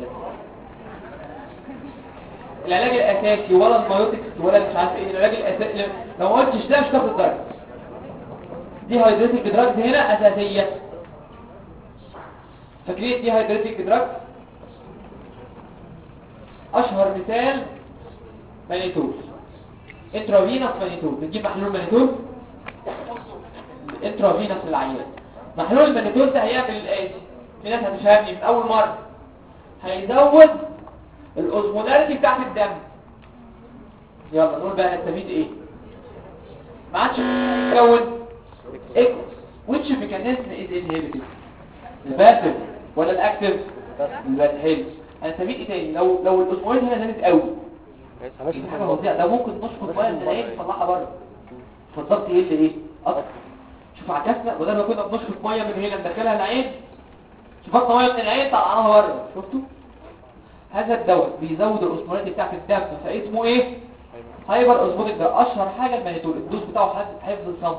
العلاج الاساسي ولا المايوتكس ولا مش عارف ايه العلاج الاساسي لو ما قلتش ده مش هتاخد درجه. دي هيدريتك دراجز هنا اساسيه. فاكرين دي هيدريتك دراجز؟ اشهر مثال مانيتول انترافينوس مانيتول. بتجيب محلول مانيتول انترافينوس للعيان. محلول المانيتول ده هيعمل الاتي. في ناس هتفهمني من اول مره. هيزود الاوزمولاريتي بتاعت الدم. يلا نقول بقى هنستفيد ايه؟ ما عادش يكون اكس which mechanism is inhibited الباسف ولا الاكتف؟ الباسف. حلو. هنستفيد ايه تاني؟ لو لو الاوزمولاريتي هنا زادت قوي دي حاجه فظيعه. ده ممكن نشفط ميه من العين نطلعها بره فالضغط يقل ايه؟ اكتر. شوف عكسنا بدل ما كنا بنشفط ميه من هنا ندخلها العين شفطنا ميه من العين طلعناها بره. شفتوا؟ هذا الدواء بيزود الاوزمولاريتي بتاعت الدم فاسمه ايه؟ هايبر اوزموتيك. ده اشهر حاجه المانيتول. الدوز بتاعه حفظ الصمت.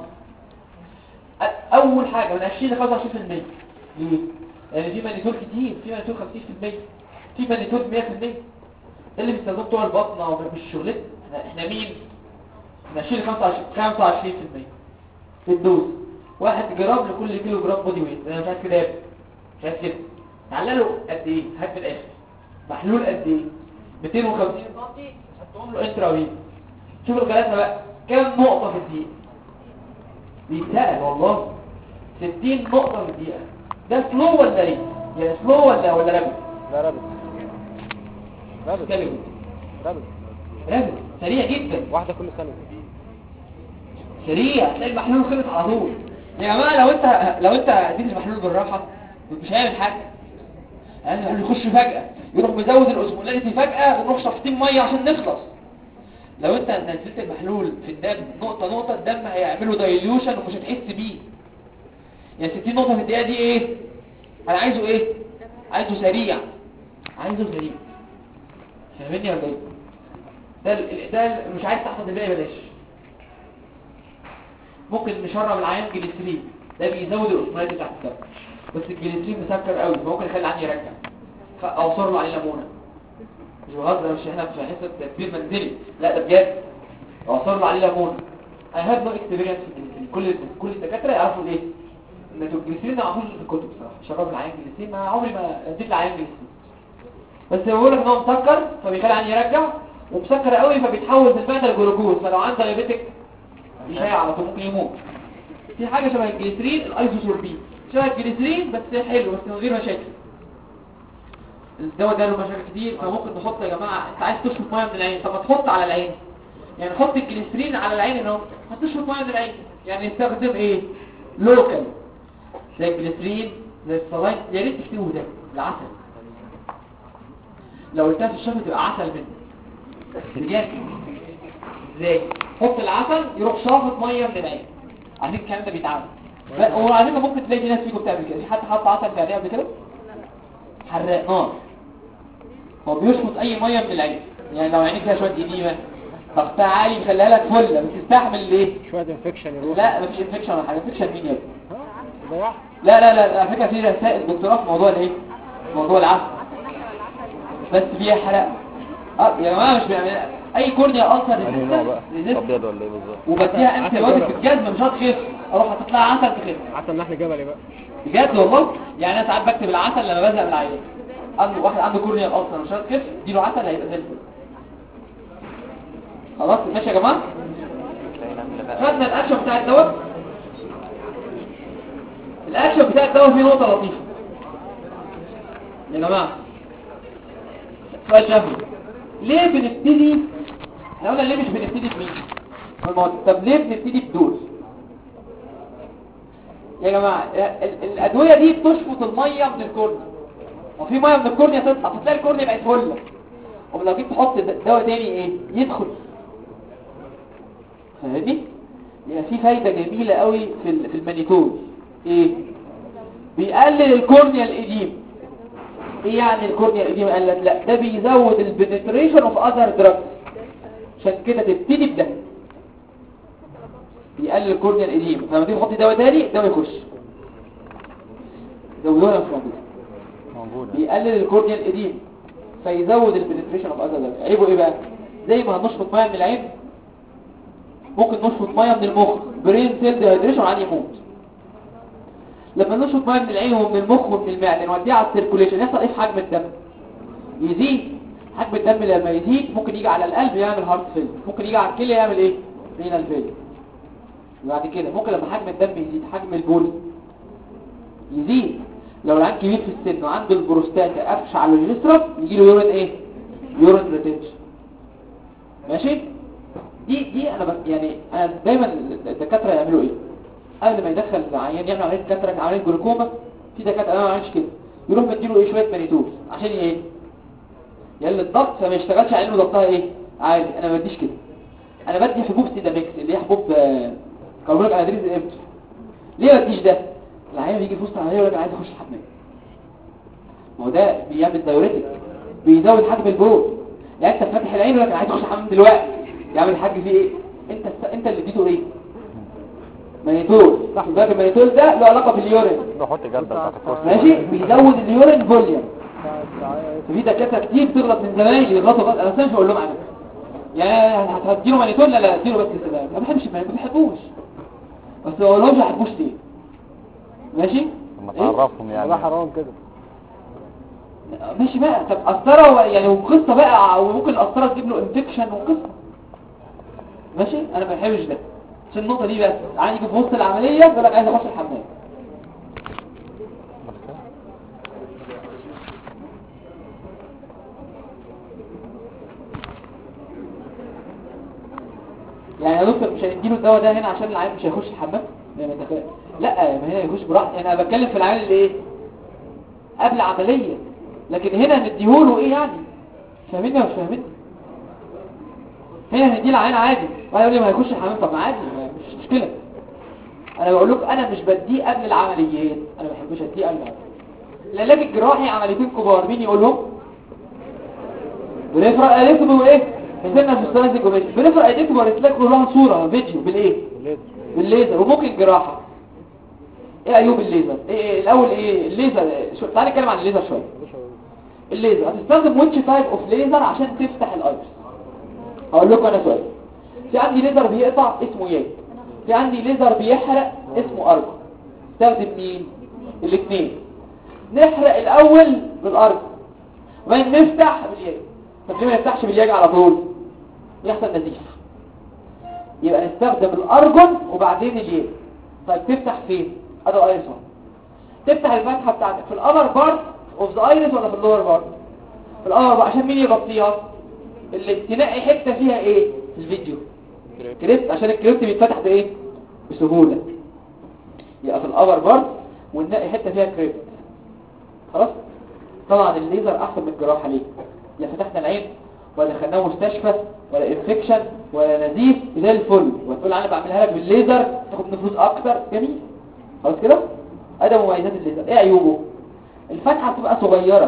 اول حاجه من عشرين ل خمسة وعشرين بالمية. ليه؟ لان في مانيتول كتير. في مانيتول خمسين بالمية في مانيتول مية بالمية. ده اللي بيستخدموه بتوع البطنه ومش شغلتنا احنا. مين؟ من عشرين ل خمسة وعشرين بالمية في الدوز. واحد جرام لكل كيلو جرام بودي ويت. انا مش عايز كده مش عايز كده. تعال له قد ايه؟ هات في الاخر محلول قد ايه؟ مئتين وخمسين سم هتقوم له انترافين. شوف الجلسه بقى كام نقطه في الدقيقه؟ بيتسال والله ستين نقطه في الدقيقه. ده سلو ولا ايه؟ يعني سلو ولا ولا رابد؟ لا رابط رابط كلمه رابط رابد سريع جدا. واحدة كل سنة سريع. هتلاقي المحلول خلص على طول. يا جماعه لو انت لو انت اديت المحلول بالراحه مش هيعمل حاجه. يعني يخش فجاه يروح مزود الاوزمولاريتي فجاه ونروح شافطين ميه عشان نخلص. لو انت نزلت المحلول في الدم نقطه نقطه الدم هيعمله دايليوشن ومش هتحس بيه. يعني ستين نقطه في الدقيقه دي ايه؟ انا عايزه ايه؟ عايزه سريع. عايزه سريع. فاهمني ولا ايه؟ ده ال- ده ال- مش عايز تحفظ الباقي بلاش. ممكن نشرب العيان جليسرين. ده بيزود الاوزمولاريتي بتاعت الدم. بس الجليسرين مسكر قوي فممكن يخلي العيان يرجع. فاوصر له عليه ليمونه. مش بهزر. مش احنا مش هنحس بتدبير منزلي. لا ده بجد. اوصر له عليه ليمونه. I have no experience في الجليسرين. كل كل الدكاتره يعرفوا ايه؟ ان الجليسرين ده ما عرفوش في الكتب بصراحه. شرب العيان جليسرين ما عمري ما اديت العيان جليسرين. بس بيقول لك ان هو مسكر فبيخلي العيان يرجع ومسكر قوي فبيتحول في المعده لجلوكوز. فلو عنده دايابيتك يشيع على طول ممكن يموت. في حاجه شبه الجليسرين الايزوسوربين شبه الجليسرين بس حلو بس من غير مشاكل. الدواء ده له مشاكل كتير فممكن نحط يا جماعه انت عايز تشرب ميه من العين طب ما تحط على العين. يعني حط الجليسرين على العين اهو هتشرب ميه من العين. يعني نستخدم ايه؟ لوكال زي الجليسرين زي الصلاين. يا ريت تكتبوا ده العسل. لو قلتها في الشفه تبقى عسل منه بجد. ازاي؟ حط العسل يروح شافط ميه من العين. عارفين الكلام ده بيتعمل. وعلى فكره ممكن تلاقي في ناس فيكم بتعمل كده. في حد حط عسل في عينيه قبل كده؟ حراق نار. هو بيشفط اي ميه من العين. يعني لو عينيك فيها شويه اديمه ضغطها عالي بيخليها لك فله بتستحمل ليه؟ شوية انفكشن يروح. لا مفيش انفكشن ولا حاجه. انفكشن مين يا ابني؟ ضيعت. لا لا لا على فكره في رسائل دكتوراه في موضوع الايه؟ موضوع العسل بس فيها حرق. اه يا جماعه مش بيعمل اي كورنيا ألسر يعني نوع بقى ابيض ولا ايه بالظبط؟ وبديها انت بايوتيك في الجزمه مش هتخف اروح هتطلع عسل تخف. عسل نحل جبلي بقى بجد والله. يعني انا ساعات بكتب العسل لما بزهق من العيان. عنده واحد عنده كورنيا ألسر مش هتخف اديله عسل هيبقى زي الفل. خلاص ماشي يا جماعه. خدنا الاكشن بتاع الدواء. الاكشن بتاع الدواء فيه نقطه لطيفه يا جماعه. سؤال شافي. ليه بنبتدي احنا قلنا ليه مش بنبتدي بمين؟ طب ليه بنبتدي بدول؟ يا جماعه ال- الادويه دي بتشفط الميه من الكورنيا. وفي ميه من الكورنيا تطلع فتلاقي الكورنيا بقت فله. ولو جيت تحط دواء تاني ايه؟ يدخل. فاهمني؟ يعني في فايده جميله قوي في في المانيتول. ايه؟ بيقلل الكورنيا الإديم. ايه يعني الكورنيا الإديم؟ قال لك لا ده بيزود البنتريشن اوف اذر دراجز، عشان كده تبتدي بده بيقلل الكورنيا الإديم. فلما تيجي تحطي دواء تاني الدواء يخش زودوها مش موجوده موجودة. بيقلل الكورنيا الإديم فيزود البنتريشن اوف اذر دراجز. عيبه ايه بقى؟ زي ما هنشفط ميه من العين ممكن نشفط ميه من المخ، برين سيل ديهايدريشن وعادي يموت. لما نشفط ميه من العين ومن المخ ومن المعده نوديها على السيركوليشن يحصل ايه في حجم الدم؟ يزيد. حجم الدم لما يزيد ممكن يجي على القلب يعمل هارت فيل، ممكن يجي على الكلى يعمل ايه؟ رينال فيل. وبعد كده ممكن لما حجم الدم يزيد حجم البول يزيد. لو العيان كبير في السن وعنده البروستاتا قفش على اليسرى يجي له يورين ايه؟ يورين ريتنشن. ماشي؟ دي دي انا بس يعني انا دايما الدكاتره يعملوا ايه؟ قبل ما يدخل العيان يعمل عمليه كاتراك عمليه جلوكوما، في دكاتره انا ما عملش كده يروح مديله ايه شويه مانيتول عشان ايه؟ يقلل الضغط فما يشتغلش على انه ضغطها ايه؟ عالي. انا ما بديش كده، انا بدي حبوب سيداميكس اللي هي حبوب كاربونيك انهيدريز انهبيتور. ليه ما بديش ده؟ العيان بيجي في وسط العمليه يقول لك انا عايز اخش الحمام، ما هو ده بيعمل دايوريتك بيزود حجم البول. يعني انت فاتح العين يقول لك انا عايز اخش الحمام دلوقتي، يعمل حاجه فيه ايه؟ انت انت اللي اديته ايه؟ مانيتول. بقى المانيتول ده له علاقه باليورين. نحط جردة بتاعت الكورس. ماشي بيزود اليورين فوليوم. في دكاتره كتير بتغلط من زمان يغلطوا غلط انا مش بقول لهم على يعني هتديله مانيتول لا لا اديله بس كده ما بحبش ما بحبوش بس ما بقولهمش ما بحبوش ليه. ماشي لما تعرفهم يعني ده حرام كده. ماشي بقى. طب قسطره يعني وقصه بقى وممكن القسطره تجيب له انفكشن وقصه. ماشي انا ما بحبش ده عشان النقطه دي بس. عايز يجي في وسط العمليه يقول لك عايز اخش الحمام. يعني يا دكتور مش هنديله الدواء ده هنا عشان العيان مش هيخش الحمام؟ لا ما هنا يخش براحته. انا بتكلم في العيان اللي ايه قبل عمليه، لكن هنا نديهوله ايه يعني؟ فاهميني ولا مش فاهميني؟ هنا هنديه العيان عادي واحد يقول لي ما هيخش الحمام. طب ما عادي مش مشكله. انا بقول لكم انا مش بديه قبل العمليات، انا ما بحبش اديه قبل العمليات. العلاج الجراحي عمليتين كبار مين يقولهم؟ بريفرال اديكتوم وايه؟ سنه فيستاليزي كوميشن. بريفرال اديكتوم وريتلاك لها صوره فيديو بالايه؟ بالليزر. وممكن جراحه. ايه عيوب الليزر؟ ايه الاول ايه الليزر؟ شو تعالى نتكلم عن الليزر شويه. الليزر هتستخدم ويتش تايب اوف ليزر عشان تفتح الايرس. هقول لكم انا سؤال. في عندي ليزر بيقطع اسمه ياك، في عندي ليزر بيحرق اسمه ارجو. استخدم مين؟ الاثنين. نحرق الاول بالارجو وبعدين نفتح بالياك. طب ليه ما نفتحش بالياك على طول؟ يحصل نزيف. يبقى نستخدم الارجون وبعدين الياك. طيب تفتح فين؟ ادي الايرس. تفتح الفتحه بتاعتك في الابر بارت اوف ذا ايرس ولا في اللور بارت؟ في الابر بارت. عشان مين يغطيها؟ اللي تنقي حته فيها ايه في الفيديو؟ كريبت. عشان الكريبت بيتفتح بايه؟ بسهوله. يبقى في الابر بارت وننقي حته فيها كريبت. خلاص. طبعا الليزر احسن من الجراحه. ليه؟ لا فتحنا العين ولا دخلناه مستشفى ولا انفكشن ولا نزيف زي الفل وتقول انا بعملها لك بالليزر تاخد نفوذ اكتر. جميل. خلاص كده. ادي مميزات الليزر. ايه عيوبه؟ الفتحه بتبقى صغيره.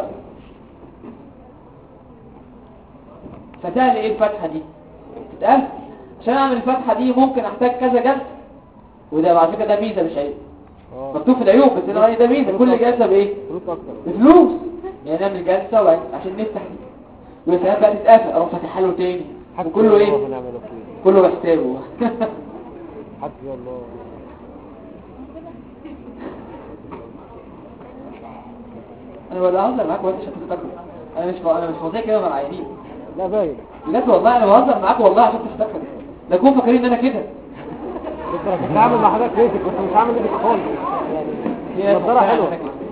فتعمل ايه الفتحه دي؟ تتقل. عشان اعمل الفتحه دي ممكن احتاج كذا جلسه، وده على فكره ده ميزه مش عيب. مكتوب في العيوب بس انا ده ميزه. كل جلسه بايه؟ فلوس اكتر. بفلوس. يعني نعمل جلسه وبعدين عشان نفتح دي والساعات بقى تتقفل اروح فاتحها له تاني وكله ايه؟ كله بحسابه. حسبي الله. انا ولا هزر معاك وانت عشان تفتكروا. انا مش انا مش فاضي كده مع العيانين. لا باين. بجد والله انا بهزر معاك والله عشان تفتكروا. لا تكونوا فاكرين ان انا كده. انت كنت عامل مع حضرتك ريتك كنت مش عامل ريتك خالص. يعني النظاره حلوه.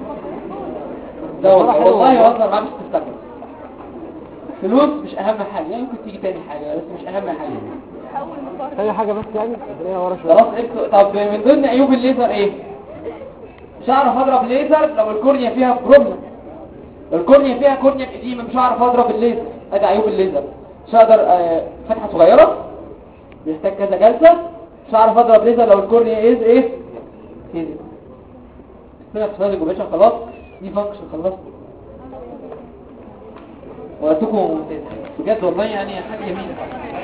ده والله بهزر معاك مش تفتكروا. فلوس مش اهم حاجه، يعني ممكن تيجي تاني حاجه بس مش اهم حاجه. تاني حاجه بس يعني هي ورا شويه. خلاص اكتب. طب من ضمن عيوب الليزر ايه؟ مش هعرف اضرب ليزر لو الكورنيا فيها بروبلم. لو الكورنيا فيها كورنيا قديمه مش هعرف اضرب الليزر. ادي عيوب الليزر. مش هقدر آه فتحه صغيره بيحتاج كذا جلسه. مش هعرف اضرب ليزر لو الكورنيا از ايه كده. كده في سؤال الجوبيشن خلاص. دي فانكشن خلصت وقتكم ممتاز بجد والله، يعني حاجه جميله.